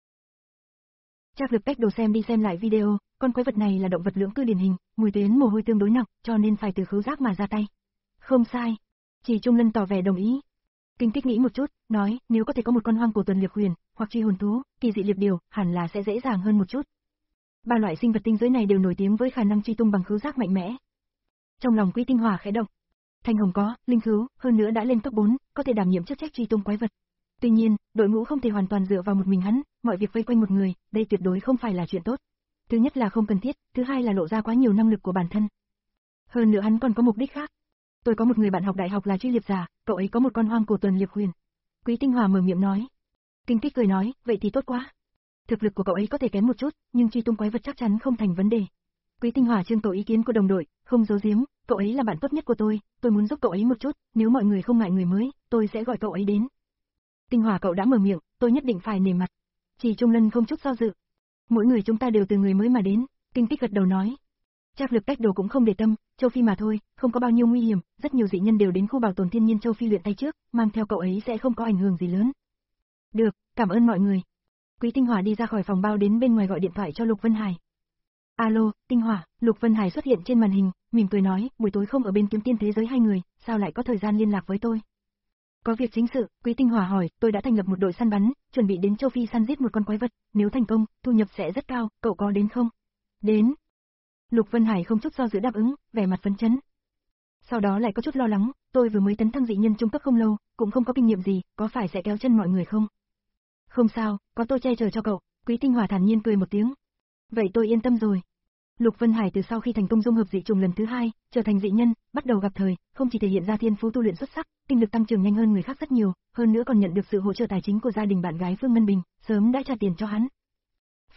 Trác Lực Cách Đồ xem đi xem lại video, con quái vật này là động vật lưỡng cư điển hình, mùi tuyến mồ hôi tương đối nặng, cho nên phải từ khứu giác mà ra tay. Không sai. Chỉ Trung Lân tỏ vẻ đồng ý. Kinh Kích nghĩ một chút, nói, nếu có thể có một con hoang cổ tuần liệp huyền, hoặc truy hồn thú, kỳ dị liệp điều, hẳn là sẽ dễ dàng hơn một chút. Ba loại sinh vật tinh giới này đều nổi tiếng với khả năng truy tung bằng khứu giác mạnh mẽ. Trong lòng Quý Tinh Hỏa khẽ động. Thanh Hồng có, linh khứu, hơn nữa đã lên cấp bốn, có thể đảm nhiệm chức trách truy tung quái vật. Tuy nhiên, đội ngũ không thể hoàn toàn dựa vào một mình hắn, mọi việc vây quanh một người, đây tuyệt đối không phải là chuyện tốt. Thứ nhất là không cần thiết, thứ hai là lộ ra quá nhiều năng lực của bản thân. Hơn nữa hắn còn có mục đích khác. Tôi có một người bạn học đại học là truy liệp giả, cậu ấy có một con hoang cổ tuần liệp huyền. Quý Tinh Hỏa mở miệng nói. Kinh Kích cười nói, vậy thì tốt quá. Thực lực của cậu ấy có thể kém một chút, nhưng truy tung quái vật chắc chắn không thành vấn đề. Quý Tinh Hỏa trưng cầu ý kiến của đồng đội, không giấu giếm, cậu ấy là bạn tốt nhất của tôi, tôi muốn giúp cậu ấy một chút, nếu mọi người không ngại người mới, tôi sẽ gọi cậu ấy đến. Tinh Hỏa cậu đã mở miệng, tôi nhất định phải nể mặt. Chỉ Trung Lân không chút do dự. Mỗi người chúng ta đều từ người mới mà đến, Kinh Kích gật đầu nói. Trác Lực Cách Đồ cũng không để tâm, châu Phi mà thôi, không có bao nhiêu nguy hiểm, rất nhiều dị nhân đều đến khu bảo tồn thiên nhiên châu Phi luyện tay trước, mang theo cậu ấy sẽ không có ảnh hưởng gì lớn. Được, cảm ơn mọi người. Quý Tinh Hỏa đi ra khỏi phòng bao đến bên ngoài gọi điện thoại cho Lục Vân Hải. Alo, Tinh Hỏa, Lục Vân Hải xuất hiện trên màn hình, mỉm cười nói, buổi tối không ở bên Kiếm Tiên thế giới hai người, sao lại có thời gian liên lạc với tôi? Có việc chính sự, Quý Tinh Hỏa hỏi, tôi đã thành lập một đội săn bắn, chuẩn bị đến châu Phi săn giết một con quái vật, nếu thành công, thu nhập sẽ rất cao, cậu có đến không? Đến. Lục Vân Hải không chút do dự đáp ứng, vẻ mặt phấn chấn. Sau đó lại có chút lo lắng, tôi vừa mới tấn thăng dị nhân trung cấp không lâu, cũng không có kinh nghiệm gì, có phải sẽ kéo chân mọi người không? Không sao, có tôi che chở cho cậu, Quý Tinh Hỏa thản nhiên cười một tiếng. Vậy tôi yên tâm rồi. Lục Vân Hải từ sau khi thành công dung hợp dị trùng lần thứ hai, trở thành dị nhân, bắt đầu gặp thời, không chỉ thể hiện ra thiên phú tu luyện xuất sắc, kinh lực tăng trưởng nhanh hơn người khác rất nhiều, hơn nữa còn nhận được sự hỗ trợ tài chính của gia đình bạn gái Phương Ngân Bình, sớm đã trả tiền cho hắn.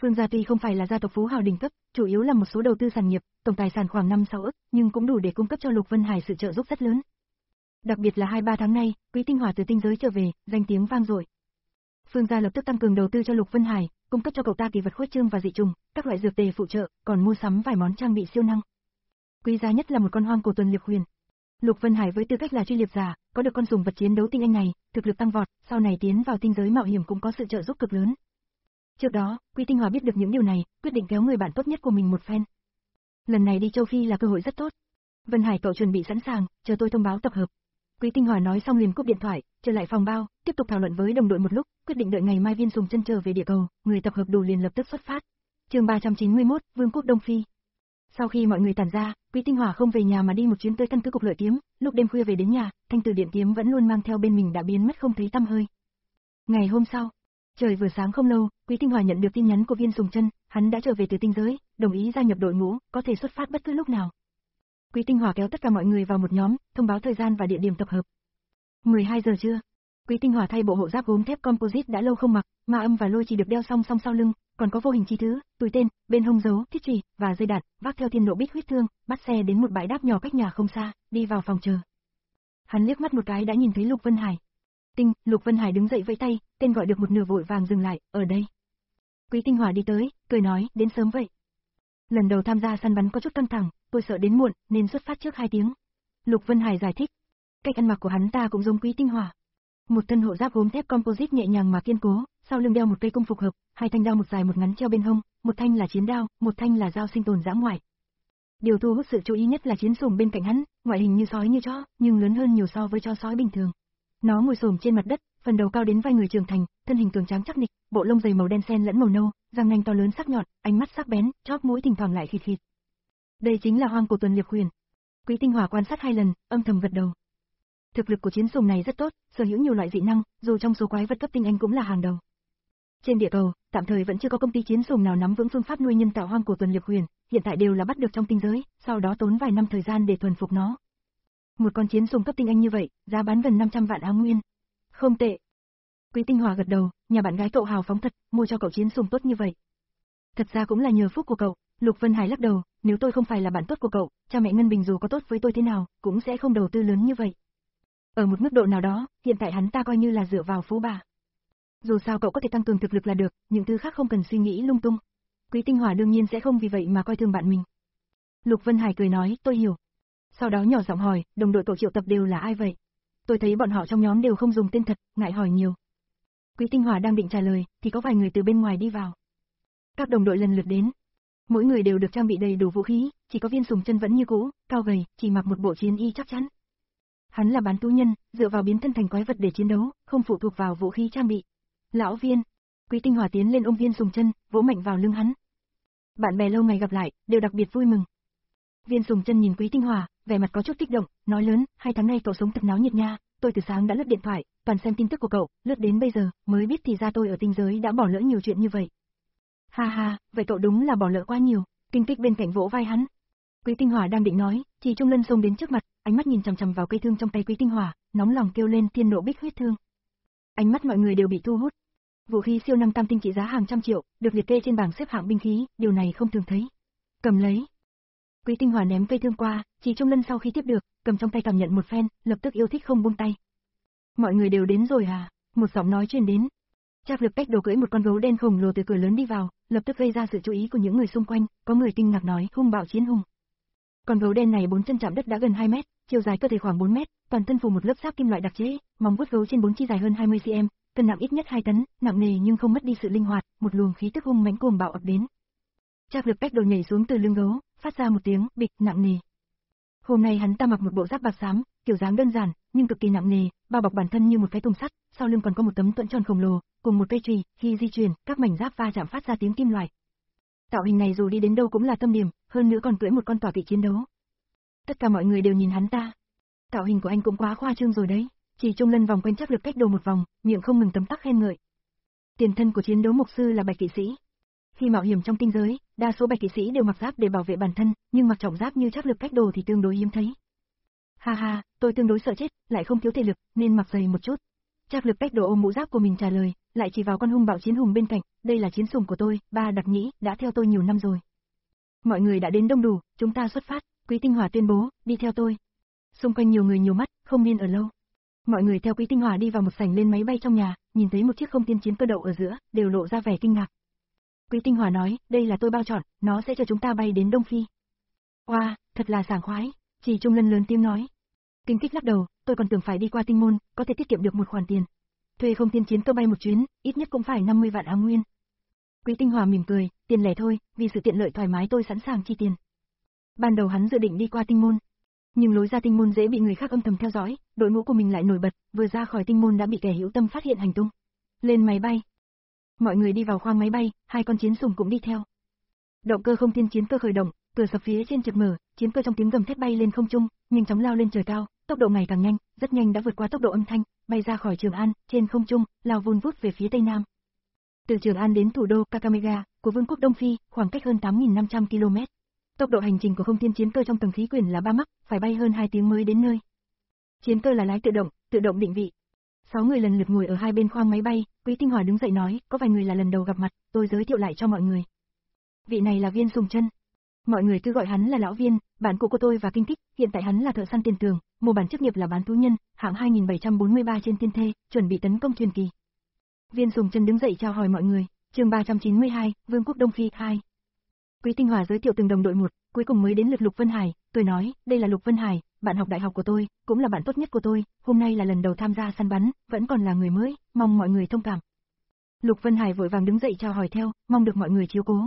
Phương gia tuy không phải là gia tộc phú hào đỉnh cấp, chủ yếu là một số đầu tư sản nghiệp, tổng tài sản khoảng năm sáu ức, nhưng cũng đủ để cung cấp cho Lục Vân Hải sự trợ giúp rất lớn. Đặc biệt là hai ba tháng nay, Quý Tinh Hỏa từ tinh giới trở về, danh tiếng vang dội. Phương gia lập tức tăng cường đầu tư cho Lục Vân Hải, cung cấp cho cậu ta kỳ vật khuếch trương và dị trùng, các loại dược tề phụ trợ, còn mua sắm vài món trang bị siêu năng. Quý giá nhất là một con hoang cổ tuần liệp huyền. Lục Vân Hải với tư cách là truy liệp giả, có được con sùng vật chiến đấu tinh anh này, thực lực tăng vọt, sau này tiến vào tinh giới mạo hiểm cũng có sự trợ giúp cực lớn. Trước đó, Quý Tinh Hỏa biết được những điều này, quyết định kéo người bạn tốt nhất của mình một phen. Lần này đi châu Phi là cơ hội rất tốt. Vân Hải cậu chuẩn bị sẵn sàng, chờ tôi thông báo tập hợp. Quý Tinh Hỏa nói xong liền cúp điện thoại, trở lại phòng bao, tiếp tục thảo luận với đồng đội một lúc, quyết định đợi ngày mai Viên Sùng Chân trở về địa cầu, người tập hợp đủ liền lập tức xuất phát. Chương ba trăm chín mươi mốt, Vương quốc Đông Phi. Sau khi mọi người tản ra, Quý Tinh Hỏa không về nhà mà đi một chuyến tới căn cứ cục lợi kiếm, lúc đêm khuya về đến nhà, thanh từ điện kiếm vẫn luôn mang theo bên mình đã biến mất không thấy tăm hơi. Ngày hôm sau, trời vừa sáng không lâu, Quý Tinh Hỏa nhận được tin nhắn của Viên Sùng Chân, hắn đã trở về từ tinh giới, đồng ý gia nhập đội ngũ, có thể xuất phát bất cứ lúc nào. Quý Tinh Hỏa kéo tất cả mọi người vào một nhóm, thông báo thời gian và địa điểm tập hợp. mười hai giờ trưa. Quý Tinh Hỏa thay bộ hộ giáp gốm thép composite đã lâu không mặc, ma âm và lôi chỉ được đeo song song sau lưng, còn có vô hình chi thứ, túi tên, bên hông dấu, thiết chùy và dây đạn, vác theo thiên nộ bích huyết thương, bắt xe đến một bãi đáp nhỏ cách nhà không xa, đi vào phòng chờ. Hắn liếc mắt một cái đã nhìn thấy Lục Vân Hải. Tinh, Lục Vân Hải đứng dậy vẫy tay, tên gọi được một nửa vội vàng dừng lại, ở đây. Quý Tinh Hỏa đi tới, cười nói, đến sớm vậy. Lần đầu tham gia săn bắn có chút căng thẳng, tôi sợ đến muộn, nên xuất phát trước hai tiếng. Lục Vân Hải giải thích. Cách ăn mặc của hắn ta cũng giống Quý Tinh Hỏa. Một thân hộ giáp gốm thép composite nhẹ nhàng mà kiên cố, sau lưng đeo một cây cung phục hợp, hai thanh đao một dài một ngắn treo bên hông, một thanh là chiến đao, một thanh là dao sinh tồn dã ngoại. Điều thu hút sự chú ý nhất là chiến sủng bên cạnh hắn, ngoại hình như sói như chó, nhưng lớn hơn nhiều so với chó sói bình thường. Nó ngồi xổm trên mặt đất, phần đầu cao đến vai người trưởng thành, thân hình cường tráng chắc nịch, bộ lông dày màu đen xen lẫn màu nâu, răng nanh to lớn sắc nhọn, ánh mắt sắc bén, chóp mũi thỉnh thoảng lại khịt khịt. Đây chính là hoang cổ tuần liệp huyền. Quý Tinh Hỏa quan sát hai lần, âm thầm gật đầu. Thực lực của chiến sủng này rất tốt, sở hữu nhiều loại dị năng, dù trong số quái vật cấp tinh anh cũng là hàng đầu. Trên địa cầu, tạm thời vẫn chưa có công ty chiến sủng nào nắm vững phương pháp nuôi nhân tạo hoang cổ tuần liệp huyền, hiện tại đều là bắt được trong tinh giới, sau đó tốn vài năm thời gian để thuần phục nó. Một con chiến sủng cấp tinh anh như vậy, giá bán gần năm trăm vạn áo nguyên. Không tệ. Quý Tinh Hỏa gật đầu, nhà bạn gái cậu hào phóng thật, mua cho cậu chiến sủng tốt như vậy. Thật ra cũng là nhờ phúc của cậu. Lục Vân Hải lắc đầu, nếu tôi không phải là bạn tốt của cậu, cha mẹ Ngân Bình dù có tốt với tôi thế nào, cũng sẽ không đầu tư lớn như vậy. Ở một mức độ nào đó, hiện tại hắn ta coi như là dựa vào phú bà. Dù sao cậu có thể tăng cường thực lực là được, những thứ khác không cần suy nghĩ lung tung. Quý Tinh Hỏa đương nhiên sẽ không vì vậy mà coi thường bạn mình. Lục Vân Hải cười nói, tôi hiểu. Sau đó nhỏ giọng hỏi, đồng đội cậu triệu tập đều là ai vậy? Tôi thấy bọn họ trong nhóm đều không dùng tên thật, ngại hỏi nhiều. Quý Tinh Hỏa đang định trả lời, thì có vài người từ bên ngoài đi vào. Các đồng đội lần lượt đến. Mỗi người đều được trang bị đầy đủ vũ khí, chỉ có Viên Sùng Chân vẫn như cũ, cao gầy, chỉ mặc một bộ chiến y chắc chắn. Hắn là bán thú nhân, dựa vào biến thân thành quái vật để chiến đấu, không phụ thuộc vào vũ khí trang bị. Lão Viên. Quý Tinh Hỏa tiến lên ôm Viên Sùng Chân, vỗ mạnh vào lưng hắn. Bạn bè lâu ngày gặp lại, đều đặc biệt vui mừng. Viên Sùng Chân nhìn Quý Tinh Hỏa, vẻ mặt có chút kích động, nói lớn, hai tháng nay cậu sống thật náo nhiệt nha, tôi từ sáng đã lướt điện thoại, toàn xem tin tức của cậu, lướt đến bây giờ, mới biết thì ra tôi ở tinh giới đã bỏ lỡ nhiều chuyện như vậy. Ha ha, vậy cậu đúng là bỏ lỡ quá nhiều, Kinh Tích bên cạnh vỗ vai hắn. Quý Tinh Hỏa đang định nói, thì Trung Lân xông đến trước mặt, ánh mắt nhìn chằm chằm vào cây thương trong tay Quý Tinh Hỏa, nóng lòng kêu lên thiên nộ bích huyết thương. Ánh mắt mọi người đều bị thu hút. Vũ khí siêu năng tam tinh trị giá hàng trăm triệu, được liệt kê trên bảng xếp hạng binh khí, điều này không thường thấy. Cầm lấy. Quý Tinh Hỏa ném cây thương qua, chỉ Trung Lân sau khi tiếp được, cầm trong tay cảm nhận một phen, lập tức yêu thích không buông tay. Mọi người đều đến rồi à? Một giọng nói truyền đến. Trác Lực Cách Đồ cưỡi một con gấu đen khổng lồ từ cửa lớn đi vào, lập tức gây ra sự chú ý của những người xung quanh, có người kinh ngạc nói, hung bạo chiến hùng. Con gấu đen này bốn chân chạm đất đã gần hai mét, chiều dài cơ thể khoảng bốn mét, toàn thân phủ một lớp giáp kim loại đặc chế, móng vuốt gấu trên bốn chi dài hơn hai mươi xăng-ti-mét, cân nặng ít nhất hai tấn, nặng nề nhưng không mất đi sự linh hoạt, một luồng khí tức hung mãnh cuồng bạo ập đến. Trác Lực Cách Đồ nhảy xuống từ lưng gấu, phát ra một tiếng bịch nặng nề. Hôm nay hắn ta mặc một bộ giáp bạc xám, kiểu dáng đơn giản, nhưng cực kỳ nặng nề, bao bọc bản thân như một cái thùng sắt, sau lưng còn có một tấm tuẫn tròn khổng lồ, cùng một cây chùy, khi di chuyển, các mảnh giáp va chạm phát ra tiếng kim loại. Tạo hình này dù đi đến đâu cũng là tâm điểm, hơn nữa còn cưỡi một con tọa kỵ chiến đấu. Tất cả mọi người đều nhìn hắn ta. Tạo hình của anh cũng quá khoa trương rồi đấy. Chỉ Trung Lân vòng quanh Trác Lực Cách Đồ một vòng, miệng không ngừng tấm tắc khen ngợi. Tiền thân của chiến đấu mục sư là bạch kỵ sĩ. Khi mạo hiểm trong tinh giới, đa số bạch kỵ sĩ đều mặc giáp để bảo vệ bản thân, nhưng mặc trọng giáp như Trác Lực Cách Đồ thì tương đối hiếm thấy. Ha ha, tôi tương đối sợ chết, lại không thiếu thể lực, nên mặc dày một chút. Trác Lực Bách đồ ôm mũ giáp của mình trả lời, lại chỉ vào con hung bạo chiến hùng bên cạnh, đây là chiến sủng của tôi, ba đặc nhĩ, đã theo tôi nhiều năm rồi. Mọi người đã đến đông đủ, chúng ta xuất phát, Quý Tinh Hỏa tuyên bố, đi theo tôi. Xung quanh nhiều người nhiều mắt, không nên ở lâu. Mọi người theo Quý Tinh Hỏa đi vào một sảnh lên máy bay trong nhà, nhìn thấy một chiếc không tiên chiến cơ đậu ở giữa, đều lộ ra vẻ kinh ngạc. Quý Tinh Hỏa nói, đây là tôi bao chọn, nó sẽ cho chúng ta bay đến Đông Phi. Oa, wow, thật là sảng khoái, Chỉ Trung Lân lớn tiếng nói. Kinh Kích lắc đầu, tôi còn tưởng phải đi qua Tinh Môn, có thể tiết kiệm được một khoản tiền. Thuê không tiên chiến cơ bay một chuyến, ít nhất cũng phải năm mươi vạn áo nguyên. Quý Tinh Hỏa mỉm cười, tiền lẻ thôi, vì sự tiện lợi thoải mái tôi sẵn sàng chi tiền. Ban đầu hắn dự định đi qua Tinh Môn, nhưng lối ra Tinh Môn dễ bị người khác âm thầm theo dõi, đội ngũ của mình lại nổi bật, vừa ra khỏi Tinh Môn đã bị kẻ hữu tâm phát hiện hành tung. Lên máy bay. Mọi người đi vào khoang máy bay, hai con chiến sủng cũng đi theo. Động cơ không tiên chiến cơ khởi động, cửa sập phía trên chợt mở, chiến cơ trong tiếng gầm thét bay lên không trung, nhanh chóng lao lên trời cao, tốc độ ngày càng nhanh, rất nhanh đã vượt qua tốc độ âm thanh, bay ra khỏi Trường An, trên không trung, lao vun vút về phía tây nam. Từ Trường An đến thủ đô Kakamega của Vương quốc Đông Phi, khoảng cách hơn tám nghìn năm trăm ki lô mét. Tốc độ hành trình của không tiên chiến cơ trong tầng khí quyển là ba mach, phải bay hơn hai tiếng mới đến nơi. Chiến cơ là lái tự động, tự động định vị. Sáu người lần lượt ngồi ở hai bên khoang máy bay, Quý Tinh Hỏa đứng dậy nói, có vài người là lần đầu gặp mặt, tôi giới thiệu lại cho mọi người. Vị này là Viên Sùng Chân. Mọi người cứ gọi hắn là lão Viên, bạn cũ của tôi và Kinh Kích, hiện tại hắn là thợ săn tiền tường, mô bản chức nghiệp là bán thú nhân, hạng hai nghìn bảy trăm bốn mươi ba trên tiên thê, chuẩn bị tấn công truyền kỳ. Viên Sùng Chân đứng dậy chào hỏi mọi người, chương ba trăm chín mươi hai, Vương quốc Đông Phi hai. Quý Tinh Hỏa giới thiệu từng đồng đội một, cuối cùng mới đến lượt Lục Vân Hải, tôi nói, đây là Lục Vân Hải, bạn học đại học của tôi, cũng là bạn tốt nhất của tôi, hôm nay là lần đầu tham gia săn bắn, vẫn còn là người mới, mong mọi người thông cảm. Lục Vân Hải vội vàng đứng dậy chào hỏi theo, mong được mọi người chiếu cố.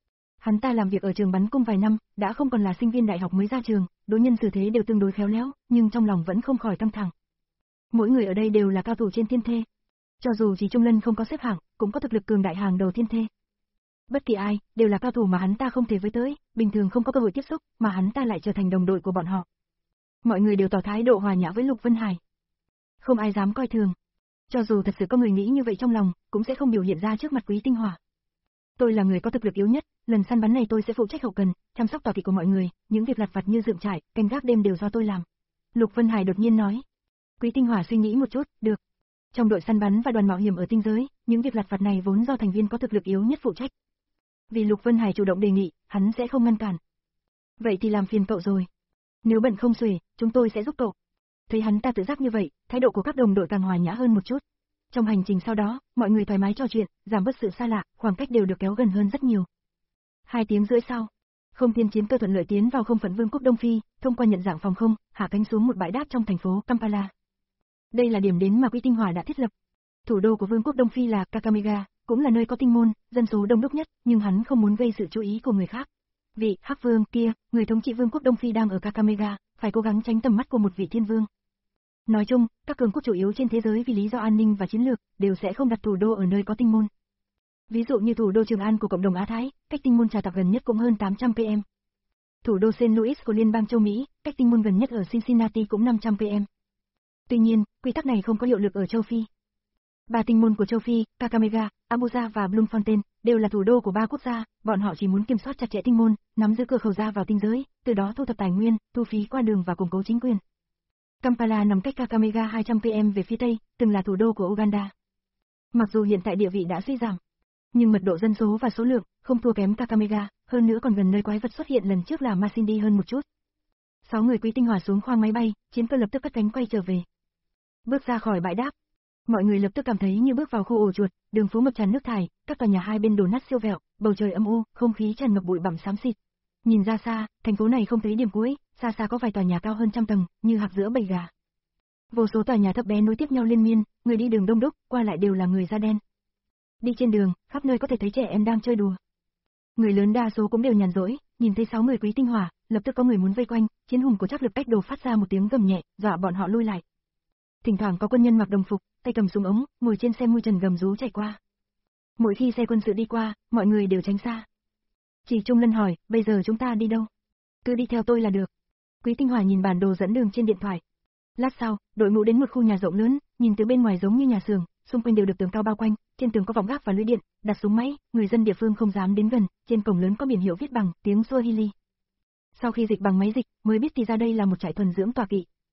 Hắn ta làm việc ở trường bắn cung vài năm, đã không còn là sinh viên đại học mới ra trường, đối nhân xử thế đều tương đối khéo léo, nhưng trong lòng vẫn không khỏi căng thẳng. Mỗi người ở đây đều là cao thủ trên thiên thê. Cho dù Chỉ Trung Lân không có xếp hạng, cũng có thực lực cường đại hàng đầu thiên thê. Bất kỳ ai, đều là cao thủ mà hắn ta không thể với tới, bình thường không có cơ hội tiếp xúc, mà hắn ta lại trở thành đồng đội của bọn họ. Mọi người đều tỏ thái độ hòa nhã với Lục Vân Hải. Không ai dám coi thường. Cho dù thật sự có người nghĩ như vậy trong lòng, cũng sẽ không biểu hiện ra trước mặt Quý Tinh Hỏa. Tôi là người có thực lực yếu nhất, lần săn bắn này tôi sẽ phụ trách hậu cần, chăm sóc tọa kỵ của mọi người, những việc lặt vặt như dựng trại, canh gác đêm đều do tôi làm. Lục Vân Hải đột nhiên nói. Quý Tinh Hỏa suy nghĩ một chút, được. Trong đội săn bắn và đoàn mạo hiểm ở tinh giới, những việc lặt vặt này vốn do thành viên có thực lực yếu nhất phụ trách. Vì Lục Vân Hải chủ động đề nghị, hắn sẽ không ngăn cản. Vậy thì làm phiền cậu rồi. Nếu bận không xuể, chúng tôi sẽ giúp cậu. Thấy hắn ta tự giác như vậy, thái độ của các đồng đội càng hòa nhã hơn một chút. Trong hành trình sau đó, mọi người thoải mái trò chuyện, giảm bớt sự xa lạ, khoảng cách đều được kéo gần hơn rất nhiều. Hai tiếng rưỡi sau, không tiên chiến cơ thuận lợi tiến vào không phận Vương quốc Đông Phi, thông qua nhận dạng phòng không, hạ cánh xuống một bãi đáp trong thành phố Kampala. Đây là điểm đến mà Quý Tinh Hỏa đã thiết lập. Thủ đô của Vương quốc Đông Phi là Kakamega, cũng là nơi có tinh môn, dân số đông đúc nhất, nhưng hắn không muốn gây sự chú ý của người khác. Vị Hắc Vương kia, người thống trị Vương quốc Đông Phi đang ở Kakamega, phải cố gắng tránh tầm mắt của một vị thiên vương. Nói chung, các cường quốc chủ yếu trên thế giới vì lý do an ninh và chiến lược, đều sẽ không đặt thủ đô ở nơi có tinh môn. Ví dụ như thủ đô Trường An của cộng đồng Á Thái, cách tinh môn Trà Tặc gần nhất cũng hơn tám trăm ki lô mét. Thủ đô Saint Louis của Liên bang châu Mỹ, cách tinh môn gần nhất ở Cincinnati cũng năm trăm ki lô mét. Tuy nhiên, quy tắc này không có hiệu lực ở châu Phi. Ba tinh môn của châu Phi, Kakamega, Abuja và Bloemfontein, đều là thủ đô của ba quốc gia, bọn họ chỉ muốn kiểm soát chặt chẽ tinh môn, nắm giữ cửa khẩu ra vào tinh giới, từ đó thu thập tài nguyên, thu phí qua đường và củng cố chính quyền. Kampala nằm cách Kakamega hai trăm ki lô mét về phía tây, từng là thủ đô của Uganda. Mặc dù hiện tại địa vị đã suy giảm, nhưng mật độ dân số và số lượng không thua kém Kakamega, hơn nữa còn gần nơi quái vật xuất hiện lần trước là Masindi hơn một chút. Sáu người Quý Tinh Hỏa xuống khoang máy bay, chiến cơ lập tức cất cánh quay trở về. Bước ra khỏi bãi đáp, mọi người lập tức cảm thấy như bước vào khu ổ chuột, đường phố ngập tràn nước thải, các tòa nhà hai bên đổ nát siêu vẹo, bầu trời âm u, không khí tràn ngập bụi bặm xám xịt. Nhìn ra xa, thành phố này không thấy điểm cuối, xa xa có vài tòa nhà cao hơn trăm tầng, như hạc giữa bầy gà. Vô số tòa nhà thấp bé nối tiếp nhau liên miên, người đi đường đông đúc, qua lại đều là người da đen. Đi trên đường, khắp nơi có thể thấy trẻ em đang chơi đùa. Người lớn đa số cũng đều nhàn rỗi, nhìn thấy sáu người Quý Tinh Hỏa, lập tức có người muốn vây quanh, chiến hùng của Trác Lực Bách Đồ phát ra một tiếng gầm nhẹ, dọa bọn họ lui lại. Thỉnh thoảng có quân nhân mặc đồng phục, tay cầm súng ống, ngồi trên xe mui trần gầm rú chạy qua. Mỗi khi xe quân sự đi qua, mọi người đều tránh xa. Chỉ Trung Lân hỏi, bây giờ chúng ta đi đâu? Cứ đi theo tôi là được. Quý Tinh Hỏa nhìn bản đồ dẫn đường trên điện thoại. Lát sau, đội ngũ đến một khu nhà rộng lớn, nhìn từ bên ngoài giống như nhà xưởng, xung quanh đều được tường cao bao quanh, trên tường có vòng gác và lưới điện, đặt súng máy, người dân địa phương không dám đến gần, trên cổng lớn có biển hiệu viết bằng tiếng Swahili. Sau khi dịch bằng máy dịch, mới biết thì ra đây là một trại thuần dưỡng tọa kỵ.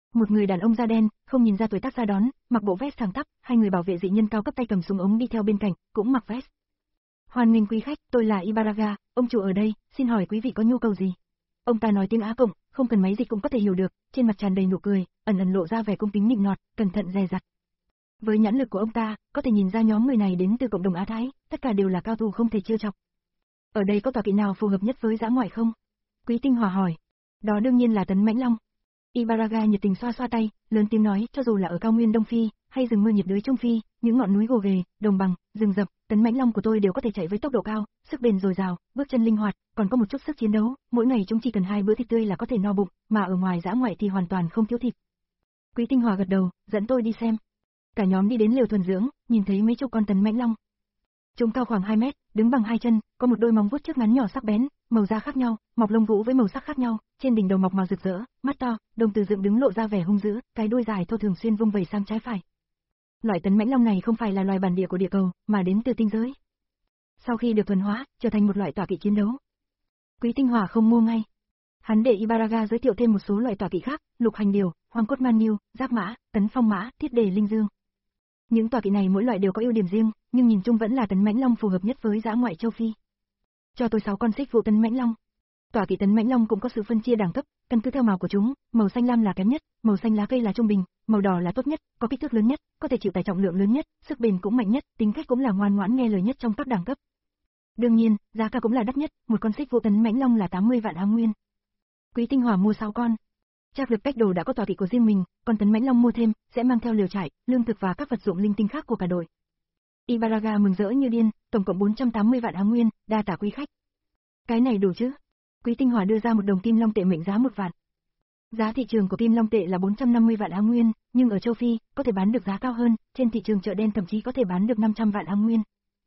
Một người đàn ông da đen, không nhìn ra tuổi tác ra đón, mặc bộ vest thẳng tắp, hai người bảo vệ dị nhân cao cấp tay cầm súng ống đi theo bên cạnh, cũng mặc vest. Hoan nghênh quý khách, tôi là Ibarraga, ông chủ ở đây, xin hỏi quý vị có nhu cầu gì? Ông ta nói tiếng Á Cộng, không cần máy dịch cũng có thể hiểu được, trên mặt tràn đầy nụ cười, ẩn ẩn lộ ra vẻ cung kính nịnh nọt, cẩn thận dè dặt. Với nhãn lực của ông ta, có thể nhìn ra nhóm người này đến từ cộng đồng Á Thái, tất cả đều là cao thủ không thể trêu chọc. Ở đây có tọa kỵ nào phù hợp nhất với dã ngoại không? Quý Tinh Hòa hỏi. Đó đương nhiên là Tấn Mãnh Long. Ibarraga nhiệt tình xoa xoa tay, lớn tiếng nói, cho dù là ở cao nguyên Đông Phi, hay rừng mưa nhiệt đới Trung Phi, những ngọn núi gồ ghề, đồng bằng, rừng rậm, Tấn Mãnh Long của tôi đều có thể chạy với tốc độ cao, sức bền dồi dào, bước chân linh hoạt, còn có một chút sức chiến đấu, mỗi ngày chúng chỉ cần hai bữa thịt tươi là có thể no bụng, mà ở ngoài dã ngoại thì hoàn toàn không thiếu thịt. Quý Tinh Hòa gật đầu, dẫn tôi đi xem. Cả nhóm đi đến lều thuần dưỡng, nhìn thấy mấy chục con Tấn Mãnh Long. Chúng cao khoảng hai mét, đứng bằng hai chân, có một đôi móng vuốt trước ngắn nhỏ sắc bén, màu da khác nhau, mọc lông vũ với màu sắc khác nhau, trên đỉnh đầu mọc màu rực rỡ, mắt to, đồng tử dựng đứng lộ ra vẻ hung dữ, cái đuôi dài thô thường xuyên vung vẩy sang trái phải. Loại Tấn Mãnh Long này không phải là loài bản địa của địa cầu, mà đến từ tinh giới. Sau khi được thuần hóa, trở thành một loại tọa kỵ chiến đấu. Quý Tinh Hòa không mua ngay. Hắn để Ibarraga giới thiệu thêm một số loại tọa kỵ khác, lục hành điều, hoàng cốt man nghiêu, giáp mã, tấn phong mã, thiết đề linh dương. Những tọa kỵ này mỗi loại đều có ưu điểm riêng, nhưng nhìn chung vẫn là Tấn Mãnh Long phù hợp nhất với dã ngoại châu Phi. Cho tôi sáu con xích vụ Tấn Mãnh Long. Tọa kỵ Tấn Mãnh Long cũng có sự phân chia đẳng cấp, căn cứ theo màu của chúng, màu xanh lam là kém nhất, màu xanh lá cây là trung bình, màu đỏ là tốt nhất, có kích thước lớn nhất, có thể chịu tải trọng lượng lớn nhất, sức bền cũng mạnh nhất, tính cách cũng là ngoan ngoãn nghe lời nhất trong các đẳng cấp. Đương nhiên, giá cả cũng là đắt nhất, một con xích vụ Tấn Mãnh Long là tám mươi vạn Á Nguyên. Quý Tinh Hòa mua sáu con. Charles Peckdo đã có tọa kỵ của riêng mình, còn Tấn Mãnh Long mua thêm, sẽ mang theo lều trại, lương thực và các vật dụng linh tinh khác của cả đội. Ibarraga mừng rỡ như điên, tổng cộng bốn trăm tám mươi vạn Á Nguyên, đa tạ quý khách. Cái này đủ chứ? Quý Tinh Hòa đưa ra một đồng kim long tệ mệnh giá một vạn. Giá thị trường của kim long tệ là bốn trăm năm mươi vạn Á Nguyên, nhưng ở châu Phi, có thể bán được giá cao hơn, trên thị trường chợ đen thậm chí có thể bán được năm trăm vạn Á Nguyên.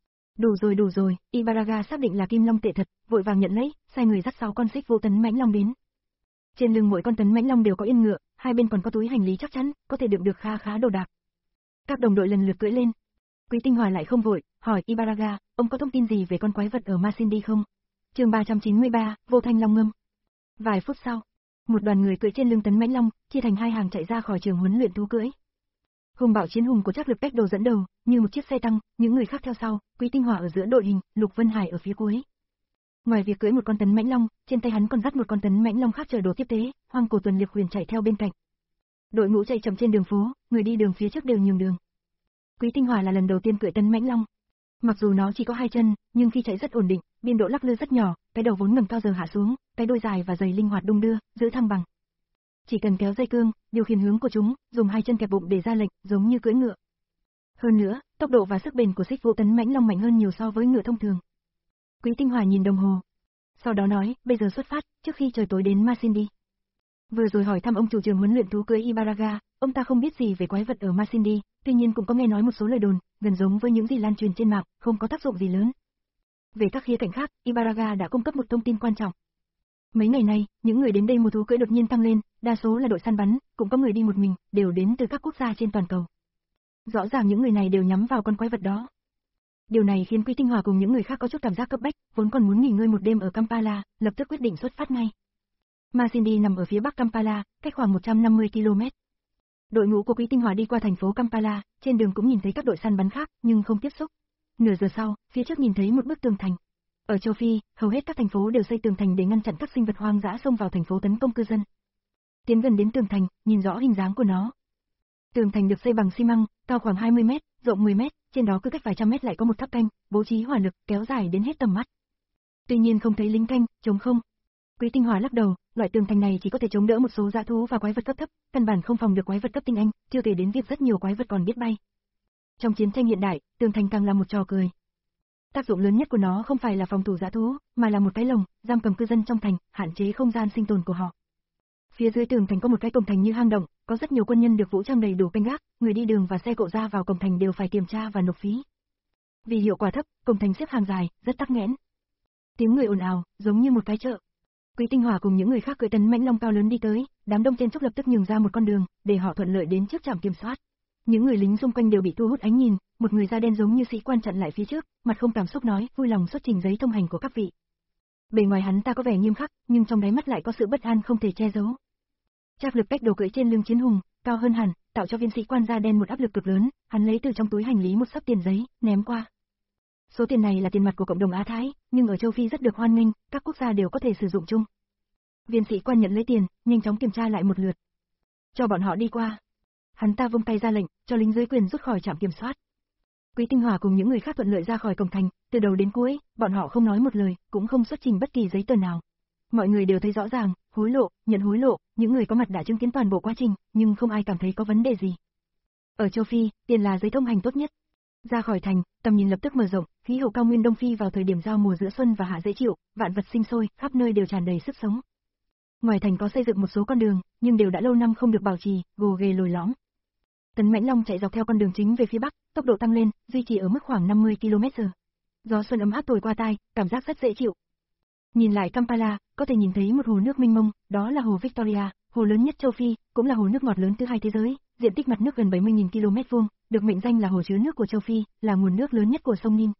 Đủ rồi đủ rồi, Ibarraga xác định là kim long tệ thật, vội vàng nhận lấy, sai người dắt sáu con xích vô Tấn Mãnh Long đến. Trên lưng mỗi con Tấn Mãnh Long đều có yên ngựa, hai bên còn có túi hành lý chắc chắn, có thể đựng được khá khá đồ đạc. Các đồng đội lần lượt cưỡi lên. Quý Tinh Hòa lại không vội, hỏi Ibarraga, ông có thông tin gì về con quái vật ở Masindi không? Chương ba trăm chín mươi ba, Vô Thanh Long Ngâm. Vài phút sau, một đoàn người cưỡi trên lưng Tấn Mãnh Long, chia thành hai hàng chạy ra khỏi trường huấn luyện thú cưỡi. Hùng bạo chiến hùng của Charles Peckdo dẫn đầu, như một chiếc xe tăng, những người khác theo sau, Quý Tinh Hòa ở giữa đội hình, Lục Vân Hải ở phía cuối. Ngoài việc cưỡi một con Tấn Mãnh Long, trên tay hắn còn dắt một con Tấn Mãnh Long khác chờ đồ tiếp tế, Hoang Cổ Tuần Liệt Huyền chạy theo bên cạnh. Đội ngũ chạy chậm trên đường phố, người đi đường phía trước đều nhường đường. Quý Tinh Hòa là lần đầu tiên cưỡi Tấn Mãnh Long. Mặc dù nó chỉ có hai chân, nhưng khi chạy rất ổn định, biên độ lắc lư rất nhỏ, cái đầu vốn ngẩng cao giờ hạ xuống, cái đuôi dài và dày linh hoạt đung đưa, giữ thăng bằng. Chỉ cần kéo dây cương, điều khiển hướng của chúng, dùng hai chân kẹp bụng để ra lệnh, giống như cưỡi ngựa. Hơn nữa, tốc độ và sức bền của xích vũ Tấn Mãnh Long mạnh hơn nhiều so với ngựa thông thường. Quý Tinh Hòa nhìn đồng hồ, sau đó nói, bây giờ xuất phát, trước khi trời tối đến Masindi. Vừa rồi hỏi thăm ông chủ trường huấn luyện thú cưỡi Ibarraga, ông ta không biết gì về quái vật ở Masindi, tuy nhiên cũng có nghe nói một số lời đồn, gần giống với những gì lan truyền trên mạng, không có tác dụng gì lớn. Về các khía cạnh khác, Ibarraga đã cung cấp một thông tin quan trọng. Mấy ngày nay, những người đến đây mua thú cưỡi đột nhiên tăng lên, đa số là đội săn bắn, cũng có người đi một mình, đều đến từ các quốc gia trên toàn cầu. Rõ ràng những người này đều nhắm vào con quái vật đó. Điều này khiến Quý Tinh Hòa cùng những người khác có chút cảm giác cấp bách, vốn còn muốn nghỉ ngơi một đêm ở Kampala, lập tức quyết định xuất phát ngay. Masindi nằm ở phía bắc Kampala, cách khoảng một trăm năm mươi ki lô mét. Đội ngũ của Quý Tinh Hòa đi qua thành phố Kampala, trên đường cũng nhìn thấy các đội săn bắn khác, nhưng không tiếp xúc. Nửa giờ sau, phía trước nhìn thấy một bức tường thành. Ở châu Phi, hầu hết các thành phố đều xây tường thành để ngăn chặn các sinh vật hoang dã xông vào thành phố tấn công cư dân. Tiến gần đến tường thành, nhìn rõ hình dáng của nó. Tường thành được xây bằng xi măng, cao khoảng hai mươi mét, rộng mười mét, trên đó cứ cách vài trăm mét lại có một tháp canh, bố trí hỏa lực, kéo dài đến hết tầm mắt. Tuy nhiên không thấy lính canh, trống không. Quý Tinh Hòa lắc đầu, loại tường thành này chỉ có thể chống đỡ một số dã thú và quái vật cấp thấp, căn bản không phòng được quái vật cấp tinh anh, chưa kể đến việc rất nhiều quái vật còn biết bay. Trong chiến tranh hiện đại, tường thành càng là một trò cười. Tác dụng lớn nhất của nó không phải là phòng thủ dã thú, mà là một cái lồng, giam cầm cư dân trong thành, hạn chế không gian sinh tồn của họ. Phía dưới tường thành có một cái cổng thành như hang động, có rất nhiều quân nhân được vũ trang đầy đủ canh gác, người đi đường và xe cộ ra vào cổng thành đều phải kiểm tra và nộp phí. Vì hiệu quả thấp, cổng thành xếp hàng dài, rất tắc nghẽn. Tiếng người ồn ào, giống như một cái chợ. Quý Tinh Hòa cùng những người khác cưỡi Tấn Mãnh Long cao lớn đi tới, đám đông chen chúc lập tức nhường ra một con đường, để họ thuận lợi đến trước trạm kiểm soát. Những người lính xung quanh đều bị thu hút ánh nhìn, một người da đen giống như sĩ quan chặn lại phía trước, mặt không cảm xúc nói, vui lòng xuất trình giấy thông hành của các vị. Bề ngoài hắn ta có vẻ nghiêm khắc, nhưng trong đáy mắt lại có sự bất an không thể che giấu. Trác Lực Bách đồ cưỡi trên lưng chiến hùng, cao hơn hẳn, tạo cho viên sĩ quan da đen một áp lực cực lớn, hắn lấy từ trong túi hành lý một xấp tiền giấy, ném qua. Số tiền này là tiền mặt của cộng đồng Á Thái, nhưng ở châu Phi rất được hoan nghênh, các quốc gia đều có thể sử dụng chung. Viên sĩ quan nhận lấy tiền, nhanh chóng kiểm tra lại một lượt. Cho bọn họ đi qua. Hắn ta vung tay ra lệnh, cho lính dưới quyền rút khỏi trạm kiểm soát. Quý Tinh Hòa cùng những người khác thuận lợi ra khỏi cổng thành, từ đầu đến cuối, bọn họ không nói một lời, cũng không xuất trình bất kỳ giấy tờ nào. Mọi người đều thấy rõ ràng, hối lộ, nhận hối lộ, những người có mặt đã chứng kiến toàn bộ quá trình, nhưng không ai cảm thấy có vấn đề gì. Ở châu Phi, tiền là giấy thông hành tốt nhất. Ra khỏi thành, tầm nhìn lập tức mở rộng, khí hậu cao nguyên Đông Phi vào thời điểm giao mùa giữa xuân và hạ dễ chịu, vạn vật sinh sôi, khắp nơi đều tràn đầy sức sống. Ngoài thành có xây dựng một số con đường, nhưng đều đã lâu năm không được bảo trì, gồ ghề lồi lõm. Tấn Mãnh Long chạy dọc theo con đường chính về phía bắc, tốc độ tăng lên, duy trì ở mức khoảng năm mươi ki lô mét giờ. Gió xuân ấm áp thổi qua tai, cảm giác rất dễ chịu. Nhìn lại Kampala, có thể nhìn thấy một hồ nước mênh mông, đó là hồ Victoria, hồ lớn nhất châu Phi, cũng là hồ nước ngọt lớn thứ hai thế giới, diện tích mặt nước gần bảy mươi nghìn ki lô mét vuông, được mệnh danh là hồ chứa nước của châu Phi, là nguồn nước lớn nhất của sông Nin.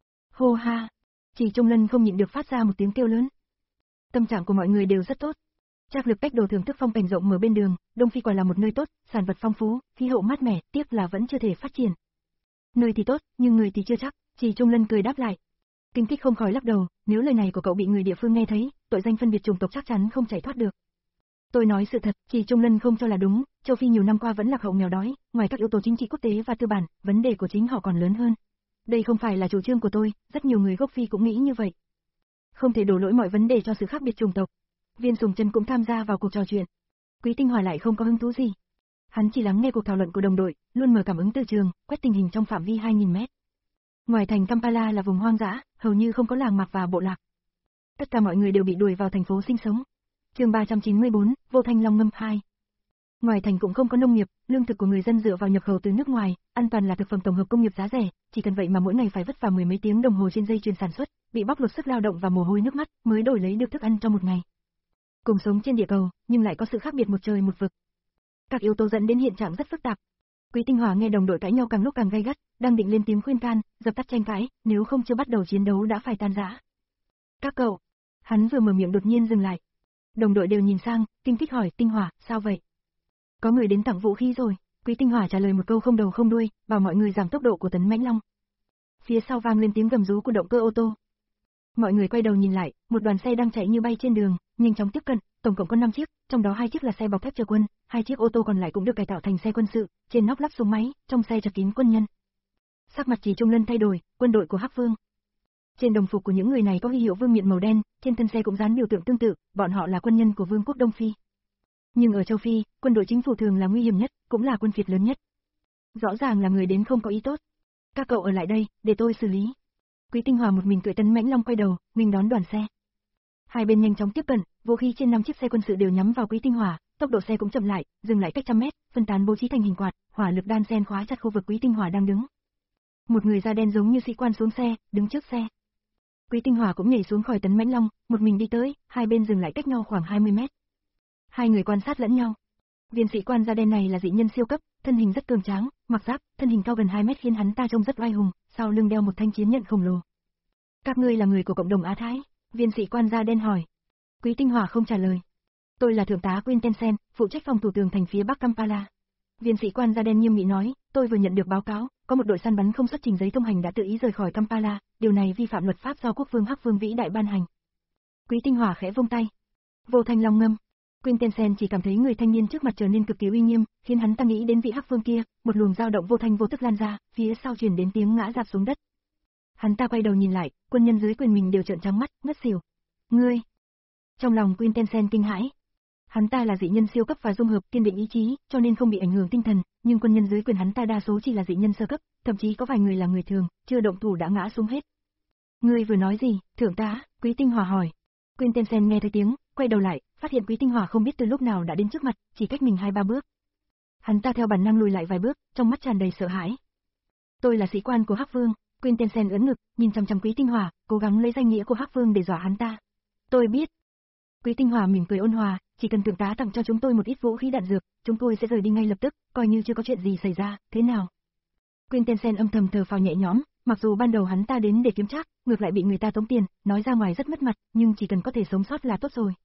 Hô ha! Chỉ Trung Lân không nhịn được phát ra một tiếng kêu lớn. Tâm trạng của mọi người đều rất tốt. Trác Lực Bách đồ thưởng thức phong cảnh rộng mở bên đường, Đông Phi quả là một nơi tốt, sản vật phong phú, khí hậu mát mẻ, tiếc là vẫn chưa thể phát triển. Nơi thì tốt, nhưng người thì chưa chắc, Chỉ Trung Lân cười đáp lại. Kinh Kích không khỏi lắc đầu, nếu lời này của cậu bị người địa phương nghe thấy, tội danh phân biệt chủng tộc chắc chắn không chạy thoát được. Tôi nói sự thật, Chỉ Trung Lân không cho là đúng, châu Phi nhiều năm qua vẫn lạc hậu nghèo đói, ngoài các yếu tố chính trị quốc tế và tư bản, vấn đề của chính họ còn lớn hơn. Đây không phải là chủ trương của tôi, rất nhiều người gốc Phi cũng nghĩ như vậy. Không thể đổ lỗi mọi vấn đề cho sự khác biệt chủng tộc. Viên Sùng Trân cũng tham gia vào cuộc trò chuyện. Quý Tinh Hòa lại không có hứng thú gì. Hắn chỉ lắng nghe cuộc thảo luận của đồng đội, luôn mở cảm ứng từ trường, quét tình hình trong phạm vi hai nghìn mét. Ngoài thành Kampala là vùng hoang dã, hầu như không có làng mạc và bộ lạc. Tất cả mọi người đều bị đuổi vào thành phố sinh sống. Chương ba trăm chín mươi bốn, Vô Thanh Long Ngâm hai. Ngoài thành cũng không có nông nghiệp, lương thực của người dân dựa vào nhập khẩu từ nước ngoài, an toàn là thực phẩm tổng hợp công nghiệp giá rẻ, chỉ cần vậy mà mỗi ngày phải vất vả mười mấy tiếng đồng hồ trên dây chuyền sản xuất, bị bóc lột sức lao động và mồ hôi nước mắt, mới đổi lấy được thức ăn trong một ngày. Cùng sống trên địa cầu, nhưng lại có sự khác biệt một trời một vực. Các yếu tố dẫn đến hiện trạng rất phức tạp. Quý Tinh Hòa nghe đồng đội cãi nhau càng lúc càng gay gắt, đang định lên tiếng khuyên can, dập tắt tranh cãi, nếu không chưa bắt đầu chiến đấu đã phải tan rã. Các cậu, hắn vừa mở miệng đột nhiên dừng lại. Đồng đội đều nhìn sang, Kinh Kích hỏi, Tinh Hòa, sao vậy? Có người đến tặng vũ khí rồi. Quý Tinh Hòa trả lời một câu không đầu không đuôi, bảo mọi người giảm tốc độ của Tấn Mãnh Long. Phía sau vang lên tiếng gầm rú của động cơ ô tô. Mọi người quay đầu nhìn lại, một đoàn xe đang chạy như bay trên đường, nhanh chóng tiếp cận, tổng cộng có năm chiếc, trong đó hai chiếc là xe bọc thép chở quân, hai chiếc ô tô còn lại cũng được cải tạo thành xe quân sự, trên nóc lắp súng máy, trong xe chật kín quân nhân. Sắc mặt Chỉ Trung Lân thay đổi, quân đội của Hắc Vương. Trên đồng phục của những người này có huy hiệu vương miện màu đen, trên thân xe cũng dán biểu tượng tương tự, bọn họ là quân nhân của Vương quốc Đông Phi. Nhưng ở châu Phi, quân đội chính phủ thường là nguy hiểm nhất, cũng là quân phiệt lớn nhất. Rõ ràng là người đến không có ý tốt. Các cậu ở lại đây, để tôi xử lý. Quý Tinh Hòa một mình cưỡi Tấn Mãnh Long quay đầu, nghênh đón đoàn xe. Hai bên nhanh chóng tiếp cận, vũ khí trên năm chiếc xe quân sự đều nhắm vào Quý Tinh Hòa, tốc độ xe cũng chậm lại, dừng lại cách trăm mét, phân tán bố trí thành hình quạt, hỏa lực đan xen khóa chặt khu vực Quý Tinh Hòa đang đứng. Một người da đen giống như sĩ quan xuống xe, đứng trước xe. Quý Tinh Hòa cũng nhảy xuống khỏi Tấn Mãnh Long, một mình đi tới, hai bên dừng lại cách nhau khoảng hai mươi mét. Hai người quan sát lẫn nhau. Viên sĩ quan da đen này là dị nhân siêu cấp, thân hình rất cường tráng, mặc giáp, thân hình cao gần hai mét khiến hắn ta trông rất oai hùng, sau lưng đeo một thanh chiến nhận khổng lồ. Các ngươi là người của cộng đồng Á Thái? Viên sĩ quan da đen hỏi. Quý Tinh Hòa không trả lời. Tôi là thượng tá Quintensen, phụ trách phòng thủ tường thành phía bắc Kampala. Viên sĩ quan da đen nghiêm nghị nói, tôi vừa nhận được báo cáo, có một đội săn bắn không xuất trình giấy thông hành đã tự ý rời khỏi Kampala, điều này vi phạm luật pháp do quốc vương Hắc Vương vĩ đại ban hành. Quý Tinh Hòa khẽ vung tay. Vô Thanh Long Ngâm. Quintensen chỉ cảm thấy người thanh niên trước mặt trở nên cực kỳ uy nghiêm, khiến hắn ta nghĩ đến vị Hắc Vương kia, một luồng dao động vô thanh vô tức lan ra, phía sau truyền đến tiếng ngã rạp xuống đất. Hắn ta quay đầu nhìn lại, quân nhân dưới quyền mình đều trợn trắng mắt, ngất xỉu. Ngươi! Trong lòng Quintensen kinh hãi. Hắn ta là dị nhân siêu cấp và dung hợp kiên định ý chí, cho nên không bị ảnh hưởng tinh thần, nhưng quân nhân dưới quyền hắn ta đa số chỉ là dị nhân sơ cấp, thậm chí có vài người là người thường, chưa động thủ đã ngã xuống hết. Ngươi vừa nói gì, thượng tá? Quý Tinh Hòa hỏi. Quintensen nghe thấy tiếng, quay đầu lại, phát hiện Quý Tinh Hòa không biết từ lúc nào đã đến trước mặt, chỉ cách mình hai ba bước. Hắn ta theo bản năng lùi lại vài bước, trong mắt tràn đầy sợ hãi. Tôi là sĩ quan của Hắc Vương. Quintensen ấn ngực, nhìn chằm chằm Quý Tinh Hòa, cố gắng lấy danh nghĩa của Hắc Vương để dọa hắn ta. Tôi biết. Quý Tinh Hòa mỉm cười ôn hòa, chỉ cần thượng tá tặng cho chúng tôi một ít vũ khí đạn dược, chúng tôi sẽ rời đi ngay lập tức, coi như chưa có chuyện gì xảy ra, thế nào? Quintensen âm thầm thở phào nhẹ nhõm, mặc dù ban đầu hắn ta đến để kiếm trác, ngược lại bị người ta tống tiền, nói ra ngoài rất mất mặt, nhưng chỉ cần có thể sống sót là tốt rồi.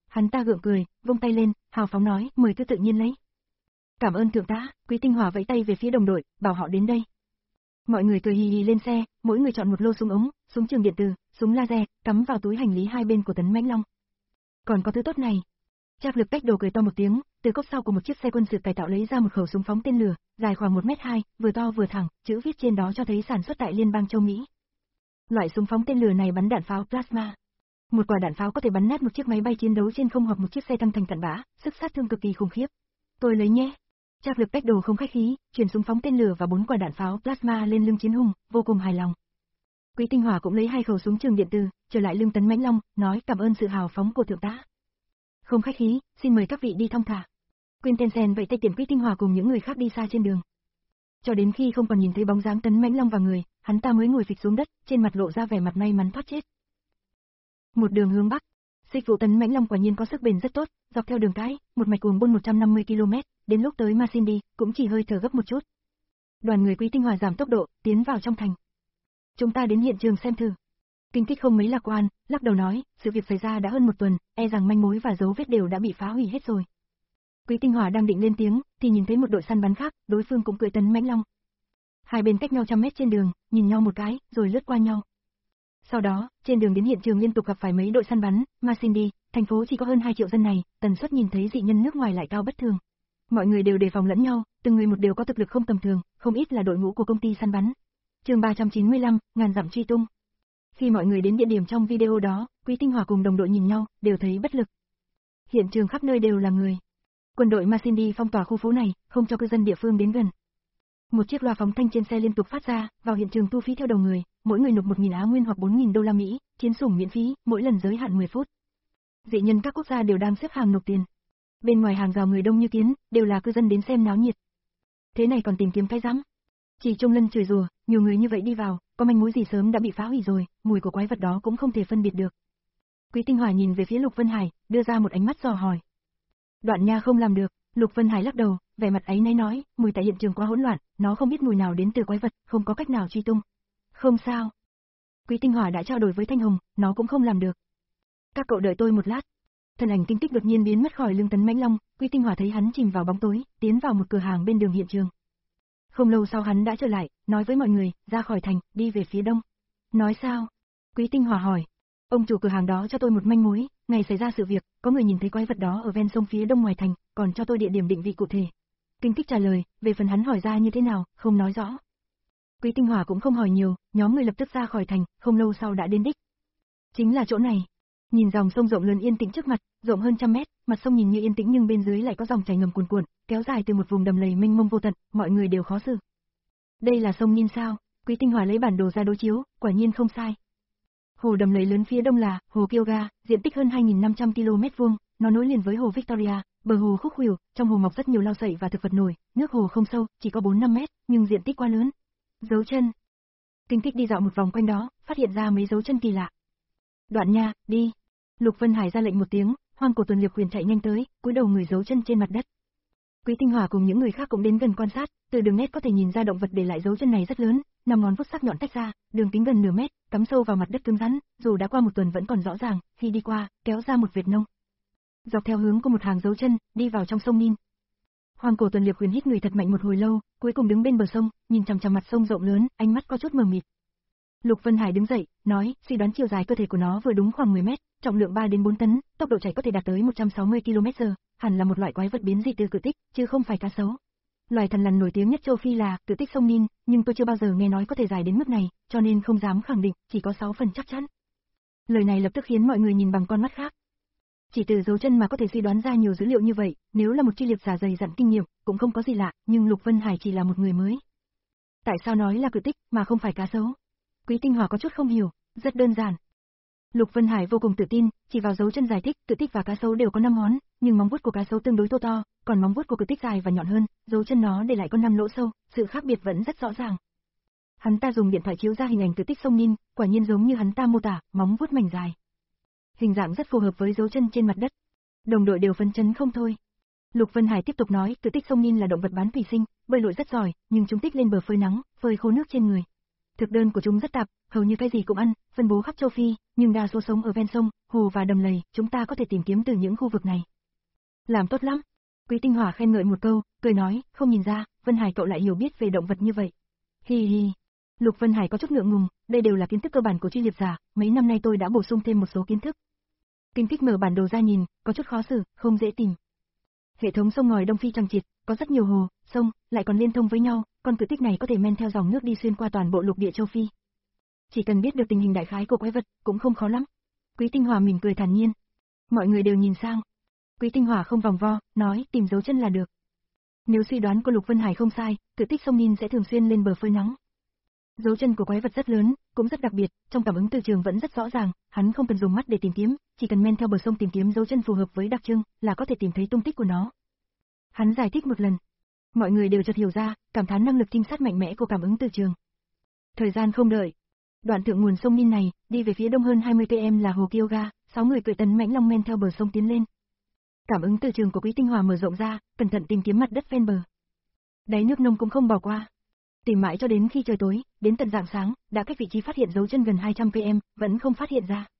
Hắn ta gượng cười, vung tay lên, hào phóng nói, mời cứ tự nhiên lấy. Cảm ơn thượng tá, Quý Tinh Hòa vẫy tay về phía đồng đội, bảo họ đến đây. Mọi người cười hì hì lên xe, mỗi người chọn một lô súng ống, súng trường điện tử, súng laser, cắm vào túi hành lý hai bên của Tấn Mãnh Long. Còn có thứ tốt này. Trác Lực Cách Đồ cười to một tiếng, từ cốp sau của một chiếc xe quân sự cải tạo lấy ra một khẩu súng phóng tên lửa, dài khoảng một mét hai, vừa to vừa thẳng, chữ viết trên đó cho thấy sản xuất tại Liên bang châu Mỹ. Loại súng phóng tên lửa này bắn đạn pháo plasma. Một quả đạn pháo có thể bắn nát một chiếc máy bay chiến đấu trên không hoặc một chiếc xe tăng thành cặn bã, sức sát thương cực kỳ khủng khiếp. Tôi lấy nhé. Trác Lực Cách Đồ không khách khí, chuyển súng phóng tên lửa và bốn quả đạn pháo plasma lên lưng Chiến Hùng, vô cùng hài lòng. Quý Tinh Hòa cũng lấy hai khẩu súng trường điện tử, trở lại lưng Tấn Mãnh Long, nói cảm ơn sự hào phóng của thượng tá. Không khách khí, xin mời các vị đi thong thả. Quintensen vậy tay tiện Quý Tinh Hòa cùng những người khác đi xa trên đường. Cho đến khi không còn nhìn thấy bóng dáng Tấn Mãnh Long và người, hắn ta mới ngồi phịch xuống đất, trên mặt lộ ra vẻ mặt may mắn thoát chết. Một đường hướng bắc, Dịch vụ Tấn Mãnh Long quả nhiên có sức bền rất tốt, dọc theo đường cái, một mạch cuồng buôn một trăm năm mươi ki lô mét, đến lúc tới Masindi, cũng chỉ hơi thở gấp một chút. Đoàn người Quý Tinh Hòa giảm tốc độ, tiến vào trong thành. Chúng ta đến hiện trường xem thử. Kinh Kích không mấy lạc quan, lắc đầu nói, sự việc xảy ra đã hơn một tuần, e rằng manh mối và dấu vết đều đã bị phá hủy hết rồi. Quý Tinh Hòa đang định lên tiếng, thì nhìn thấy một đội săn bắn khác, đối phương cũng cưỡi Tấn Mãnh Long. Hai bên cách nhau trăm mét trên đường, nhìn nhau một cái, rồi lướt qua nhau. Sau đó, trên đường đến hiện trường liên tục gặp phải mấy đội săn bắn, Masindi, thành phố chỉ có hơn hai triệu dân này, tần suất nhìn thấy dị nhân nước ngoài lại cao bất thường. Mọi người đều đề phòng lẫn nhau, từng người một đều có thực lực không tầm thường, không ít là đội ngũ của công ty săn bắn. Chương ba trăm chín mươi lăm, ngàn dặm truy tung. Khi mọi người đến địa điểm trong video đó, Quý Tinh Hòa cùng đồng đội nhìn nhau, đều thấy bất lực. Hiện trường khắp nơi đều là người. Quân đội Masindi phong tỏa khu phố này, không cho cư dân địa phương đến gần. Một chiếc loa phóng thanh trên xe liên tục phát ra, vào hiện trường thu phí theo đầu người, mỗi người nộp một nghìn Á Nguyên hoặc bốn nghìn đô la Mỹ, chiến sủng miễn phí, mỗi lần giới hạn mười phút. Dị nhân các quốc gia đều đang xếp hàng nộp tiền. Bên ngoài hàng rào người đông như kiến, đều là cư dân đến xem náo nhiệt. Thế này còn tìm kiếm cái rắm? Chỉ Trung Lân chửi rủa, nhiều người như vậy đi vào, có manh mối gì sớm đã bị phá hủy rồi, mùi của quái vật đó cũng không thể phân biệt được. Quý Tinh Hòa nhìn về phía Lục Vân Hải, đưa ra một ánh mắt dò hỏi. Đoạn Nha không làm được, Lục Vân Hải lắc đầu, vẻ mặt áy náy nói, mùi tại hiện trường quá hỗn loạn, nó không biết mùi nào đến từ quái vật, không có cách nào truy tung. Không sao. Quý Tinh Hòa đã trao đổi với Thanh Hồng, nó cũng không làm được. Các cậu đợi tôi một lát. Thân ảnh Kinh Tích đột nhiên biến mất khỏi lưng Tấn Mãnh Long, Quý Tinh Hòa thấy hắn chìm vào bóng tối, tiến vào một cửa hàng bên đường hiện trường. Không lâu sau hắn đã trở lại, nói với mọi người, ra khỏi thành, đi về phía đông. Nói sao? Quý Tinh Hòa hỏi. Ông chủ cửa hàng đó cho tôi một manh mối, ngày xảy ra sự việc, có người nhìn thấy quái vật đó ở ven sông phía đông ngoài thành, còn cho tôi địa điểm định vị cụ thể. Kinh Tích trả lời, về phần hắn hỏi ra như thế nào, không nói rõ. Quý Tinh Hòa cũng không hỏi nhiều, nhóm người lập tức ra khỏi thành, không lâu sau đã đến đích. Chính là chỗ này. Nhìn dòng sông rộng lớn yên tĩnh trước mặt, rộng hơn trăm mét, mặt sông nhìn như yên tĩnh nhưng bên dưới lại có dòng chảy ngầm cuồn cuộn, kéo dài từ một vùng đầm lầy mênh mông vô tận, mọi người đều khó xử. Đây là sông Nin sao? Quý Tinh Hòa lấy bản đồ ra đối chiếu, quả nhiên không sai. Hồ đầm lầy lớn phía đông là hồ Kyoga, diện tích hơn hai nghìn năm trăm ki lô mét vuông, nó nối liền với hồ Victoria, bờ hồ khúc khuỷu, trong hồ mọc rất nhiều lau sậy và thực vật nổi, nước hồ không sâu, chỉ có bốn năm mét, nhưng diện tích quá lớn. Dấu chân. Kinh Tích đi dạo một vòng quanh đó, phát hiện ra mấy dấu chân kỳ lạ. Đoạn Nha, đi. Lục Vân Hải ra lệnh một tiếng, Hoang Cổ Tuần Liệp Huyền chạy nhanh tới, cúi đầu người dấu chân trên mặt đất. Quý Tinh Hòa cùng những người khác cũng đến gần quan sát, từ đường nét có thể nhìn ra động vật để lại dấu chân này rất lớn, năm ngón vuốt sắc nhọn tách ra, đường kính gần nửa mét, cắm sâu vào mặt đất cứng rắn, dù đã qua một tuần vẫn còn rõ ràng, khi đi qua, kéo ra một vệt nông. Dọc theo hướng của một hàng dấu chân, đi vào trong sông Nin. Hoang Cổ Tuần Liệp Huyền hít người thật mạnh một hồi lâu, cuối cùng đứng bên bờ sông, nhìn chằm chằm mặt sông rộng lớn, ánh mắt có chút mờ mịt. Lục Vân Hải đứng dậy, nói, suy đoán chiều dài cơ thể của nó vừa đúng khoảng mười mét, trọng lượng ba đến bốn tấn, tốc độ chạy có thể đạt tới một trăm sáu mươi ki lô mét giờ, hẳn là một loại quái vật biến dị từ cự tích, chứ không phải cá sấu. Loài thần lằn nổi tiếng nhất châu Phi là cự tích sông Nin, nhưng tôi chưa bao giờ nghe nói có thể dài đến mức này, cho nên không dám khẳng định, chỉ có sáu phần chắc chắn. Lời này lập tức khiến mọi người nhìn bằng con mắt khác. Chỉ từ dấu chân mà có thể suy đoán ra nhiều dữ liệu như vậy, nếu là một tri liệp giả dày dặn kinh nghiệm, cũng không có gì lạ, nhưng Lục Vân Hải chỉ là một người mới. Tại sao nói là cự tích mà không phải cá sấu? Quý Tinh Hòa có chút không hiểu, rất đơn giản. Lục Vân Hải vô cùng tự tin, chỉ vào dấu chân giải thích, cự tích và cá sấu đều có năm ngón, nhưng móng vuốt của cá sấu tương đối thô to, còn móng vuốt của cự tích dài và nhọn hơn, dấu chân nó để lại có năm lỗ sâu, sự khác biệt vẫn rất rõ ràng. Hắn ta dùng điện thoại chiếu ra hình ảnh cự tích sông Nin, quả nhiên giống như hắn ta mô tả, móng vuốt mảnh dài. Hình dạng rất phù hợp với dấu chân trên mặt đất. Đồng đội đều phấn chấn không thôi. Lục Vân Hải tiếp tục nói, cự tích sông Nin là động vật bán thủy sinh, bơi lội rất giỏi, nhưng chúng thích lên bờ phơi nắng, phơi khô nước trên người. Thực đơn của chúng rất tạp, hầu như cái gì cũng ăn, phân bố khắp châu Phi, nhưng đa số sống ở ven sông, hồ và đầm lầy, chúng ta có thể tìm kiếm từ những khu vực này. Làm tốt lắm. Quý Tinh Hỏa khen ngợi một câu, cười nói, không nhìn ra, Vân Hải cậu lại hiểu biết về động vật như vậy. Hi hi. Lục Vân Hải có chút ngượng ngùng, đây đều là kiến thức cơ bản của chuyên nghiệp giả, mấy năm nay tôi đã bổ sung thêm một số kiến thức. Kinh Kích mở bản đồ ra nhìn, có chút khó xử, không dễ tìm. Hệ thống sông ngòi Đông Phi chằng chịt, có rất nhiều hồ, sông, lại còn liên thông với nhau, con cự tích này có thể men theo dòng nước đi xuyên qua toàn bộ lục địa châu Phi. Chỉ cần biết được tình hình đại khái của quái vật, cũng không khó lắm. Quý Tinh Hỏa mỉm cười thản nhiên. Mọi người đều nhìn sang. Quý Tinh Hỏa không vòng vo, nói tìm dấu chân là được. Nếu suy đoán của Lục Vân Hải không sai, cự tích sông Nin sẽ thường xuyên lên bờ phơi nắng. Dấu chân của quái vật rất lớn, cũng rất đặc biệt, trong cảm ứng từ trường vẫn rất rõ ràng, hắn không cần dùng mắt để tìm kiếm, chỉ cần men theo bờ sông tìm kiếm dấu chân phù hợp với đặc trưng, là có thể tìm thấy tung tích của nó. Hắn giải thích một lần. Mọi người đều chợt hiểu ra, cảm thán năng lực trinh sát mạnh mẽ của cảm ứng từ trường. Thời gian không đợi. Đoạn thượng nguồn sông Nin này, đi về phía đông hơn hai mươi ki lô mét là hồ Kyoga, sáu người cưỡi tấn mãnh long men theo bờ sông tiến lên. Cảm ứng từ trường của Quý Tinh Hỏa mở rộng ra, cẩn thận tìm kiếm mặt đất ven bờ. Đáy nước nông cũng không bỏ qua. Tìm mãi cho đến khi trời tối, đến tận rạng sáng, đã cách vị trí phát hiện dấu chân gần hai trăm ki lô mét, vẫn không phát hiện ra.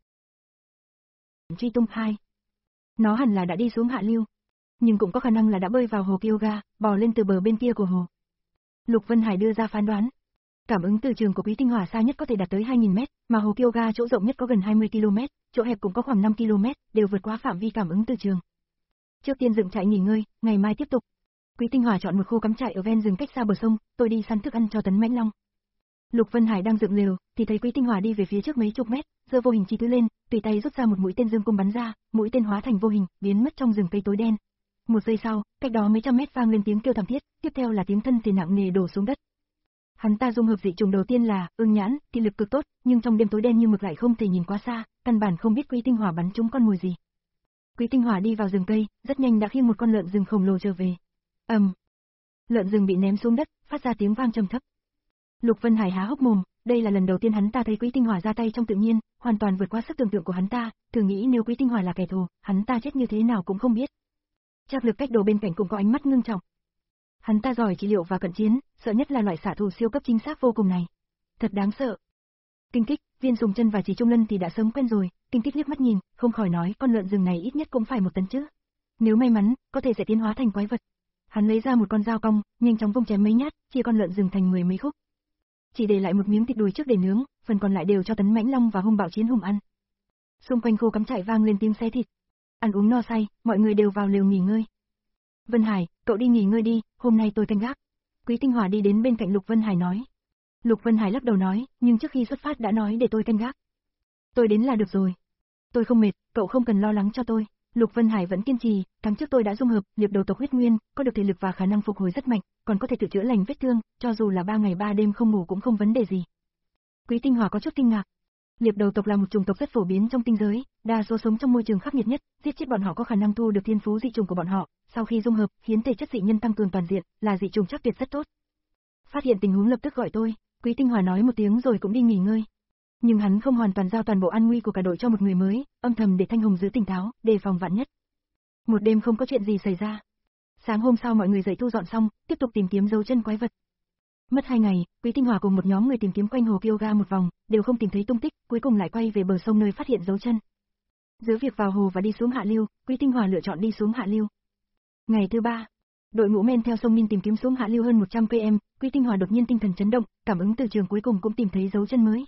Truy tung hai. Nó hẳn là đã đi xuống hạ lưu, nhưng cũng có khả năng là đã bơi vào hồ Kyoga, bò lên từ bờ bên kia của hồ. Lục Vân Hải đưa ra phán đoán. Cảm ứng từ trường của Quý Tinh Hỏa xa nhất có thể đạt tới hai nghìn mét, mà hồ Kyoga chỗ rộng nhất có gần hai mươi ki lô mét, chỗ hẹp cũng có khoảng năm ki lô mét, đều vượt quá phạm vi cảm ứng từ trường. Trước tiên dựng trại nghỉ ngơi, ngày mai tiếp tục. Quý Tinh Hỏa chọn một khu cắm trại ở ven rừng cách xa bờ sông, tôi đi săn thức ăn cho tấn mãnh long. Lục Vân Hải đang dựng lều, thì thấy Quý Tinh Hỏa đi về phía trước mấy chục mét, giơ vô hình chi thứ lên, tùy tay rút ra một mũi tên dương cung bắn ra, mũi tên hóa thành vô hình, biến mất trong rừng cây tối đen. Một giây sau, cách đó mấy trăm mét vang lên tiếng kêu thảm thiết, tiếp theo là tiếng thân thể nặng nề đổ xuống đất. Hắn ta dung hợp dị trùng đầu tiên là ương nhãn, thị lực cực tốt, nhưng trong đêm tối đen như mực lại không thể nhìn quá xa, căn bản không biết Quý Tinh Hỏa bắn trúng con mồi gì. Quý Tinh Hỏa đi vào rừng cây, rất nhanh đã khiêng một con lợn rừng khổng lồ trở về. ầm, um. Lợn rừng bị ném xuống đất, phát ra tiếng vang trầm thấp. Lục Vân Hải há hốc mồm, đây là lần đầu tiên hắn ta thấy Quý Tinh Hỏa ra tay trong tự nhiên, hoàn toàn vượt qua sức tưởng tượng của hắn ta, thử nghĩ nếu Quý Tinh Hỏa là kẻ thù, hắn ta chết như thế nào cũng không biết. Trác Lực cách đồ bên cạnh cũng có ánh mắt ngưng trọng. Hắn ta giỏi trị liệu và cận chiến, sợ nhất là loại xạ thủ siêu cấp chính xác vô cùng này. Thật đáng sợ. Kinh Kích, Viên Sùng Chân và Chỉ Trung Lân thì đã sớm quen rồi, Kinh Kích liếc mắt nhìn, không khỏi nói con lợn rừng này ít nhất cũng phải một tấn chứ. Nếu may mắn, có thể sẽ tiến hóa thành quái vật. Hắn lấy ra một con dao cong, nhanh chóng vung chém mấy nhát, chia con lợn rừng thành mười mấy khúc. Chỉ để lại một miếng thịt đùi trước để nướng, phần còn lại đều cho tấn mãnh long và hung bạo chiến hùng ăn. Xung quanh khu cắm trại vang lên tiếng xé thịt. Ăn uống no say, mọi người đều vào lều nghỉ ngơi. Vân Hải, cậu đi nghỉ ngơi đi, hôm nay tôi canh gác. Quý Tinh Hỏa đi đến bên cạnh Lục Vân Hải nói. Lục Vân Hải lắc đầu nói, nhưng trước khi xuất phát đã nói để tôi canh gác. Tôi đến là được rồi. Tôi không mệt, cậu không cần lo lắng cho tôi. Lục Vân Hải vẫn kiên trì, tháng trước tôi đã dung hợp liệp đầu tộc huyết nguyên, có được thể lực và khả năng phục hồi rất mạnh, còn có thể tự chữa lành vết thương, cho dù là ba ngày ba đêm không ngủ cũng không vấn đề gì. Quý Tinh Hỏa có chút kinh ngạc. Liệp đầu tộc là một chủng tộc rất phổ biến trong tinh giới, đa số sống trong môi trường khắc nghiệt nhất, giết chết bọn họ có khả năng thu được thiên phú dị trùng của bọn họ, sau khi dung hợp, khiến thể chất dị nhân tăng cường toàn diện, là dị trùng chắc tuyệt rất tốt. Phát hiện tình huống lập tức gọi tôi, Quý Tinh Hỏa nói một tiếng rồi cũng đi nghỉ ngơi. Nhưng hắn không hoàn toàn giao toàn bộ an nguy của cả đội cho một người mới, âm thầm để Thanh Hồng giữ tỉnh táo, đề phòng vạn nhất. Một đêm không có chuyện gì xảy ra. Sáng hôm sau mọi người dậy thu dọn xong, tiếp tục tìm kiếm dấu chân quái vật. Mất hai ngày, Quý Tinh Hỏa cùng một nhóm người tìm kiếm quanh hồ Kyoga một vòng, đều không tìm thấy tung tích, cuối cùng lại quay về bờ sông nơi phát hiện dấu chân. Giữa việc vào hồ và đi xuống hạ lưu, Quý Tinh Hỏa lựa chọn đi xuống hạ lưu. Ngày thứ ba, đội ngũ men theo sông Nin tìm kiếm xuống hạ lưu hơn một trăm ki lô mét, Quý Tinh Hỏa đột nhiên tinh thần chấn động, cảm ứng từ trường cuối cùng cũng tìm thấy dấu chân mới.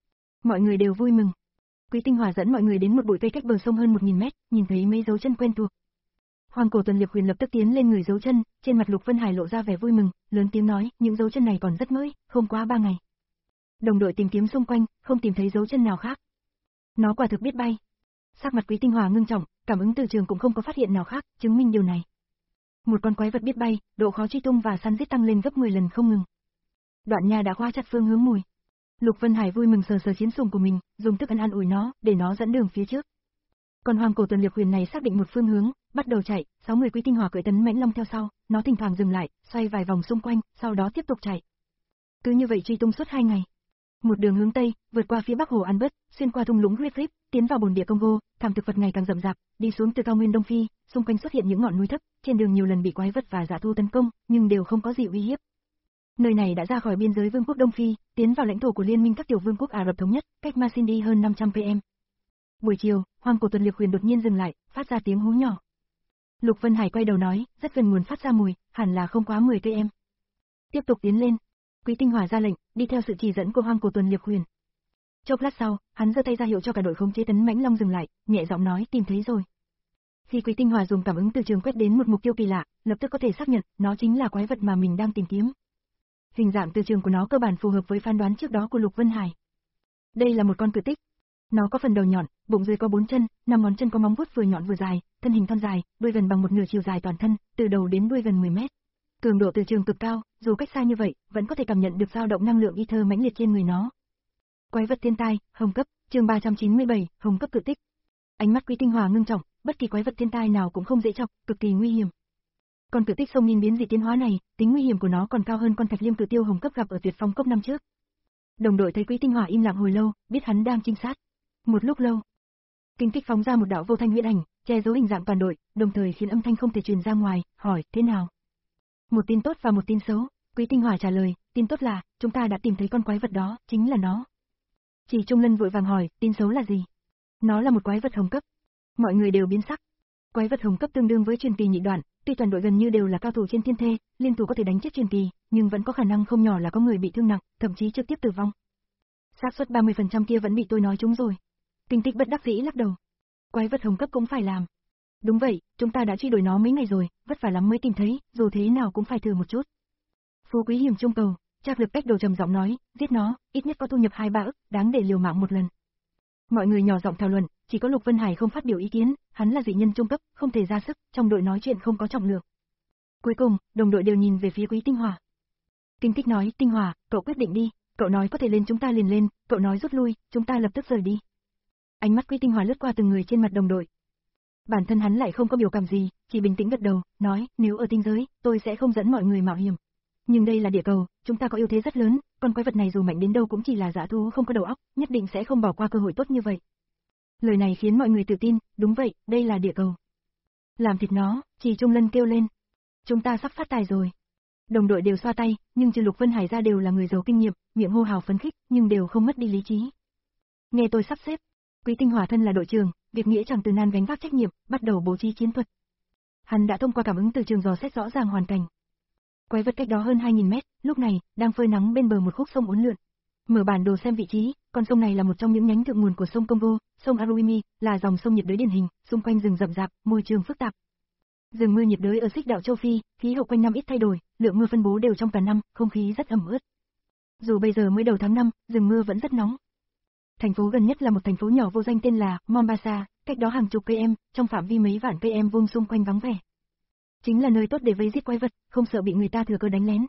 Mọi người đều vui mừng. Quý Tinh Hỏa dẫn mọi người đến một bụi cây cách bờ sông hơn một nghìn mét, nhìn thấy mấy dấu chân quen thuộc. Hoàng Cổ Tuần Liệp Huyền lập tức tiến lên người dấu chân, trên mặt Lục Vân Hải lộ ra vẻ vui mừng, lớn tiếng nói, những dấu chân này còn rất mới, không quá ba ngày. Đồng đội tìm kiếm xung quanh, không tìm thấy dấu chân nào khác. Nó quả thực biết bay. Sắc mặt Quý Tinh Hỏa ngưng trọng, cảm ứng từ trường cũng không có phát hiện nào khác, chứng minh điều này. Một con quái vật biết bay, độ khó truy tung và săn giết tăng lên gấp mười lần không ngừng. Đoạn Nha đã khóa chặt phương hướng mùi. Lục Vân Hải vui mừng sờ sờ chiến sùng của mình, dùng thức ăn an ủi nó, để nó dẫn đường phía trước. Còn Hoàng Cổ Tuần Liệp Huyền này xác định một phương hướng, bắt đầu chạy, sáu người Quý Tinh Hỏa cưỡi tấn mãnh long theo sau, nó thỉnh thoảng dừng lại, xoay vài vòng xung quanh, sau đó tiếp tục chạy. Cứ như vậy truy tung suốt hai ngày. Một đường hướng tây, vượt qua phía bắc hồ Albert, xuyên qua thung lũng Great Rip, tiến vào bồn địa Congo, thảm thực vật ngày càng rậm rạp, đi xuống từ cao nguyên Đông Phi, xung quanh xuất hiện những ngọn núi thấp, trên đường nhiều lần bị quái vật và dã thu tấn công, nhưng đều không có gì uy hiếp. Nơi này đã ra khỏi biên giới Vương quốc Đông Phi, tiến vào lãnh thổ của Liên minh các tiểu vương quốc Ả Rập thống nhất, cách Masindi hơn năm trăm ki lô mét. Buổi chiều, Hoang cổ tuần liệp huyền đột nhiên dừng lại, phát ra tiếng hú nhỏ. Lục Vân Hải quay đầu nói, rất gần nguồn phát ra mùi, hẳn là không quá mười ki lô mét. Tiếp tục tiến lên. Quý Tinh Hỏa ra lệnh, đi theo sự chỉ dẫn của Hoang cổ tuần liệp huyền. Chốc lát sau, hắn giơ tay ra hiệu cho cả đội khống chế tấn mãnh long dừng lại, nhẹ giọng nói, tìm thấy rồi. Khi Quý Tinh Hỏa dùng cảm ứng từ trường quét đến một mục tiêu kỳ lạ, lập tức có thể xác nhận, nó chính là quái vật mà mình đang tìm kiếm. Hình dạng từ trường của nó cơ bản phù hợp với phán đoán trước đó của Lục Vân Hải. Đây là một con cự tích. Nó có phần đầu nhọn, bụng dưới có bốn chân, năm ngón chân có móng vuốt vừa nhọn vừa dài, thân hình thon dài, đuôi gần bằng một nửa chiều dài toàn thân, từ đầu đến đuôi gần mười mét. Cường độ từ trường cực cao, dù cách xa như vậy, vẫn có thể cảm nhận được dao động năng lượng ether mãnh liệt trên người nó. Quái vật thiên tai, hồng cấp, chương ba trăm chín mươi bảy, hồng cấp cự tích. Ánh mắt Quý Tinh Hỏa ngưng trọng, bất kỳ quái vật thiên tai nào cũng không dễ chọc, cực kỳ nguy hiểm. Con cự tích sông Ninh biến dị tiến hóa này, tính nguy hiểm của nó còn cao hơn con thạch liêm cự tiêu hồng cấp gặp ở Tuyệt Phong cốc năm trước. Đồng đội thấy Quý Tinh Hỏa im lặng hồi lâu, biết hắn đang trinh sát. Một lúc lâu, kinh kích phóng ra một đạo vô thanh huyễn ảnh, che giấu hình dạng toàn đội, đồng thời khiến âm thanh không thể truyền ra ngoài, hỏi, thế nào? Một tin tốt và một tin xấu. Quý Tinh Hỏa trả lời, tin tốt là, chúng ta đã tìm thấy con quái vật đó, chính là nó. Chỉ Trung Lân vội vàng hỏi, tin xấu là gì? Nó là một quái vật hồng cấp. Mọi người đều biến sắc. Quái vật hồng cấp tương đương với truyền kỳ nhị đoạn, tuy toàn đội gần như đều là cao thủ trên thiên thê, liên thủ có thể đánh chết truyền kỳ, nhưng vẫn có khả năng không nhỏ là có người bị thương nặng, thậm chí trực tiếp tử vong. Xác suất ba mươi phần trăm kia vẫn bị tôi nói trúng rồi. Kinh Tích bất đắc dĩ lắc đầu. Quái vật hồng cấp cũng phải làm. Đúng vậy, chúng ta đã truy đuổi nó mấy ngày rồi, vất vả lắm mới tìm thấy, dù thế nào cũng phải thử một chút. Phú quý hiểm trung cầu, Trác Lực Cách Đồ trầm giọng nói, giết nó, ít nhất có thu nhập hai ba ức, đáng để liều mạng một lần. Mọi người nhỏ giọng thảo luận, chỉ có Lục Vân Hải không phát biểu ý kiến, hắn là dị nhân trung cấp, không thể ra sức, trong đội nói chuyện không có trọng lượng. Cuối cùng, đồng đội đều nhìn về phía Quý Tinh Hỏa. Kinh Tích nói, Tinh Hỏa, cậu quyết định đi, cậu nói có thể lên chúng ta liền lên, cậu nói rút lui, chúng ta lập tức rời đi. Ánh mắt Quý Tinh Hỏa lướt qua từng người trên mặt đồng đội. Bản thân hắn lại không có biểu cảm gì, chỉ bình tĩnh gật đầu, nói, nếu ở tinh giới, tôi sẽ không dẫn mọi người mạo hiểm. Nhưng đây là địa cầu, chúng ta có ưu thế rất lớn, con quái vật này dù mạnh đến đâu cũng chỉ là dã thú không có đầu óc, nhất định sẽ không bỏ qua cơ hội tốt như vậy. Lời này khiến mọi người tự tin, đúng vậy, đây là địa cầu. Làm thịt nó, Chỉ Trung Lân kêu lên. Chúng ta sắp phát tài rồi. Đồng đội đều xoa tay, nhưng trừ Lục Vân Hải ra đều là người giàu kinh nghiệm, miệng hô hào phấn khích, nhưng đều không mất đi lý trí. Nghe tôi sắp xếp. Quý Tinh Hỏa thân là đội trưởng, việc nghĩa chẳng từ nan gánh vác trách nhiệm, bắt đầu bố trí chiến thuật. Hắn đã thông qua cảm ứng từ trường dò xét rõ ràng hoàn cảnh. Quái vật cách đó hơn hai nghìn mét, lúc này đang phơi nắng bên bờ một khúc sông uốn lượn. Mở bản đồ xem vị trí, con sông này là một trong những nhánh thượng nguồn của sông Congo, sông Aruimi là dòng sông nhiệt đới điển hình, xung quanh rừng rậm rạp, môi trường phức tạp. Rừng mưa nhiệt đới ở Xích Đạo Châu Phi, khí hậu quanh năm ít thay đổi, lượng mưa phân bố đều trong cả năm, không khí rất ẩm ướt. Dù bây giờ mới đầu tháng năm, rừng mưa vẫn rất nóng. Thành phố gần nhất là một thành phố nhỏ vô danh tên là Mombasa, cách đó hàng chục km, trong phạm vi mấy vạn km vuông xung quanh vắng vẻ. Chính là nơi tốt để vây giết quái vật, không sợ bị người ta thừa cơ đánh lén.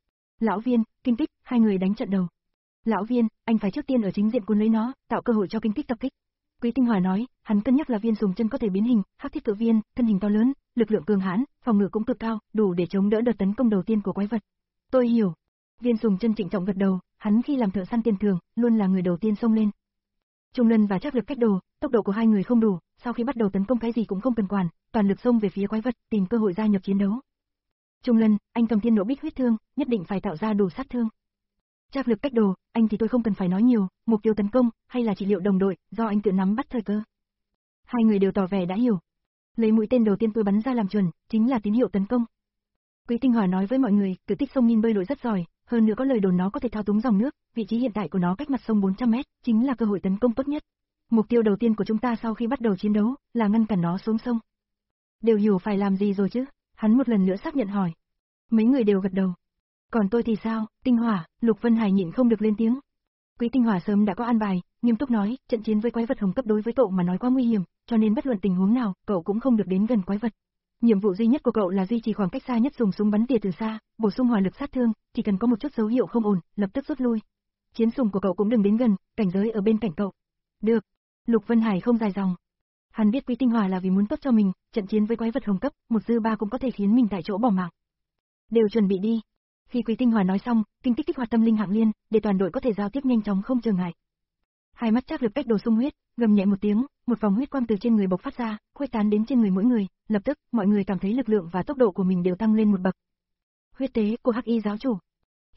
Lão Viên, Kinh Tích, hai người đánh trận đầu. Lão Viên, anh phải trước tiên ở chính diện cuốn lấy nó, tạo cơ hội cho Kinh Tích tập kích. Quý Tinh Hỏa nói, hắn cân nhắc là Viên Sùng Chân có thể biến hình, Hắc Thiết Cự Viên, thân hình to lớn, lực lượng cường hãn, phòng ngự cũng cực cao, đủ để chống đỡ đợt tấn công đầu tiên của quái vật. Tôi hiểu. Viên Sùng Chân trịnh trọng gật đầu, hắn khi làm thợ săn tiền thường, luôn là người đầu tiên xông lên. Trung Lân và Trác Lực Cách Đồ, tốc độ của hai người không đủ, sau khi bắt đầu tấn công cái gì cũng không cần quản, toàn lực xông về phía quái vật, tìm cơ hội gia nhập chiến đấu. Trung Lân, anh cầm thiên nộ bích huyết thương, nhất định phải tạo ra đủ sát thương. Trác Lực Cách Đồ, anh thì tôi không cần phải nói nhiều, mục tiêu tấn công, hay là trị liệu đồng đội, do anh tự nắm bắt thời cơ. Hai người đều tỏ vẻ đã hiểu. Lấy mũi tên đầu tiên tôi bắn ra làm chuẩn, chính là tín hiệu tấn công. Quý Tinh Hỏa nói với mọi người, cự tích sông Nin bơi lội rất giỏi, hơn nữa có lời đồn nó có thể thao túng dòng nước, vị trí hiện tại của nó cách mặt sông bốn trăm mét, chính là cơ hội tấn công tốt nhất. Mục tiêu đầu tiên của chúng ta sau khi bắt đầu chiến đấu, là ngăn cản nó xuống sông. Đều hiểu phải làm gì rồi chứ? Hắn một lần nữa xác nhận hỏi. Mấy người đều gật đầu. Còn tôi thì sao? Tinh Hỏa, Lục Vân Hải nhịn không được lên tiếng. Quý Tinh Hỏa sớm đã có an bài, nghiêm túc nói, trận chiến với quái vật hồng cấp đối với cậu mà nói quá nguy hiểm, cho nên bất luận tình huống nào, cậu cũng không được đến gần quái vật. Nhiệm vụ duy nhất của cậu là duy trì khoảng cách xa nhất, dùng súng bắn tỉa từ xa, bổ sung hỏa lực sát thương, chỉ cần có một chút dấu hiệu không ổn, lập tức rút lui. Chiến sùng của cậu cũng đừng đến gần, cảnh giới ở bên cạnh cậu. Được. Lục Vân Hải không dài dòng. Hắn biết Quý Tinh Hỏa là vì muốn tốt cho mình, trận chiến với quái vật hồng cấp, một dư ba cũng có thể khiến mình tại chỗ bỏ mạng. Đều chuẩn bị đi. Khi Quý Tinh Hỏa nói xong, Kinh Tích kích hoạt tâm linh hạng liên, để toàn đội có thể giao tiếp nhanh chóng không chừng ngại. Hai mắt Trác Lực Cách Đồ sung huyết, gầm nhẹ một tiếng, một vòng huyết quang từ trên người bộc phát ra, khuếch tán đến trên người mỗi người, lập tức, mọi người cảm thấy lực lượng và tốc độ của mình đều tăng lên một bậc. Huyết tế của Hắc Y giáo chủ.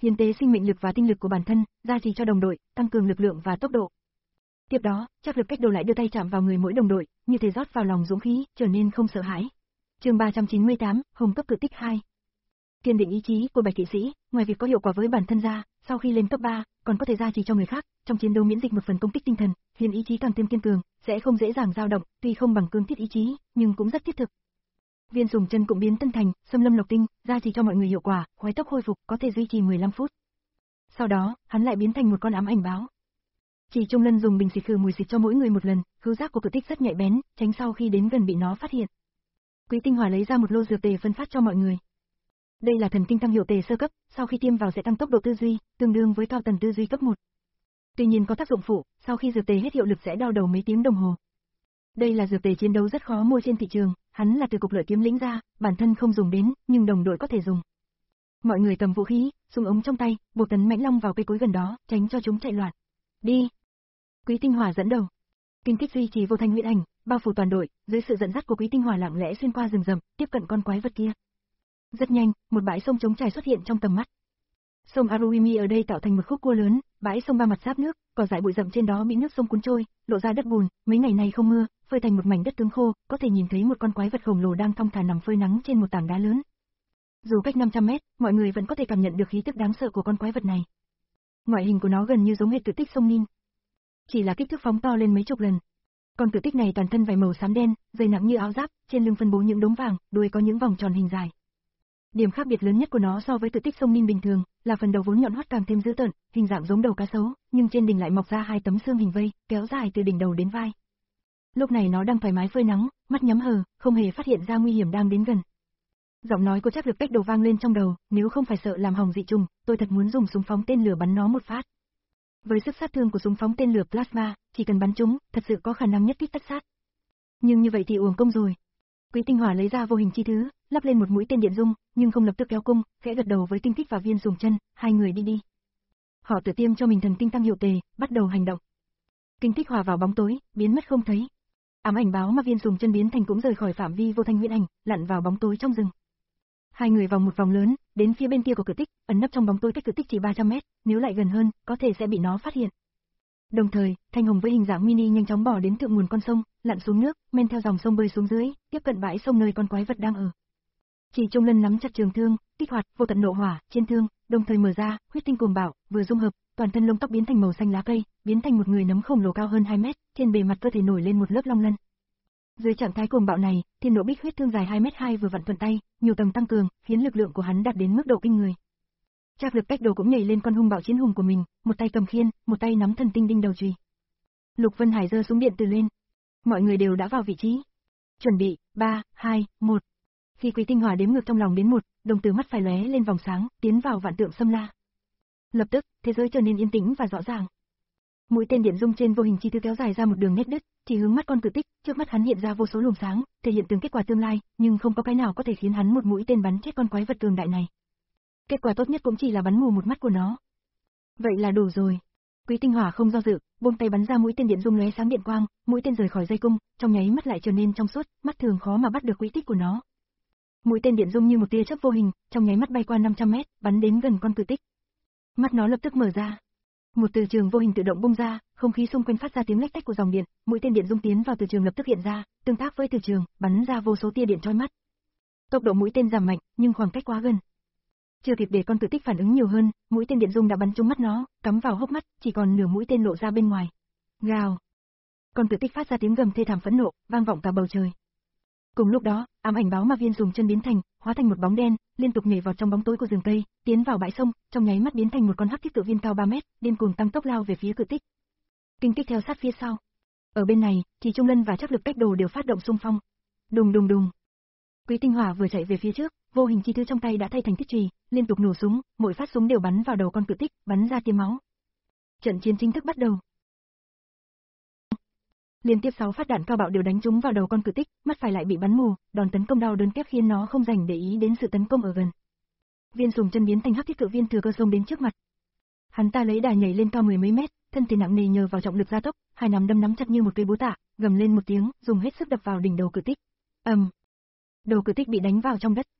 hiến tế sinh mệnh lực và tinh lực của bản thân, gia trì cho đồng đội, tăng cường lực lượng và tốc độ. Tiếp đó, Trác Lực Cách Đầu lại đưa tay chạm vào người mỗi đồng đội, như thể rót vào lòng dũng khí, trở nên không sợ hãi. Chương ba trăm chín mươi tám, Hồng cấp cự tích hai. Kiên định ý chí của Bạch Kỵ Sĩ, ngoài việc có hiệu quả với bản thân ra, sau khi lên cấp ba, còn có thể gia trì cho người khác, trong chiến đấu miễn dịch một phần công kích tinh thần, khiến ý chí càng thêm kiên cường, sẽ không dễ dàng dao động, tuy không bằng cương thiết ý chí, nhưng cũng rất thiết thực. Viên Sùng Chân cũng biến tân thành, Xâm Lâm Lộc Tinh, gia trì cho mọi người hiệu quả, khoái tốc hồi phục có thể duy trì mười lăm phút. Sau đó, hắn lại biến thành một con ám ảnh báo. Chỉ Trung Lân dùng bình xịt khử mùi xịt cho mỗi người một lần, khứu giác của cự tích rất nhạy bén, tránh sau khi đến gần bị nó phát hiện. Quý Tinh Hỏa lấy ra một lô dược tề phân phát cho mọi người. Đây là thần kinh tăng hiệu tề sơ cấp, sau khi tiêm vào sẽ tăng tốc độ tư duy, tương đương với cao tần tư duy cấp một. Tuy nhiên có tác dụng phụ, sau khi dược tề hết hiệu lực sẽ đau đầu mấy tiếng đồng hồ. Đây là dược tề chiến đấu rất khó mua trên thị trường, hắn là từ cục lợi kiếm lĩnh ra, bản thân không dùng đến, nhưng đồng đội có thể dùng. Mọi người cầm vũ khí, súng ống trong tay, buộc tấn mãnh long vào cây cối gần đó, tránh cho chúng chạy loạn. Đi! Quý Tinh Hỏa dẫn đầu. Kinh kích duy trì vô thanh huyễn ảnh, bao phủ toàn đội, dưới sự dẫn dắt của Quý Tinh Hỏa lặng lẽ xuyên qua rừng rậm, tiếp cận con quái vật kia. Rất nhanh, một bãi sông trống trải xuất hiện trong tầm mắt. Sông Aruimi ở đây tạo thành một khúc cua lớn, bãi sông ba mặt giáp nước, cỏ dại bụi rậm trên đó bị nước sông cuốn trôi, lộ ra đất bùn, mấy ngày nay không mưa, phơi thành một mảnh đất cứng khô, có thể nhìn thấy một con quái vật khổng lồ đang thong thả nằm phơi nắng trên một tảng đá lớn. Dù cách năm trăm mét, mọi người vẫn có thể cảm nhận được khí tức đáng sợ của con quái vật này. Ngoại hình của nó gần như giống hệt cự tích sông Nin, chỉ là kích thước phóng to lên mấy chục lần. Con cự tích này toàn thân vảy màu xám đen, dày nặng như áo giáp, trên lưng phân bố những đốm vàng, đuôi có những vòng tròn hình dài. Điểm khác biệt lớn nhất của nó so với cự tích sông Nin bình thường, là phần đầu vốn nhọn hoắt càng thêm dữ tợn, hình dạng giống đầu cá sấu, nhưng trên đỉnh lại mọc ra hai tấm xương hình vây, kéo dài từ đỉnh đầu đến vai. Lúc này nó đang thoải mái phơi nắng, mắt nhắm hờ, không hề phát hiện ra nguy hiểm đang đến gần. Giọng nói của Trác Lực Cách Đầu vang lên trong đầu, nếu không phải sợ làm hỏng dị trùng, tôi thật muốn dùng súng phóng tên lửa bắn nó một phát. Với sức sát thương của súng phóng tên lửa plasma, chỉ cần bắn chúng, thật sự có khả năng nhất kích tất sát. Nhưng như vậy thì uổng công rồi. Quý Tinh Hỏa lấy ra vô hình chi thứ, lắp lên một mũi tên điện dung, nhưng không lập tức kéo cung, khẽ gật đầu với Kinh Kích và Viên Sùng Chân, hai người đi đi. Họ tự tiêm cho mình thần kinh tăng hiệu tề, bắt đầu hành động. Kinh Kích hòa vào bóng tối, biến mất không thấy. Ám ảnh báo mà Viên Sùng Chân biến thành cũng rời khỏi phạm vi vô thanh huyễn ảnh, lặn vào bóng tối trong rừng. Hai người vòng một vòng lớn, đến phía bên kia của cự tích, ẩn nấp trong bóng tối cách cự tích chỉ ba trăm mét, nếu lại gần hơn, có thể sẽ bị nó phát hiện. Đồng thời, Thanh Hồng với hình dạng mini nhanh chóng bò đến thượng nguồn con sông, lặn xuống nước, men theo dòng sông bơi xuống dưới, tiếp cận bãi sông nơi con quái vật đang ở. Chỉ Trung Lân nắm chặt trường thương, kích hoạt vô tận nộ hỏa trên thương, đồng thời mở ra, huyết tinh cuồng bạo, vừa dung hợp, toàn thân lông tóc biến thành màu xanh lá cây, biến thành một người nấm khổng lồ cao hơn hai mét, trên bề mặt cơ thể nổi lên một lớp long lân. Dưới trạng thái cuồng bạo này, Thiên Nộ Bích huyết thương dài hai mét hai vừa vặn thuận tay, nhiều tầng tăng cường, khiến lực lượng của hắn đạt đến mức độ kinh người. Trác Lực Cách Đầu cũng nhảy lên con hung bạo chiến hùng của mình, một tay cầm khiên, một tay nắm thần tinh đinh đầu chùy. Lục Vân Hải giơ súng điện từ lên. Mọi người đều đã vào vị trí. Chuẩn bị, ba, hai, một. Khi Quý Tinh Hỏa đếm ngược trong lòng đến một, đồng tử mắt phải lóe lên vòng sáng, tiến vào vạn tượng xâm la. Lập tức, thế giới trở nên yên tĩnh và rõ ràng. Mũi tên điện dung trên vô hình chi thứ kéo dài ra một đường nét đứt, chỉ hướng mắt con cự tích, trước mắt hắn hiện ra vô số luồng sáng, thể hiện từng kết quả tương lai, nhưng không có cái nào có thể khiến hắn một mũi tên bắn chết con quái vật cường đại này. Kết quả tốt nhất cũng chỉ là bắn mù một mắt của nó. Vậy là đủ rồi. Quý Tinh Hỏa không do dự, buông tay bắn ra mũi tên điện dung lóe sáng điện quang, mũi tên rời khỏi dây cung, trong nháy mắt lại trở nên trong suốt, mắt thường khó mà bắt được quỹ tích của nó. Mũi tên điện dung như một tia chớp vô hình, trong nháy mắt bay qua năm trăm mét, bắn đến gần con cự tích. Mắt nó lập tức mở ra. Một từ trường vô hình tự động bung ra, không khí xung quanh phát ra tiếng lách tách của dòng điện, mũi tên điện dung tiến vào từ trường lập tức hiện ra, tương tác với từ trường, bắn ra vô số tia điện chói mắt. Tốc độ mũi tên giảm mạnh, nhưng khoảng cách quá gần. Chưa kịp để con cự tích phản ứng nhiều hơn, mũi tên điện dung đã bắn trúng mắt nó, cắm vào hốc mắt, chỉ còn nửa mũi tên lộ ra bên ngoài. Gào. Con cự tích phát ra tiếng gầm thê thảm phẫn nộ, vang vọng cả bầu trời. Cùng lúc đó, ám ảnh báo mà Viên Sùng Chân biến thành, hóa thành một bóng đen, liên tục nhảy vào trong bóng tối của rừng cây, tiến vào bãi sông, trong nháy mắt biến thành một con hắc thiết cự viên cao ba mét, điên cuồng tăng tốc lao về phía cự tích. Kinh Kích theo sát phía sau. Ở bên này, Chỉ Trung Lân và Trác Lực Cách Đồ đều phát động xung phong. Đùng đùng đùng. Quý Tinh Hỏa vừa chạy về phía trước, vô hình chi thứ trong tay đã thay thành thiết chùy, liên tục nổ súng, mỗi phát súng đều bắn vào đầu con cự tích, bắn ra tia máu. Trận chiến chính thức bắt đầu. Liên tiếp sáu phát đạn cao bạo đều đánh trúng vào đầu con cự tích, mắt phải lại bị bắn mù, đòn tấn công đau đớn kép khiến nó không dành để ý đến sự tấn công ở gần. Viên Sùng Chân biến thành hắc thiết cự viên thừa cơ xông đến trước mặt. Hắn ta lấy đà nhảy lên cao mười mấy mét, thân thể nặng nề nhờ vào trọng lực gia tốc, hai nắm đấm nắm chặt như một cây búa tạ, gầm lên một tiếng, dùng hết sức đập vào đỉnh đầu cự tích. Ầm. Um. Đầu cự tích bị đánh vào trong đất.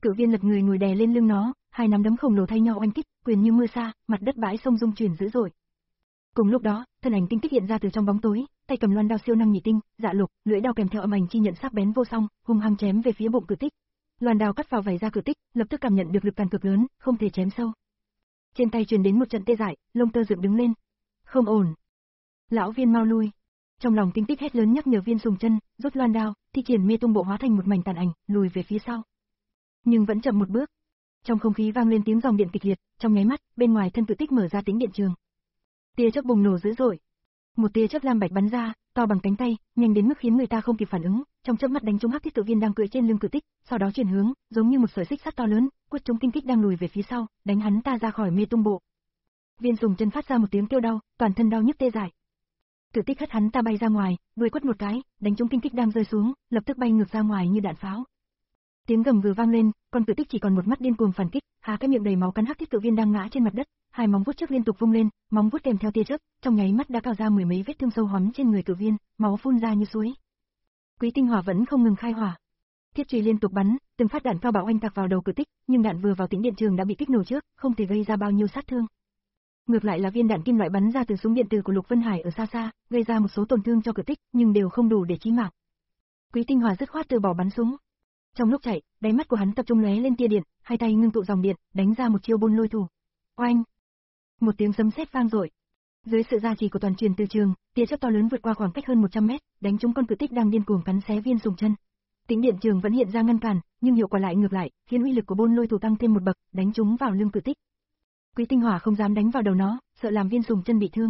Cự viên lật người ngồi đè lên lưng nó, hai nắm đấm khổng lồ thay nhau oanh kích, quyền như mưa sa, mặt đất bãi sông rung chuyển dữ dội. Cùng lúc đó, thân ảnh tinh tích hiện ra từ trong bóng tối, tay cầm loan đao siêu năng nhị tinh, dạ lục, lưỡi đao kèm theo âm ảnh chi nhận sắc bén vô song, hung hăng chém về phía bụng Cự Tích. Loan đao cắt vào vảy da Cự Tích, lập tức cảm nhận được lực càn cực lớn, không thể chém sâu. Trên tay truyền đến một trận tê dại, lông tơ dựng đứng lên. Không ổn. Lão Viên mau lui. Trong lòng tinh tích hét lớn nhắc nhở Viên Sùng Chân, rút loan đao, thi triển mê tung bộ hóa thành một mảnh tàn ảnh, lùi về phía sau. Nhưng vẫn chậm một bước. Trong không khí vang lên tiếng dòng điện kịch liệt, trong nháy mắt, bên ngoài thân Cự Tích mở ra tính điện trường. Tia chớp bùng nổ dữ dội. Một tia chớp lam bạch bắn ra, to bằng cánh tay, nhanh đến mức khiến người ta không kịp phản ứng, trong chớp mắt đánh trúng Hắc Thiết Tự Viên đang cưỡi trên lưng Cự Tích, sau đó chuyển hướng, giống như một sợi xích sắt to lớn, quất trúng tinh kích đang lùi về phía sau, đánh hắn ta ra khỏi mê tung bộ. Viên Sùng Chân phát ra một tiếng kêu đau, toàn thân đau nhức tê dại. Cự Tích hất hắn ta bay ra ngoài, đuôi quất một cái, đánh trúng tinh kích đang rơi xuống, lập tức bay ngược ra ngoài như đạn pháo. Tiếng gầm gừ vang lên, con Cự Tích chỉ còn một mắt điên cuồng phản kích, há cái miệng đầy máu cắn Hắc Thiết Tự Viên đang ngã trên mặt đất, hai móng vuốt trước liên tục vung lên, móng vuốt kèm theo tia chớp, trong nháy mắt đã cào ra mười mấy vết thương sâu hoắm trên người Cự Viên, máu phun ra như suối. Quý tinh hỏa vẫn không ngừng khai hỏa. Thiết chùy liên tục bắn, từng phát đạn cao bạo oanh tạc vào đầu Cự Tích, nhưng đạn vừa vào tính điện trường đã bị kích nổ trước, không thể gây ra bao nhiêu sát thương. Ngược lại là viên đạn kim loại bắn ra từ súng điện tử của Lục Vân Hải ở xa xa, gây ra một số tổn thương cho Cự Tích, nhưng đều không đủ để chí mạng. Quý tinh hỏa dứt khoát từ bỏ bắn súng. Trong lúc chạy, đáy mắt của hắn tập trung lóe lên tia điện, hai tay ngưng tụ dòng điện, đánh ra một chiêu bôn lôi thủ. Oanh! Một tiếng sấm sét vang dội. Dưới sự gia trì của toàn truyền từ trường, tia chớp to lớn vượt qua khoảng cách hơn một trăm mét, đánh trúng con Cự Tích đang điên cuồng cắn xé Viên Sùng Chân. Tính điện trường vẫn hiện ra ngăn cản, nhưng hiệu quả lại ngược lại, khiến uy lực của bôn lôi thủ tăng thêm một bậc, đánh trúng vào lưng Cự Tích. Quý tinh hỏa không dám đánh vào đầu nó, sợ làm Viên Sùng Chân bị thương.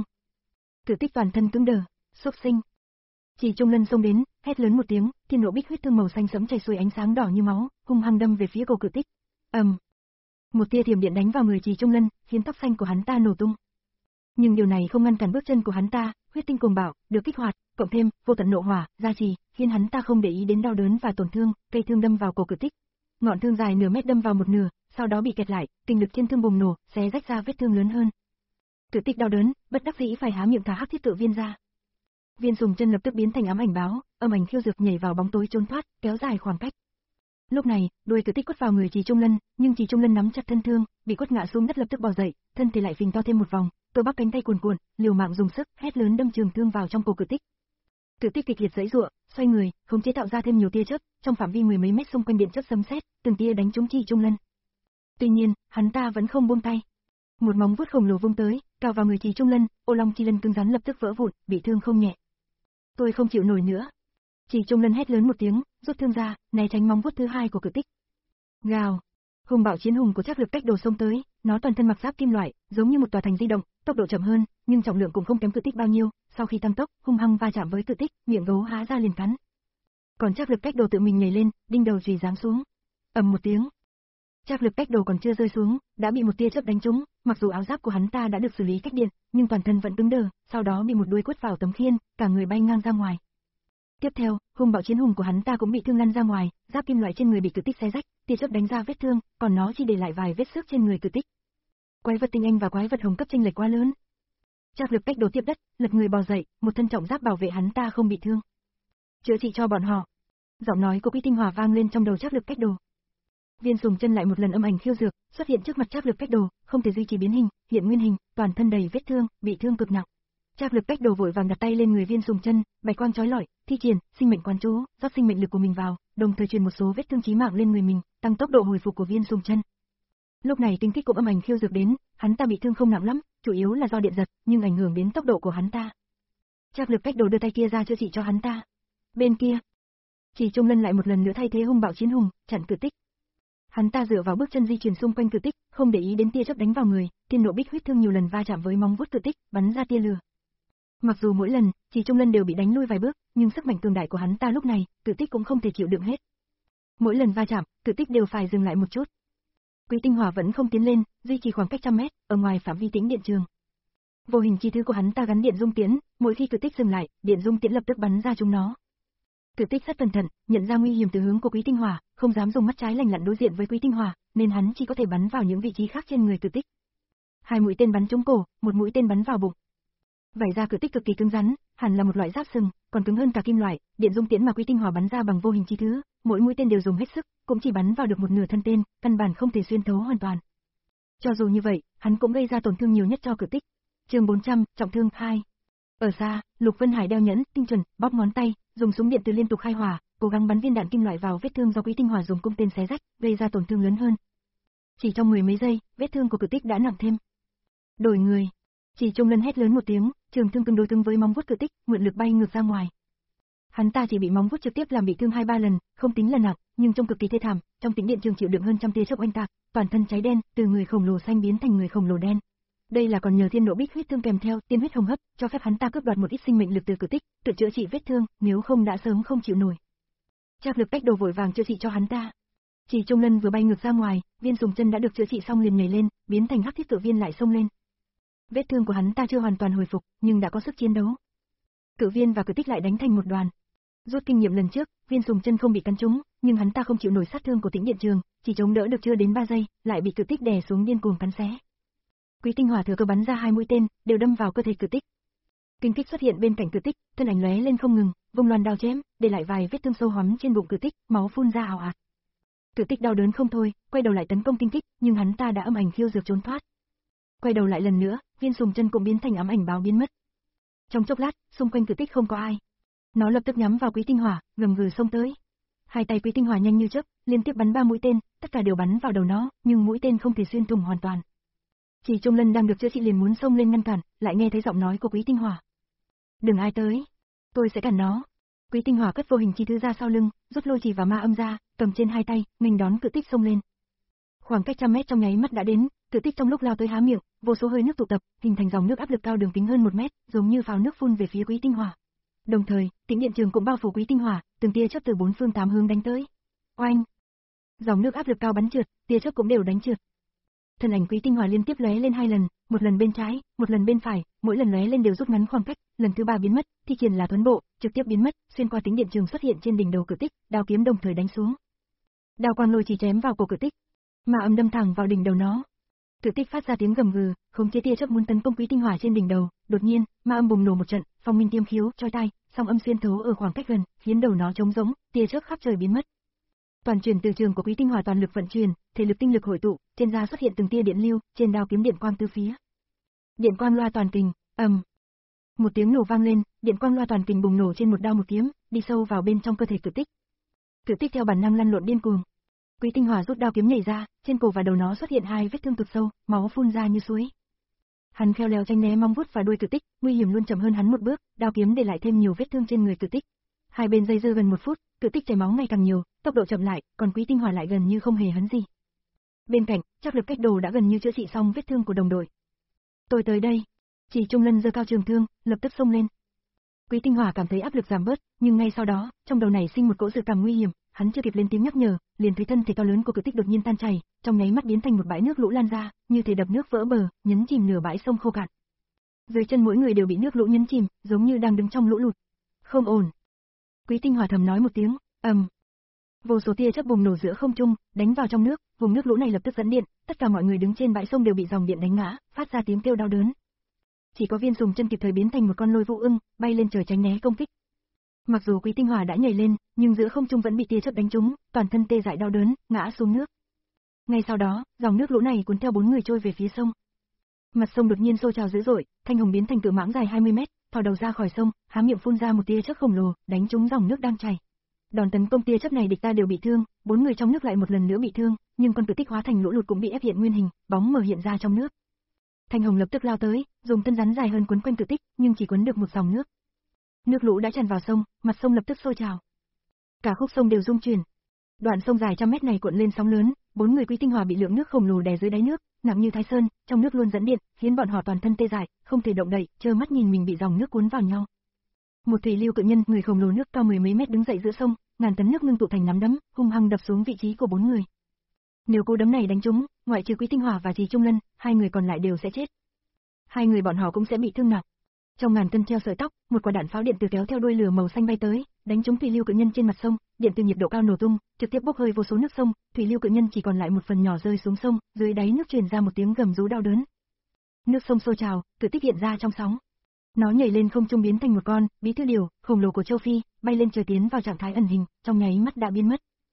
Cự Tích toàn thân cứng đờ, xúc sinh. Chỉ Trung Lân xông đến, hét lớn một tiếng, thiên nộ bích huyết thương màu xanh sẫm chảy xuôi ánh sáng đỏ như máu, hung hăng đâm về phía cổ Cự Tích. ầm, um. Một tia thiểm điện đánh vào người Chỉ Trung Lân, khiến tóc xanh của hắn ta nổ tung. Nhưng điều này không ngăn cản bước chân của hắn ta, huyết tinh cuồng bạo được kích hoạt, cộng thêm vô tận nộ hỏa, gia trì, khiến hắn ta không để ý đến đau đớn và tổn thương, cây thương đâm vào cổ Cự Tích. Ngọn thương dài nửa mét đâm vào một nửa, sau đó bị kẹt lại, kinh lực trên thương bùng nổ, xé rách ra vết thương lớn hơn. Cự Tích đau đớn, bất đắc dĩ phải há miệng thả Hắc Thiết Tự Viên ra. Viên Sùng Chân lập tức biến thành ám ảnh báo, âm ảnh khiêu dược nhảy vào bóng tối trốn thoát, kéo dài khoảng cách. Lúc này, đuôi Cự Tích quất vào người Chỉ Trung Lân, nhưng Chỉ Trung Lân nắm chặt thân thương, bị quất ngã xuống đất lập tức bò dậy, thân thể lại phình to thêm một vòng, cơ bắp cánh tay cuồn cuộn, liều mạng dùng sức, hét lớn đâm trường thương vào trong cổ Cự Tích. Cự Tích kịch liệt giãy giụa, xoay người, khống chế tạo ra thêm nhiều tia chớp, trong phạm vi mười mấy mét xung quanh điện chớp sấm sét, từng tia đánh trúng Chỉ Trung Lân. Tuy nhiên, hắn ta vẫn không buông tay. Một móng vuốt khổng lồ vung tới, cào vào người Chỉ Trung Lân, ô long chi lân cứng rắn lập tức vỡ vụn, bị thương không nhẹ. Tôi không chịu nổi nữa. Chỉ Trung Lân hét lớn một tiếng, rút thương ra, né tránh móng vuốt thứ hai của Cự Tích. Gào! Hùng bạo chiến hùng của Trác Lực Cách Đồ xông tới, nó toàn thân mặc giáp kim loại, giống như một tòa thành di động, tốc độ chậm hơn, nhưng trọng lượng cũng không kém Cự Tích bao nhiêu, sau khi tăng tốc, hung hăng va chạm với Cự Tích, miệng gấu há ra liền cắn. Còn Trác Lực Cách Đồ tự mình nhảy lên, đinh đầu chùy giáng xuống. Ầm một tiếng. Trác Lực Cách Đồ còn chưa rơi xuống, đã bị một tia chớp đánh trúng, mặc dù áo giáp của hắn ta đã được xử lý cách điện, nhưng toàn thân vẫn cứng đờ, sau đó bị một đuôi quất vào tấm khiên, cả người bay ngang ra ngoài. Tiếp theo, hung bạo chiến hùng của hắn ta cũng bị thương lăn ra ngoài, giáp kim loại trên người bị Cự Tích xé rách, tia chớp đánh ra vết thương, còn nó chỉ để lại vài vết xước trên người Cự Tích. Quái vật tinh anh và quái vật hồng cấp chênh lệch quá lớn. Trác Lực Cách Đồ tiếp đất, lật người bò dậy, một thân trọng giáp bảo vệ hắn ta không bị thương. Chữa trị cho bọn họ. Giọng nói của Quý Tinh Hỏa vang lên trong đầu Trác Lực Cách Đồ. Viên Sùng Chân lại một lần âm ảnh khiêu dược, xuất hiện trước mặt Trác Lực Cách Đồ, không thể duy trì biến hình, hiện nguyên hình, toàn thân đầy vết thương, bị thương cực nặng. Trác Lực Cách Đồ vội vàng đặt tay lên người Viên Sùng Chân, bạch quang chói lọi, thi triển sinh mệnh quán chú, rót sinh mệnh lực của mình vào, đồng thời truyền một số vết thương chí mạng lên người mình, tăng tốc độ hồi phục của Viên Sùng Chân. Lúc này tinh kích cũng âm ảnh khiêu dược đến, hắn ta bị thương không nặng lắm, chủ yếu là do điện giật, nhưng ảnh hưởng đến tốc độ của hắn ta. Trác Lực Cách Đồ đưa tay kia ra chữa trị cho hắn ta. Bên kia, Chỉ Trung Lân lại một lần nữa thay thế hung bạo chiến hùng, chặn Cự Tích. Hắn ta dựa vào bước chân di chuyển xung quanh Cự Tích, không để ý đến tia chớp đánh vào người, thiên nộ bích huyết thương nhiều lần va chạm với móng vuốt Cự Tích, bắn ra tia lửa. Mặc dù mỗi lần, Chỉ Trung Lân đều bị đánh lui vài bước, nhưng sức mạnh cường đại của hắn ta lúc này, Cự Tích cũng không thể chịu đựng hết. Mỗi lần va chạm, Cự Tích đều phải dừng lại một chút. Quý Tinh Hỏa vẫn không tiến lên, duy trì khoảng cách trăm mét, ở ngoài phạm vi tĩnh điện trường. Vô hình chi thứ của hắn ta gắn điện dung tiễn, mỗi khi Cự Tích dừng lại, điện dung tiễn lập tức bắn ra chúng nó. Cự Tích rất cẩn thận, nhận ra nguy hiểm từ hướng của Quý Tinh Hỏa, không dám dùng mắt trái lành lặn đối diện với Quý Tinh Hỏa, nên hắn chỉ có thể bắn vào những vị trí khác trên người Cự Tích. Hai mũi tên bắn trúng cổ, một mũi tên bắn vào bụng. Vảy da Cự Tích cực kỳ cứng rắn, hẳn là một loại giáp sừng, còn cứng hơn cả kim loại, điện dung tiễn mà Quý Tinh Hỏa bắn ra bằng vô hình chi thứ, mỗi mũi tên đều dùng hết sức, cũng chỉ bắn vào được một nửa thân tên, căn bản không thể xuyên thấu hoàn toàn. Cho dù như vậy, hắn cũng gây ra tổn thương nhiều nhất cho Cự Tích. Chương bốn trăm, trọng thương hai. Ở xa, Lục Vân Hải đeo nhẫn, tinh chuẩn, bóp ngón tay, dùng súng điện từ liên tục khai hỏa, cố gắng bắn viên đạn kim loại vào vết thương do Quý Tinh Hỏa dùng cung tên xé rách, gây ra tổn thương lớn hơn. Chỉ trong mười mấy giây, vết thương của Cự Tích đã nặng thêm. Đổi người. Chỉ Trung Lân hét lớn một tiếng, trường thương tương đối cứng với móng vuốt Cự Tích, mượn lực bay ngược ra ngoài. Hắn ta chỉ bị móng vuốt trực tiếp làm bị thương hai ba lần, không tính là nặng, nhưng trông cực kỳ thê thảm, trong tĩnh điện trường chịu đựng hơn trăm tia chớp oanh tạc, toàn thân cháy đen, từ người khổng lồ xanh biến thành người khổng lồ đen. Đây là còn nhờ thiên nộ bích huyết thương kèm theo, tiên huyết hồng hấp, cho phép hắn ta cướp đoạt một ít sinh mệnh lực từ Cự Tích, tự chữa trị vết thương, nếu không đã sớm không chịu nổi. Trác Lực Bách đầu vội vàng chữa trị cho hắn ta. Chỉ Trung Lân vừa bay ngược ra ngoài, viên sùng chân đã được chữa trị xong liền nhảy lên, biến thành hắc thiết cự viên lại xông lên. Vết thương của hắn ta chưa hoàn toàn hồi phục, nhưng đã có sức chiến đấu. Cự viên và Cự Tích lại đánh thành một đoàn. Rút kinh nghiệm lần trước, viên sùng chân không bị cắn trúng, nhưng hắn ta không chịu nổi sát thương của tĩnh điện trường, chỉ chống đỡ được chưa đến ba giây, lại bị Cự Tích đè xuống điên cuồng cắn xé. Quý Tinh Hỏa thừa cơ bắn ra hai mũi tên, đều đâm vào cơ thể Cự Tích. Kinh kích xuất hiện bên cạnh Cự Tích, thân ảnh lóe lên không ngừng, vung loan đao chém, để lại vài vết thương sâu hoắm trên bụng Cự Tích, máu phun ra ào ạt. Cự Tích đau đớn không thôi, quay đầu lại tấn công kinh kích, nhưng hắn ta đã âm ảnh khiêu dược trốn thoát. Quay đầu lại lần nữa, viên sùng chân cũng biến thành ám ảnh báo biến mất. Trong chốc lát, xung quanh Cự Tích không có ai. Nó lập tức nhắm vào Quý Tinh Hỏa, gầm gừ xông tới. Hai tay Quý Tinh Hỏa nhanh như chớp, liên tiếp bắn ba mũi tên, tất cả đều bắn vào đầu nó, nhưng mũi tên không thể xuyên thủng hoàn toàn. Chỉ Trung Lân đang được chữa trị liền muốn xông lên ngăn cản, lại nghe thấy giọng nói của Quý Tinh Hỏa. "Đừng ai tới, tôi sẽ cản nó." Quý Tinh Hỏa cất vô hình chi thứ ra sau lưng, rút lôi chỉ và ma âm ra, cầm trên hai tay, nghênh đón Cự Tích xông lên. Khoảng cách trăm mét trong nháy mắt đã đến, Cự Tích trong lúc lao tới há miệng, vô số hơi nước tụ tập, hình thành dòng nước áp lực cao đường kính hơn một mét, giống như pháo nước phun về phía Quý Tinh Hỏa. Đồng thời, tĩnh điện trường cũng bao phủ Quý Tinh Hỏa, từng tia chớp từ bốn phương tám hướng đánh tới. Oanh! Dòng nước áp lực cao bắn trượt, tia chớp cũng đều đánh trượt. Thân ảnh Quý Tinh Hỏa liên tiếp lóe lên hai lần, một lần bên trái, một lần bên phải, mỗi lần lóe lên đều rút ngắn khoảng cách, lần thứ ba biến mất, thi triển là thuấn bộ, trực tiếp biến mất, xuyên qua tĩnh điện trường xuất hiện trên đỉnh đầu Cự Tích, đao kiếm đồng thời đánh xuống. Đao quang lôi chỉ chém vào cổ Cự Tích, ma âm đâm thẳng vào đỉnh đầu nó. Cự Tích phát ra tiếng gầm gừ, khống chế tia chớp muốn tấn công Quý Tinh Hỏa trên đỉnh đầu, đột nhiên, ma âm bùng nổ một trận, phong minh tiêm khiếu, chói tai, song âm xuyên thấu ở khoảng cách gần, khiến đầu nó trống rỗng, tia chớp khắp trời biến mất. Toàn truyền từ trường của Quý Tinh Hỏa toàn lực vận chuyển, thể lực tinh lực hội tụ, trên da xuất hiện từng tia điện lưu, trên đao kiếm điện quang tứ phía. Điện quang loa toàn kình, ầm. Một tiếng nổ vang lên, điện quang loa toàn kình bùng nổ trên một đao một kiếm, đi sâu vào bên trong cơ thể Cự Tích. Cự Tích theo bản năng lăn lộn điên cuồng. Quý Tinh Hỏa rút đao kiếm nhảy ra, trên cổ và đầu nó xuất hiện hai vết thương cực sâu, máu phun ra như suối. Hắn khéo léo tránh né mong vuốt và đuôi Cự Tích, nguy hiểm luôn chậm hơn hắn một bước, đao kiếm để lại thêm nhiều vết thương trên người Cự Tích. Hai bên dây dưa gần một phút, Cự Tích chảy máu ngày càng nhiều, tốc độ chậm lại, còn Quý Tinh Hỏa lại gần như không hề hấn gì. Bên cạnh, Trác Lực Cách Đồ đã gần như chữa trị xong vết thương của đồng đội. "Tôi tới đây." Chỉ Trung Lân giơ cao trường thương, lập tức xông lên. Quý Tinh Hỏa cảm thấy áp lực giảm bớt, nhưng ngay sau đó, trong đầu nảy sinh một cỗ dự cảm nguy hiểm, hắn chưa kịp lên tiếng nhắc nhở, liền thấy thân thể to lớn của Cự Tích đột nhiên tan chảy, trong nháy mắt biến thành một bãi nước lũ lan ra, như thể đập nước vỡ bờ, nhấn chìm nửa bãi sông khô cạn. Dưới chân mỗi người đều bị nước lũ nhấn chìm, giống như đang đứng trong lũ lụt. "Không ổn." Quý Tinh Hỏa thầm nói một tiếng, ầm. Vô số tia chớp bùng nổ giữa không trung, đánh vào trong nước, vùng nước lũ này lập tức dẫn điện, tất cả mọi người đứng trên bãi sông đều bị dòng điện đánh ngã, phát ra tiếng kêu đau đớn. Chỉ có Viên Sùng Chân kịp thời biến thành một con lôi vũ ưng, bay lên trời tránh né công kích. Mặc dù Quý Tinh Hỏa đã nhảy lên, nhưng giữa không trung vẫn bị tia chớp đánh trúng, toàn thân tê dại đau đớn, ngã xuống nước. Ngay sau đó, dòng nước lũ này cuốn theo bốn người trôi về phía sông. Mặt sông đột nhiên sôi trào dữ dội, Thanh Hồng biến thành cự mãng dài hai mươi mét, thò đầu ra khỏi sông, há miệng phun ra một tia chớp khổng lồ, đánh trúng dòng nước đang chảy. Đòn tấn công tia chớp này địch ta đều bị thương, bốn người trong nước lại một lần nữa bị thương, nhưng con Cự Tích hóa thành lũ lụt cũng bị ép hiện nguyên hình, bóng mờ hiện ra trong nước. Thanh Hồng lập tức lao tới, dùng thân rắn dài hơn quấn quanh Cự Tích, nhưng chỉ quấn được một dòng nước. Nước lũ đã tràn vào sông, mặt sông lập tức sôi trào. Cả khúc sông đều rung chuyển. Đoạn sông dài trăm mét này cuộn lên sóng lớn, bốn người Quý Tinh Hỏa bị lượng nước khổng lồ đè dưới đáy nước, nặng như Thái Sơn, trong nước luôn dẫn điện, khiến bọn họ toàn thân tê dại, không thể động đậy, trơ mắt nhìn mình bị dòng nước cuốn vào nhau. Một thủy lưu cự nhân, người khổng lồ nước cao mười mấy mét đứng dậy giữa sông, ngàn tấn nước ngưng tụ thành nắm đấm, hung hăng đập xuống vị trí của bốn người. Nếu cú đấm này đánh trúng, ngoại trừ Quý Tinh Hỏa và Trì Trung Lân, hai người còn lại đều sẽ chết. Hai người bọn họ cũng sẽ bị thương nặng. Trong ngàn cân treo sợi tóc, một quả đạn pháo điện từ kéo theo đuôi lửa màu xanh bay tới, đánh trúng thủy lưu cự nhân trên mặt sông, điện từ nhiệt độ cao nổ tung, trực tiếp bốc hơi vô số nước sông, thủy lưu cự nhân chỉ còn lại một phần nhỏ rơi xuống sông, dưới đáy nước truyền ra một tiếng gầm rú đau đớn. Nước sông sôi trào, Cự Tích hiện ra trong sóng. Nó nhảy lên không trung biến thành một con bí thư điểu khổng lồ của châu Phi, bay lên trời tiến vào trạng thái ẩn hình, trong nháy mắt đã biến mất.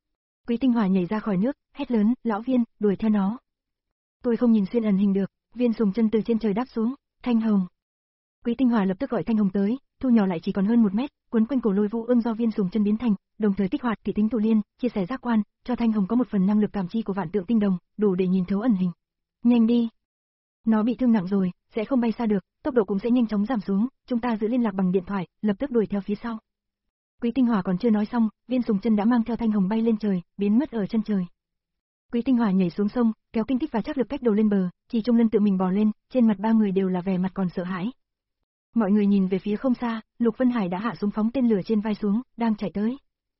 Quý Tinh Hỏa nhảy ra khỏi nước, hét lớn, lão Viên, đuổi theo nó. Tôi không nhìn xuyên ẩn hình được, Viên Sùng Chân từ trên trời đáp xuống, Thanh Hồng. Quý Tinh Hỏa lập tức gọi Thanh Hồng tới, thu nhỏ lại chỉ còn hơn một mét, quấn quanh cổ Lôi Vũ Ương do Viên Sùng Chân biến thành, đồng thời kích hoạt thị tính tụ liên, chia sẻ giác quan, cho Thanh Hồng có một phần năng lực cảm chi của vạn tượng tinh đồng, đủ để nhìn thấu ẩn hình. Nhanh đi. Nó bị thương nặng rồi, sẽ không bay xa được, tốc độ cũng sẽ nhanh chóng giảm xuống, chúng ta giữ liên lạc bằng điện thoại, lập tức đuổi theo phía sau. Quý Tinh Hỏa còn chưa nói xong, Viên Sùng Chân đã mang theo Thanh Hồng bay lên trời, biến mất ở chân trời. Quý Tinh Hỏa nhảy xuống sông, kéo kinh tích và trắc lực cách đầu lên bờ, Chỉ Trung Lân tự mình bò lên, trên mặt ba người đều là vẻ mặt còn sợ hãi. Mọi người nhìn về phía không xa, Lục Vân Hải đã hạ súng phóng tên lửa trên vai xuống, đang chạy tới.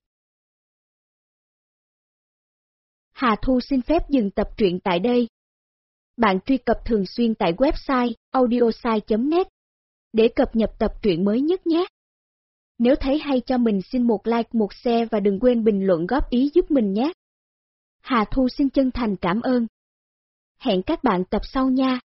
Hà Thu xin phép dừng tập truyện tại đây. Bạn truy cập thường xuyên tại website audiosai chấm net để cập nhật tập truyện mới nhất nhé. Nếu thấy hay cho mình xin một like, một share và đừng quên bình luận góp ý giúp mình nhé. Hà Thu xin chân thành cảm ơn. Hẹn các bạn tập sau nha.